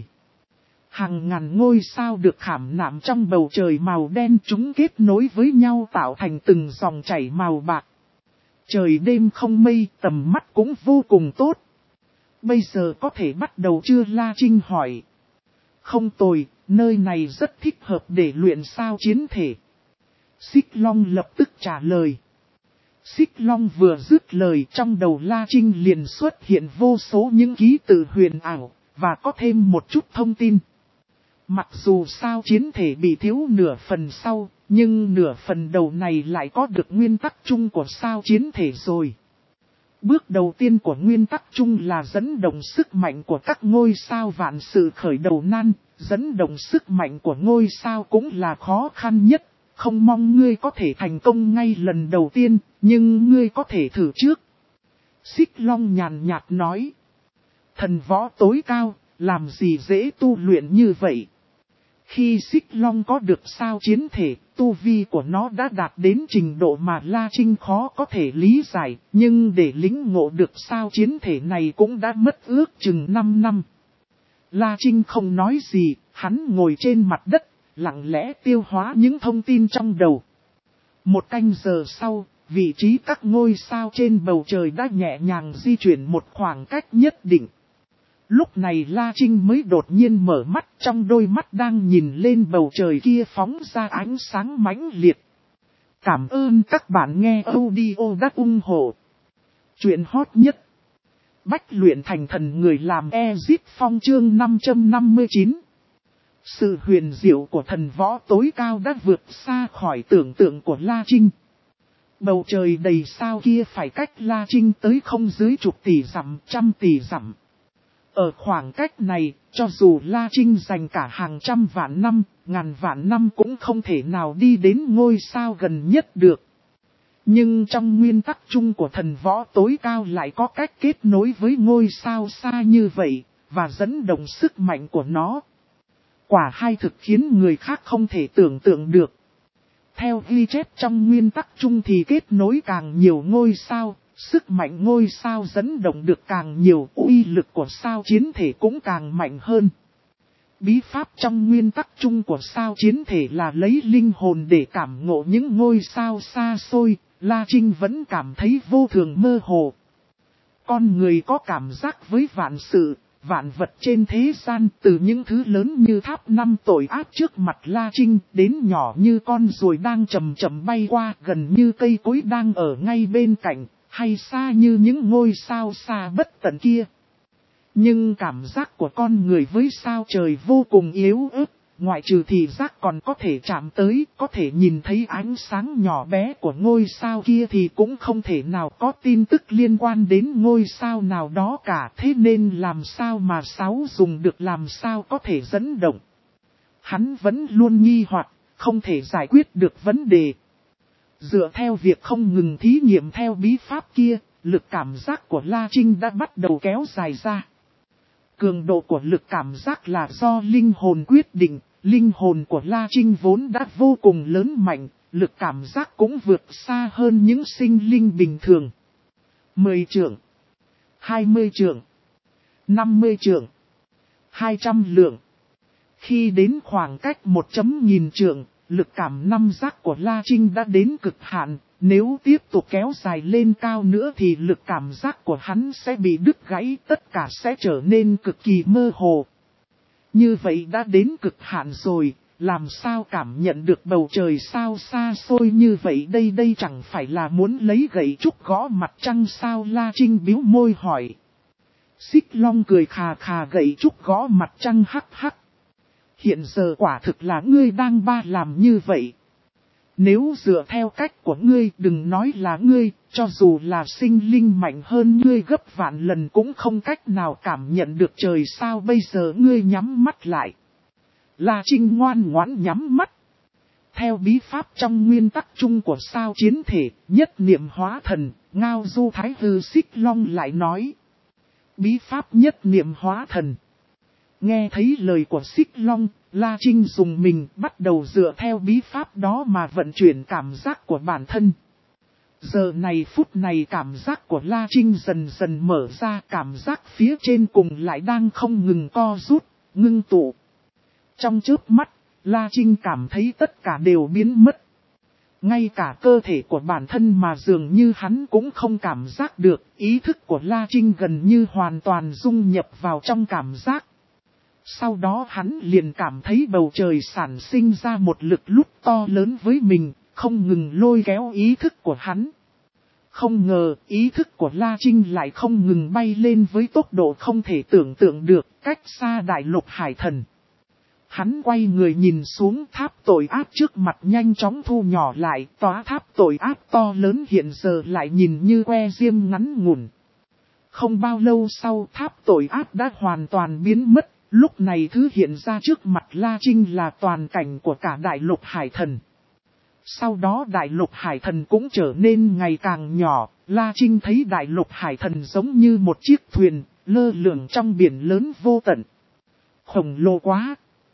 Hàng ngàn ngôi sao được khảm nạm trong bầu trời màu đen, chúng kết nối với nhau tạo thành từng dòng chảy màu bạc. Trời đêm không mây, tầm mắt cũng vô cùng tốt. Bây giờ có thể bắt đầu chưa? La Trinh hỏi. Không tồi, nơi này rất thích hợp để luyện sao chiến thể. Xích Long lập tức trả lời. Xích Long vừa dứt lời, trong đầu La Trinh liền xuất hiện vô số những ký tự huyền ảo, và có thêm một chút thông tin. Mặc dù sao chiến thể bị thiếu nửa phần sau, nhưng nửa phần đầu này lại có được nguyên tắc chung của sao chiến thể rồi. Bước đầu tiên của nguyên tắc chung là dẫn động sức mạnh của các ngôi sao vạn sự khởi đầu nan, dẫn động sức mạnh của ngôi sao cũng là khó khăn nhất, không mong ngươi có thể thành công ngay lần đầu tiên, nhưng ngươi có thể thử trước. Xích Long nhàn nhạt nói, thần võ tối cao, làm gì dễ tu luyện như vậy. Khi Xích Long có được sao chiến thể, tu vi của nó đã đạt đến trình độ mà La Trinh khó có thể lý giải, nhưng để lĩnh ngộ được sao chiến thể này cũng đã mất ước chừng năm năm. La Trinh không nói gì, hắn ngồi trên mặt đất, lặng lẽ tiêu hóa những thông tin trong đầu. Một canh giờ sau, vị trí các ngôi sao trên bầu trời đã nhẹ nhàng di chuyển một khoảng cách nhất định. Lúc này La Trinh mới đột nhiên mở mắt, trong đôi mắt đang nhìn lên bầu trời kia phóng ra ánh sáng mãnh liệt. Cảm ơn các bạn nghe audio đã ủng hộ. Chuyện hot nhất. Bách luyện thành thần người làm Ezip Phong chương năm trăm năm mươi chín. Sự huyền diệu của thần võ tối cao đã vượt xa khỏi tưởng tượng của La Trinh. Bầu trời đầy sao kia phải cách La Trinh tới không dưới chục tỷ dặm, trăm tỷ dặm. Ở khoảng cách này, cho dù La Trinh dành cả hàng trăm vạn năm, ngàn vạn năm cũng không thể nào đi đến ngôi sao gần nhất được. Nhưng trong nguyên tắc chung của thần võ tối cao lại có cách kết nối với ngôi sao xa như vậy, và dẫn động sức mạnh của nó. Quả hai thực khiến người khác không thể tưởng tượng được. Theo ghi chép trong nguyên tắc chung thì kết nối càng nhiều ngôi sao, sức mạnh ngôi sao dẫn động được càng nhiều, uy lực của sao chiến thể cũng càng mạnh hơn. Bí pháp trong nguyên tắc chung của sao chiến thể là lấy linh hồn để cảm ngộ những ngôi sao xa xôi, La Trinh vẫn cảm thấy vô thường mơ hồ. Con người có cảm giác với vạn sự, vạn vật trên thế gian, từ những thứ lớn như tháp năm tội ác trước mặt La Trinh, đến nhỏ như con ruồi đang chậm chậm bay qua, gần như cây cối đang ở ngay bên cạnh, hay xa như những ngôi sao xa bất tận kia. Nhưng cảm giác của con người với sao trời vô cùng yếu ớt, ngoại trừ thị giác còn có thể chạm tới, có thể nhìn thấy ánh sáng nhỏ bé của ngôi sao kia thì cũng không thể nào có tin tức liên quan đến ngôi sao nào đó cả. Thế nên làm sao mà sáu dùng được, làm sao có thể dẫn động. Hắn vẫn luôn nghi hoặc, không thể giải quyết được vấn đề. Dựa theo việc không ngừng thí nghiệm theo bí pháp kia, lực cảm giác của La Trinh đã bắt đầu kéo dài ra. Cường độ của lực cảm giác là do linh hồn quyết định, linh hồn của La Trinh vốn đã vô cùng lớn mạnh, lực cảm giác cũng vượt xa hơn những sinh linh bình thường. mười trượng, hai mươi trượng, năm mươi trượng, hai trăm lượng. Khi đến khoảng cách một chấm nghìn trượng, lực cảm năm giác của La Trinh đã đến cực hạn, nếu tiếp tục kéo dài lên cao nữa thì lực cảm giác của hắn sẽ bị đứt gãy, tất cả sẽ trở nên cực kỳ mơ hồ. Như vậy đã đến cực hạn rồi, làm sao cảm nhận được bầu trời sao xa xôi như vậy đây đây chẳng phải là muốn lấy gậy trúc gõ mặt trăng sao? La Trinh bĩu môi hỏi. Xích Long cười khà khà, gậy trúc gõ mặt trăng hắc hắc. Hiện giờ quả thực là ngươi đang ba làm như vậy. Nếu dựa theo cách của ngươi, đừng nói là ngươi, cho dù là sinh linh mạnh hơn ngươi gấp vạn lần cũng không cách nào cảm nhận được trời sao. Bây giờ ngươi nhắm mắt lại. La Trinh ngoan ngoãn nhắm mắt. Theo bí pháp trong nguyên tắc chung của sao chiến thể, nhất niệm hóa thần, Ngao Du Thái Hư Xích Long lại nói. Bí pháp nhất niệm hóa thần. Nghe thấy lời của Xích Long, La Trinh dùng mình bắt đầu dựa theo bí pháp đó mà vận chuyển cảm giác của bản thân. Giờ này phút này cảm giác của La Trinh dần dần mở ra, cảm giác phía trên cùng lại đang không ngừng co rút, ngưng tụ. Trong chớp mắt, La Trinh cảm thấy tất cả đều biến mất. Ngay cả cơ thể của bản thân mà dường như hắn cũng không cảm giác được, ý thức của La Trinh gần như hoàn toàn dung nhập vào trong cảm giác. Sau đó hắn liền cảm thấy bầu trời sản sinh ra một lực lúc to lớn với mình, không ngừng lôi kéo ý thức của hắn. Không ngờ, ý thức của La Trinh lại không ngừng bay lên với tốc độ không thể tưởng tượng được, cách xa đại lục hải thần. Hắn quay người nhìn xuống, tháp tội ác trước mặt nhanh chóng thu nhỏ lại, tòa tháp tội ác to lớn hiện giờ lại nhìn như que diêm ngắn ngủn. Không bao lâu sau, tháp tội ác đã hoàn toàn biến mất, lúc này thứ hiện ra trước mặt La Trinh là toàn cảnh của cả đại lục hải thần. Sau đó đại lục hải thần cũng trở nên ngày càng nhỏ, La Trinh thấy đại lục hải thần giống như một chiếc thuyền, lơ lửng trong biển lớn vô tận. Khổng lồ quá!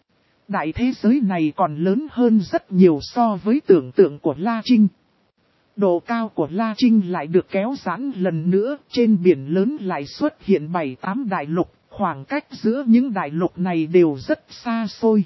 Đại thế giới này còn lớn hơn rất nhiều so với tưởng tượng của La Trinh. Độ cao của La Trinh lại được kéo giãn lần nữa, trên biển lớn lại xuất hiện bảy tám đại lục, khoảng cách giữa những đại lục này đều rất xa xôi.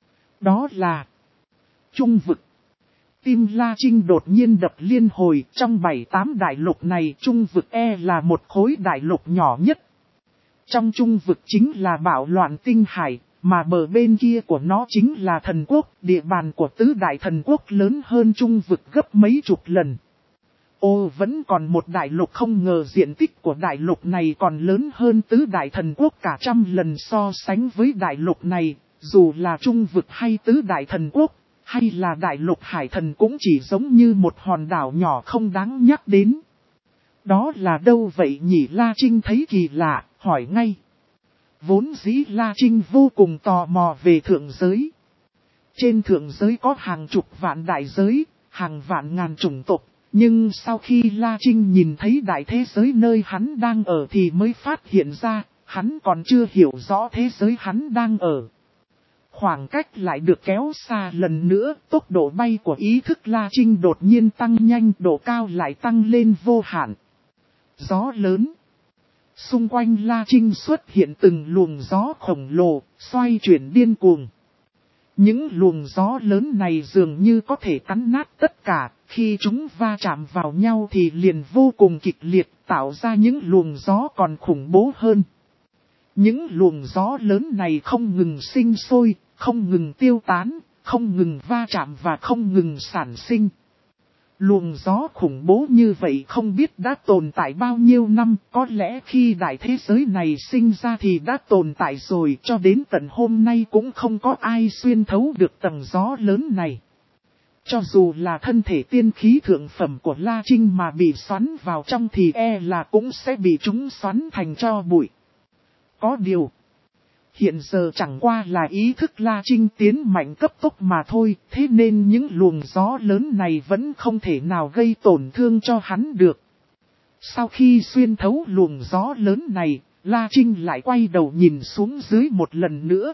Đó là Trung vực. Tim La Trinh đột nhiên đập liên hồi, trong bảy tám đại lục này Trung vực E là một khối đại lục nhỏ nhất. Trong Trung vực chính là bạo loạn tinh hải, mà bờ bên kia của nó chính là thần quốc, địa bàn của tứ đại thần quốc lớn hơn Trung vực gấp mấy chục lần. Ô, vẫn còn một đại lục, không ngờ diện tích của đại lục này còn lớn hơn tứ đại thần quốc cả trăm lần. So sánh với đại lục này, dù là Trung vực hay tứ đại thần quốc, hay là đại lục hải thần cũng chỉ giống như một hòn đảo nhỏ không đáng nhắc đến. Đó là đâu vậy nhỉ? La Trinh thấy kỳ lạ, hỏi ngay. Vốn dĩ La Trinh vô cùng tò mò về thượng giới. Trên thượng giới có hàng chục vạn đại giới, hàng vạn ngàn chủng tộc. Nhưng sau khi La Trinh nhìn thấy đại thế giới nơi hắn đang ở thì mới phát hiện ra, hắn còn chưa hiểu rõ thế giới hắn đang ở. Khoảng cách lại được kéo xa lần nữa, tốc độ bay của ý thức La Trinh đột nhiên tăng nhanh, độ cao lại tăng lên vô hạn. Gió lớn. Xung quanh La Trinh xuất hiện từng luồng gió khổng lồ, xoay chuyển điên cuồng. Những luồng gió lớn này dường như có thể cắn nát tất cả, khi chúng va chạm vào nhau thì liền vô cùng kịch liệt, tạo ra những luồng gió còn khủng bố hơn. Những luồng gió lớn này không ngừng sinh sôi, không ngừng tiêu tán, không ngừng va chạm và không ngừng sản sinh. Luồng gió khủng bố như vậy không biết đã tồn tại bao nhiêu năm, có lẽ khi đại thế giới này sinh ra thì đã tồn tại rồi, cho đến tận hôm nay cũng không có ai xuyên thấu được tầng gió lớn này. Cho dù là thân thể tiên khí thượng phẩm của La Trinh mà bị xoắn vào trong thì e là cũng sẽ bị chúng xoắn thành tro bụi. Có điều, Hiện giờ chẳng qua là ý thức La Trinh tiến mạnh cấp tốc mà thôi, thế nên những luồng gió lớn này vẫn không thể nào gây tổn thương cho hắn được. Sau khi xuyên thấu luồng gió lớn này, La Trinh lại quay đầu nhìn xuống dưới một lần nữa.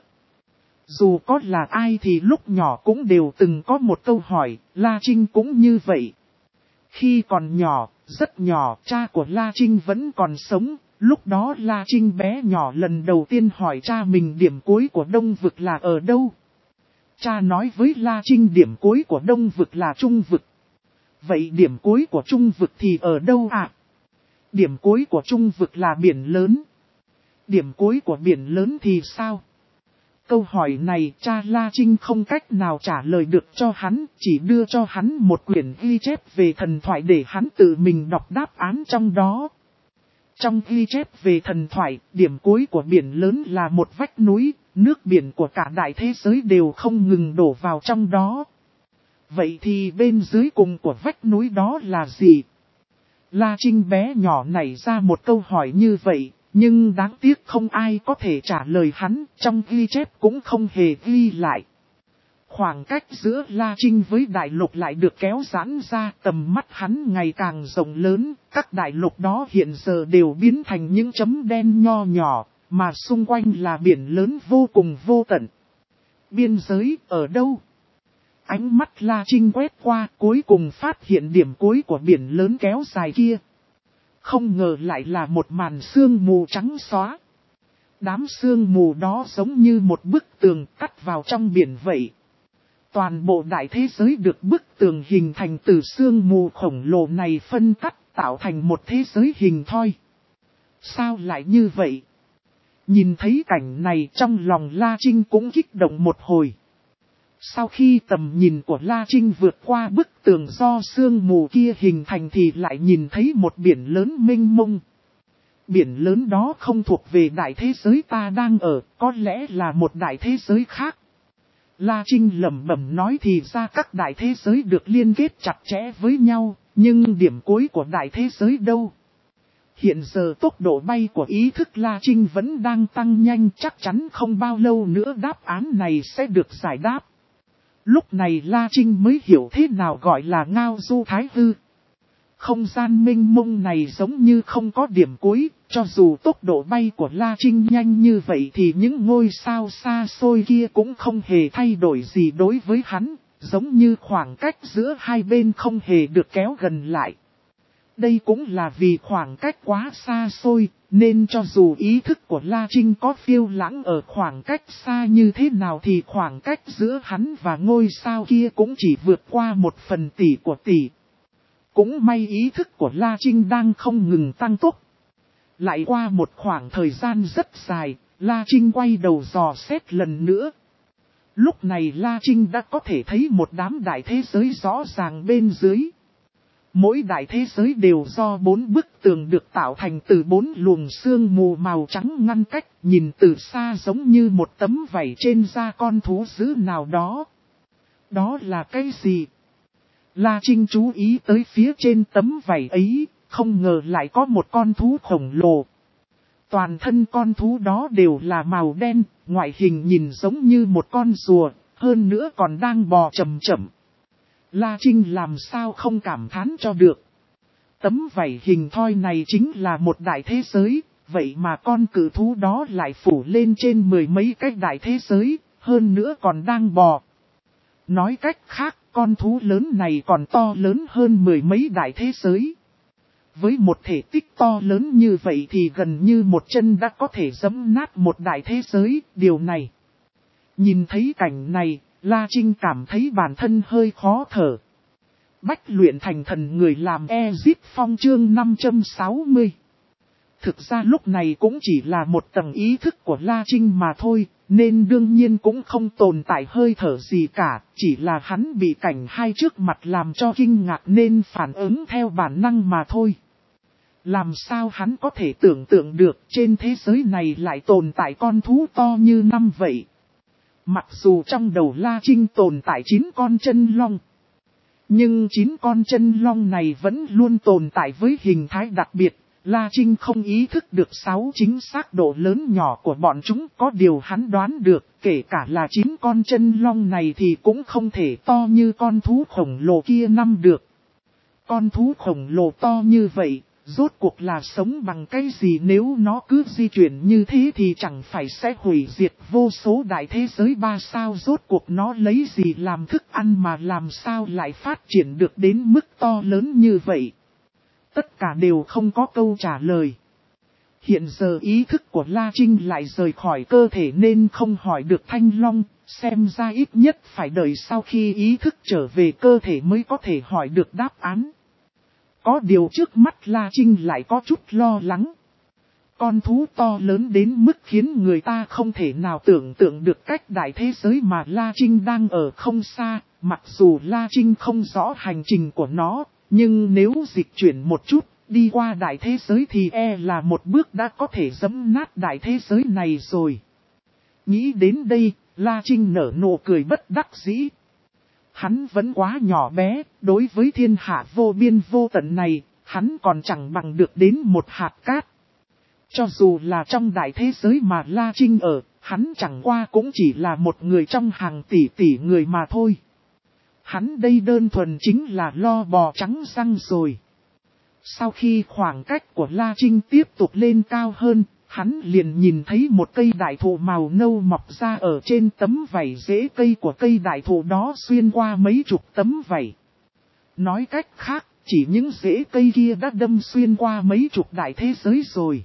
Dù có là ai thì lúc nhỏ cũng đều từng có một câu hỏi, La Trinh cũng như vậy. Khi còn nhỏ, rất nhỏ, cha của La Trinh vẫn còn sống. Lúc đó La Trinh bé nhỏ lần đầu tiên hỏi cha mình điểm cuối của Đông Vực là ở đâu. Cha nói với La Trinh điểm cuối của Đông Vực là Trung Vực. Vậy điểm cuối của Trung Vực thì ở đâu ạ? À? Điểm cuối của Trung Vực là biển lớn. Điểm cuối của biển lớn thì sao? Câu hỏi này cha La Trinh không cách nào trả lời được cho hắn, chỉ đưa cho hắn một quyển ghi chép về thần thoại để hắn tự mình đọc đáp án trong đó. Trong ghi chép về thần thoại, điểm cuối của biển lớn là một vách núi, nước biển của cả đại thế giới đều không ngừng đổ vào trong đó. Vậy thì bên dưới cùng của vách núi đó là gì? La Trinh bé nhỏ nảy ra một câu hỏi như vậy, nhưng đáng tiếc không ai có thể trả lời hắn, trong ghi chép cũng không hề ghi lại. Khoảng cách giữa La Trinh với đại lục lại được kéo giãn ra, tầm mắt hắn ngày càng rộng lớn, các đại lục đó hiện giờ đều biến thành những chấm đen nho nhỏ, mà xung quanh là biển lớn vô cùng vô tận. Biên giới ở đâu? Ánh mắt La Trinh quét qua, cuối cùng phát hiện điểm cuối của biển lớn kéo dài kia. Không ngờ lại là một màn sương mù trắng xóa. Đám sương mù đó giống như một bức tường cắt vào trong biển vậy. Toàn bộ đại thế giới được bức tường hình thành từ sương mù khổng lồ này phân cắt tạo thành một thế giới hình thoi. Sao lại như vậy? Nhìn thấy cảnh này trong lòng La Trinh cũng kích động một hồi. Sau khi tầm nhìn của La Trinh vượt qua bức tường do sương mù kia hình thành thì lại nhìn thấy một biển lớn mênh mông. Biển lớn đó không thuộc về đại thế giới ta đang ở, có lẽ là một đại thế giới khác. La Trinh lẩm bẩm nói thì ra các đại thế giới được liên kết chặt chẽ với nhau, nhưng điểm cuối của đại thế giới đâu? Hiện giờ tốc độ bay của ý thức La Trinh vẫn đang tăng nhanh, chắc chắn không bao lâu nữa đáp án này sẽ được giải đáp. Lúc này La Trinh mới hiểu thế nào gọi là ngao du thái hư. Không gian mênh mông này giống như không có điểm cuối, cho dù tốc độ bay của La Trinh nhanh như vậy thì những ngôi sao xa xôi kia cũng không hề thay đổi gì đối với hắn, giống như khoảng cách giữa hai bên không hề được kéo gần lại. Đây cũng là vì khoảng cách quá xa xôi, nên cho dù ý thức của La Trinh có phiêu lãng ở khoảng cách xa như thế nào thì khoảng cách giữa hắn và ngôi sao kia cũng chỉ vượt qua một phần tỷ của tỷ. Cũng may ý thức của La Trinh đang không ngừng tăng tốc. Lại qua một khoảng thời gian rất dài, La Trinh quay đầu dò xét lần nữa. Lúc này La Trinh đã có thể thấy một đám đại thế giới rõ ràng bên dưới. Mỗi đại thế giới đều do bốn bức tường được tạo thành từ bốn luồng sương mù màu trắng ngăn cách, nhìn từ xa giống như một tấm vảy trên da con thú dữ nào đó. Đó là cái gì? La Trinh chú ý tới phía trên tấm vảy ấy, không ngờ lại có một con thú khổng lồ. Toàn thân con thú đó đều là màu đen, ngoại hình nhìn giống như một con rùa, hơn nữa còn đang bò chậm chậm. La Trinh làm sao không cảm thán cho được. Tấm vảy hình thoi này chính là một đại thế giới, vậy mà con cự thú đó lại phủ lên trên mười mấy cái đại thế giới, hơn nữa còn đang bò. Nói cách khác, con thú lớn này còn to lớn hơn mười mấy đại thế giới. Với một thể tích to lớn như vậy thì gần như một chân đã có thể giẫm nát một đại thế giới, điều này. Nhìn thấy cảnh này, La Trinh cảm thấy bản thân hơi khó thở. Bách luyện thành thần người làm Ezip Phong chương năm trăm sáu mươi. Thực ra lúc này cũng chỉ là một tầng ý thức của La Trinh mà thôi, nên đương nhiên cũng không tồn tại hơi thở gì cả, chỉ là hắn bị cảnh hai trước mặt làm cho kinh ngạc nên phản ứng theo bản năng mà thôi. Làm sao hắn có thể tưởng tượng được trên thế giới này lại tồn tại con thú to như năm vậy? Mặc dù trong đầu La Trinh tồn tại chín con chân long, nhưng chín con chân long này vẫn luôn tồn tại với hình thái đặc biệt, La Trinh không ý thức được sáu chính xác độ lớn nhỏ của bọn chúng, có điều hắn đoán được, kể cả là chín con chân long này thì cũng không thể to như con thú khổng lồ kia năm được. Con thú khổng lồ to như vậy, rốt cuộc là sống bằng cái gì, nếu nó cứ di chuyển như thế thì chẳng phải sẽ hủy diệt vô số đại thế giới ba sao, rốt cuộc nó lấy gì làm thức ăn mà làm sao lại phát triển được đến mức to lớn như vậy. Tất cả đều không có câu trả lời. Hiện giờ ý thức của La Trinh lại rời khỏi cơ thể nên không hỏi được Thanh Long, xem ra ít nhất phải đợi sau khi ý thức trở về cơ thể mới có thể hỏi được đáp án. Có điều trước mắt La Trinh lại có chút lo lắng. Con thú to lớn đến mức khiến người ta không thể nào tưởng tượng được cách đại thế giới mà La Trinh đang ở không xa, mặc dù La Trinh không rõ hành trình của nó, nhưng nếu dịch chuyển một chút, đi qua đại thế giới thì e là một bước đã có thể giẫm nát đại thế giới này rồi. Nghĩ đến đây, La Trinh nở nụ cười bất đắc dĩ. Hắn vẫn quá nhỏ bé, đối với thiên hạ vô biên vô tận này, hắn còn chẳng bằng được đến một hạt cát. Cho dù là trong đại thế giới mà La Trinh ở, hắn chẳng qua cũng chỉ là một người trong hàng tỷ tỷ người mà thôi. Hắn đây đơn thuần chính là lo bò trắng răng rồi. Sau khi khoảng cách của La Trinh tiếp tục lên cao hơn, hắn liền nhìn thấy một cây đại thụ màu nâu mọc ra ở trên tấm vảy, rễ cây của cây đại thụ đó xuyên qua mấy chục tấm vảy. Nói cách khác, chỉ những rễ cây kia đã đâm xuyên qua mấy chục đại thế giới rồi.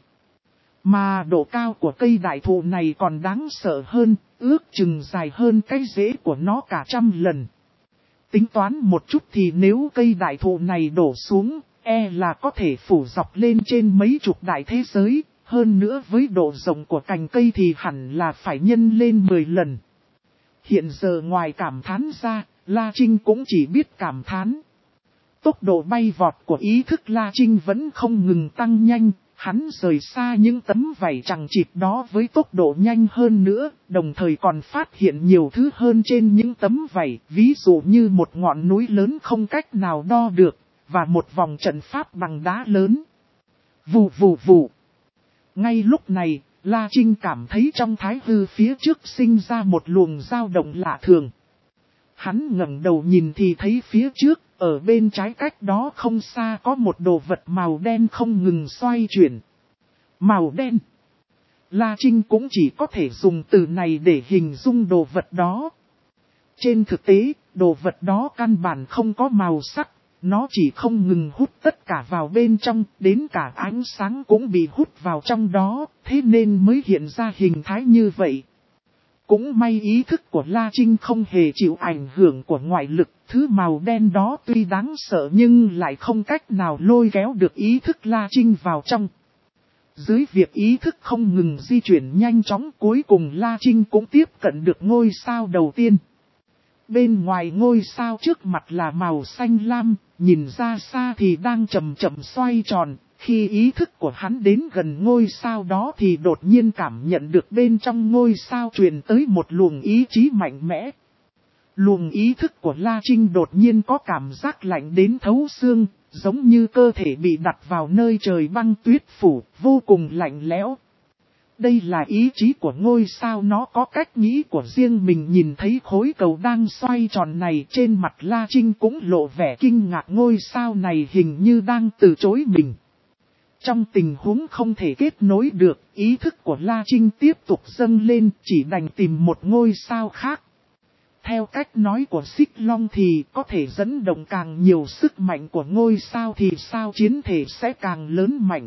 Mà độ cao của cây đại thụ này còn đáng sợ hơn, ước chừng dài hơn cái rễ của nó cả trăm lần. Tính toán một chút thì nếu cây đại thụ này đổ xuống, e là có thể phủ dọc lên trên mấy chục đại thế giới, hơn nữa với độ rộng của cành cây thì hẳn là phải nhân lên mười lần. Hiện giờ ngoài cảm thán ra, La Trinh cũng chỉ biết cảm thán. Tốc độ bay vọt của ý thức La Trinh vẫn không ngừng tăng nhanh, hắn rời xa những tấm vảy chằng chịt đó với tốc độ nhanh hơn nữa, đồng thời còn phát hiện nhiều thứ hơn trên những tấm vảy, ví dụ như một ngọn núi lớn không cách nào đo được, và một vòng trận pháp bằng đá lớn. Vù vù vù. Ngay lúc này, La Trinh cảm thấy trong thái hư phía trước sinh ra một luồng dao động lạ thường. Hắn ngẩng đầu nhìn thì thấy phía trước, ở bên trái cách đó không xa có một đồ vật màu đen không ngừng xoay chuyển. Màu đen. La Trinh cũng chỉ có thể dùng từ này để hình dung đồ vật đó. Trên thực tế, đồ vật đó căn bản không có màu sắc. Nó chỉ không ngừng hút tất cả vào bên trong, đến cả ánh sáng cũng bị hút vào trong đó, thế nên mới hiện ra hình thái như vậy. Cũng may ý thức của La Trinh không hề chịu ảnh hưởng của ngoại lực, thứ màu đen đó tuy đáng sợ nhưng lại không cách nào lôi kéo được ý thức La Trinh vào trong. Dưới việc ý thức không ngừng di chuyển nhanh chóng, cuối cùng La Trinh cũng tiếp cận được ngôi sao đầu tiên. Bên ngoài ngôi sao trước mặt là màu xanh lam, nhìn ra xa thì đang chậm chậm xoay tròn. Khi ý thức của hắn đến gần ngôi sao đó thì đột nhiên cảm nhận được bên trong ngôi sao truyền tới một luồng ý chí mạnh mẽ. Luồng ý thức của La Trinh đột nhiên có cảm giác lạnh đến thấu xương, giống như cơ thể bị đặt vào nơi trời băng tuyết phủ, vô cùng lạnh lẽo. Đây là ý chí của ngôi sao, nó có cách nghĩ của riêng mình. Nhìn thấy khối cầu đang xoay tròn này, trên mặt La Trinh cũng lộ vẻ kinh ngạc, ngôi sao này hình như đang từ chối mình. Trong tình huống không thể kết nối được, ý thức của La Trinh tiếp tục dâng lên, chỉ đành tìm một ngôi sao khác. Theo cách nói của Xích Long thì có thể dẫn động càng nhiều sức mạnh của ngôi sao thì sao chiến thể sẽ càng lớn mạnh.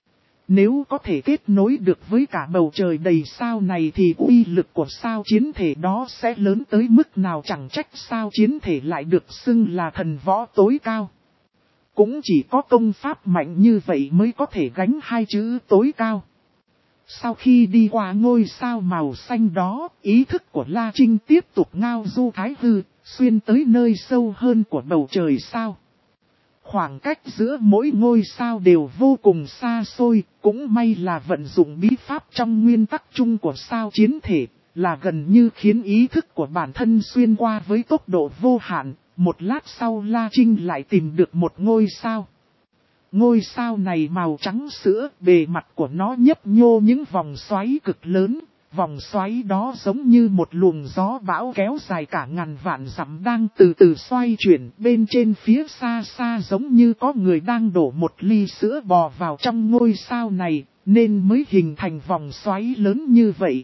Nếu có thể kết nối được với cả bầu trời đầy sao này thì uy lực của sao chiến thể đó sẽ lớn tới mức nào, chẳng trách sao chiến thể lại được xưng là thần võ tối cao. Cũng chỉ có công pháp mạnh như vậy mới có thể gánh hai chữ tối cao. Sau khi đi qua ngôi sao màu xanh đó, ý thức của La Trinh tiếp tục ngao du thái hư, xuyên tới nơi sâu hơn của bầu trời sao. Khoảng cách giữa mỗi ngôi sao đều vô cùng xa xôi, cũng may là vận dụng bí pháp trong nguyên tắc chung của sao chiến thể, là gần như khiến ý thức của bản thân xuyên qua với tốc độ vô hạn. Một lát sau La Trinh lại tìm được một ngôi sao. Ngôi sao này màu trắng sữa, bề mặt của nó nhấp nhô những vòng xoáy cực lớn. Vòng xoáy đó giống như một luồng gió bão kéo dài cả ngàn vạn dặm đang từ từ xoay chuyển. Bên trên phía xa xa giống như có người đang đổ một ly sữa bò vào trong ngôi sao này, nên mới hình thành vòng xoáy lớn như vậy.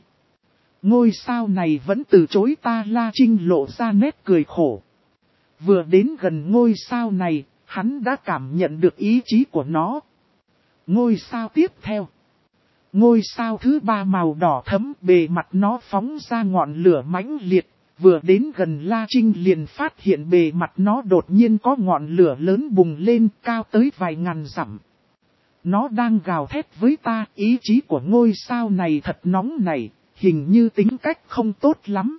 Ngôi sao này vẫn từ chối ta. La Trinh lộ ra nét cười khổ. Vừa đến gần ngôi sao này, hắn đã cảm nhận được ý chí của nó. Ngôi sao tiếp theo. Ngôi sao thứ ba màu đỏ thẫm, bề mặt nó phóng ra ngọn lửa mãnh liệt. Vừa đến gần La Trinh liền phát hiện bề mặt nó đột nhiên có ngọn lửa lớn bùng lên cao tới vài ngàn dặm. Nó đang gào thét với ta. Ý chí của ngôi sao này thật nóng nảy, hình như tính cách không tốt lắm.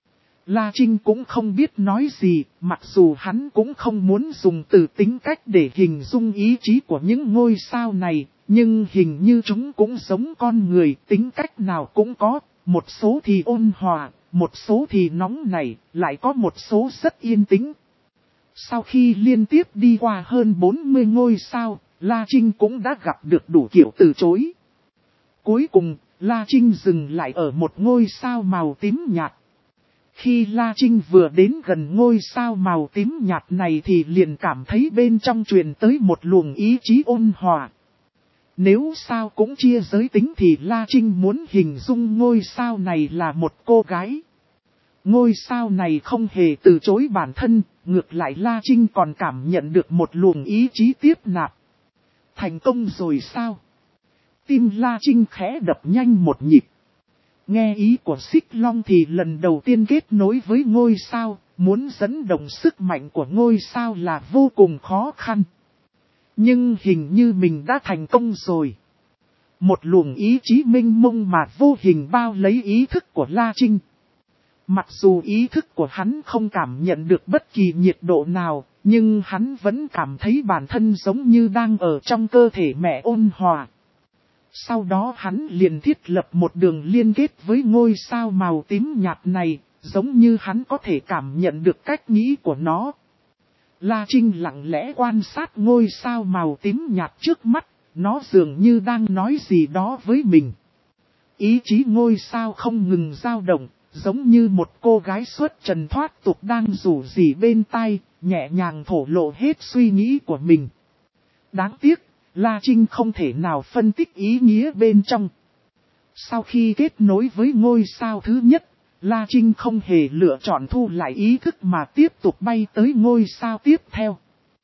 La Trinh cũng không biết nói gì, mặc dù hắn cũng không muốn dùng từ tính cách để hình dung ý chí của những ngôi sao này, nhưng hình như chúng cũng giống con người, tính cách nào cũng có, một số thì ôn hòa, một số thì nóng nảy, lại có một số rất yên tĩnh. Sau khi liên tiếp đi qua hơn bốn mươi ngôi sao, La Trinh cũng đã gặp được đủ kiểu từ chối. Cuối cùng, La Trinh dừng lại ở một ngôi sao màu tím nhạt. Khi La Trinh vừa đến gần ngôi sao màu tím nhạt này thì liền cảm thấy bên trong truyền tới một luồng ý chí ôn hòa. Nếu sao cũng chia giới tính thì La Trinh muốn hình dung ngôi sao này là một cô gái. Ngôi sao này không hề từ chối bản thân, ngược lại La Trinh còn cảm nhận được một luồng ý chí tiếp nạp. Thành công rồi sao? Tim La Trinh khẽ đập nhanh một nhịp. Nghe ý của Xích Long thì lần đầu tiên kết nối với ngôi sao, muốn dẫn động sức mạnh của ngôi sao là vô cùng khó khăn. Nhưng hình như mình đã thành công rồi. Một luồng ý chí mênh mông mà vô hình bao lấy ý thức của La Trinh. Mặc dù ý thức của hắn không cảm nhận được bất kỳ nhiệt độ nào, nhưng hắn vẫn cảm thấy bản thân giống như đang ở trong cơ thể mẹ ôn hòa. Sau đó hắn liền thiết lập một đường liên kết với ngôi sao màu tím nhạt này, giống như hắn có thể cảm nhận được cách nghĩ của nó. La Trinh lặng lẽ quan sát ngôi sao màu tím nhạt trước mắt, nó dường như đang nói gì đó với mình. Ý chí ngôi sao không ngừng dao động, giống như một cô gái xuất trần thoát tục đang rủ rỉ bên tai, nhẹ nhàng thổ lộ hết suy nghĩ của mình. Đáng tiếc, La Trinh không thể nào phân tích ý nghĩa bên trong. Sau khi kết nối với ngôi sao thứ nhất, La Trinh không hề lựa chọn thu lại ý thức mà tiếp tục bay tới ngôi sao tiếp theo.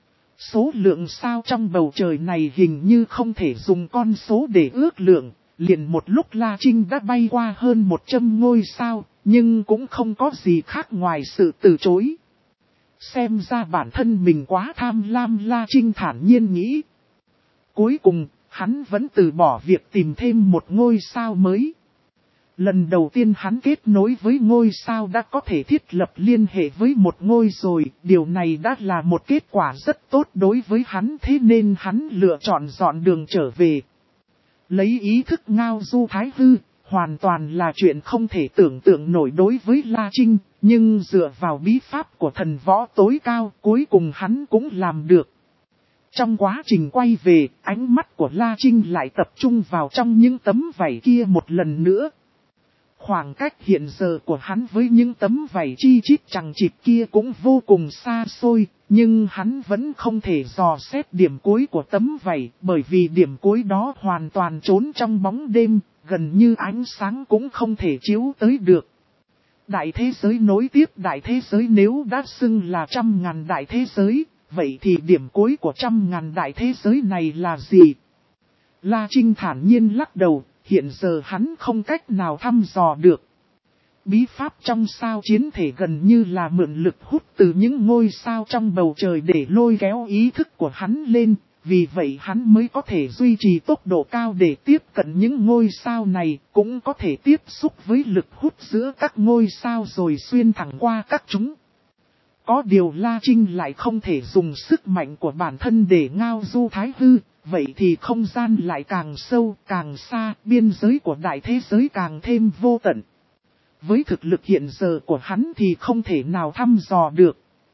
Số lượng sao trong bầu trời này hình như không thể dùng con số để ước lượng, liền một lúc La Trinh đã bay qua hơn một trăm ngôi sao, nhưng cũng không có gì khác ngoài sự từ chối. Xem ra bản thân mình quá tham lam, La Trinh thản nhiên nghĩ. Cuối cùng, hắn vẫn từ bỏ việc tìm thêm một ngôi sao mới. Lần đầu tiên hắn kết nối với ngôi sao đã có thể thiết lập liên hệ với một ngôi rồi, điều này đã là một kết quả rất tốt đối với hắn, thế nên hắn lựa chọn dọn đường trở về. Lấy ý thức ngao du thái hư, hoàn toàn là chuyện không thể tưởng tượng nổi đối với La Trinh, nhưng dựa vào bí pháp của thần võ tối cao, cuối cùng hắn cũng làm được. Trong quá trình quay về, ánh mắt của La Trinh lại tập trung vào trong những tấm vảy kia một lần nữa. Khoảng cách hiện giờ của hắn với những tấm vảy chi chít chằng chịt kia cũng vô cùng xa xôi, nhưng hắn vẫn không thể dò xét điểm cuối của tấm vảy, bởi vì điểm cuối đó hoàn toàn trốn trong bóng đêm, gần như ánh sáng cũng không thể chiếu tới được. Đại thế giới nối tiếp đại thế giới, nếu đã xưng là trăm ngàn đại thế giới, vậy thì điểm cuối của trăm ngàn đại thế giới này là gì? La Trinh thản nhiên lắc đầu, hiện giờ hắn không cách nào thăm dò được. Bí pháp trong sao chiến thể gần như là mượn lực hút từ những ngôi sao trong bầu trời để lôi kéo ý thức của hắn lên, vì vậy hắn mới có thể duy trì tốc độ cao để tiếp cận những ngôi sao này, cũng có thể tiếp xúc với lực hút giữa các ngôi sao rồi xuyên thẳng qua các chúng. Có điều La Trinh lại không thể dùng sức mạnh của bản thân để ngao du thái hư, vậy thì không gian lại càng sâu, càng xa, biên giới của đại thế giới càng thêm vô tận. Với thực lực hiện giờ của hắn thì không thể nào thăm dò được.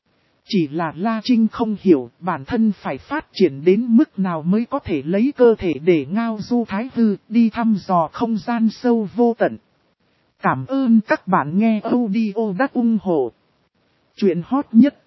Chỉ là La Trinh không hiểu bản thân phải phát triển đến mức nào mới có thể lấy cơ thể để ngao du thái hư đi thăm dò không gian sâu vô tận. Cảm ơn các bạn nghe audio đã ủng hộ chuyện hot nhất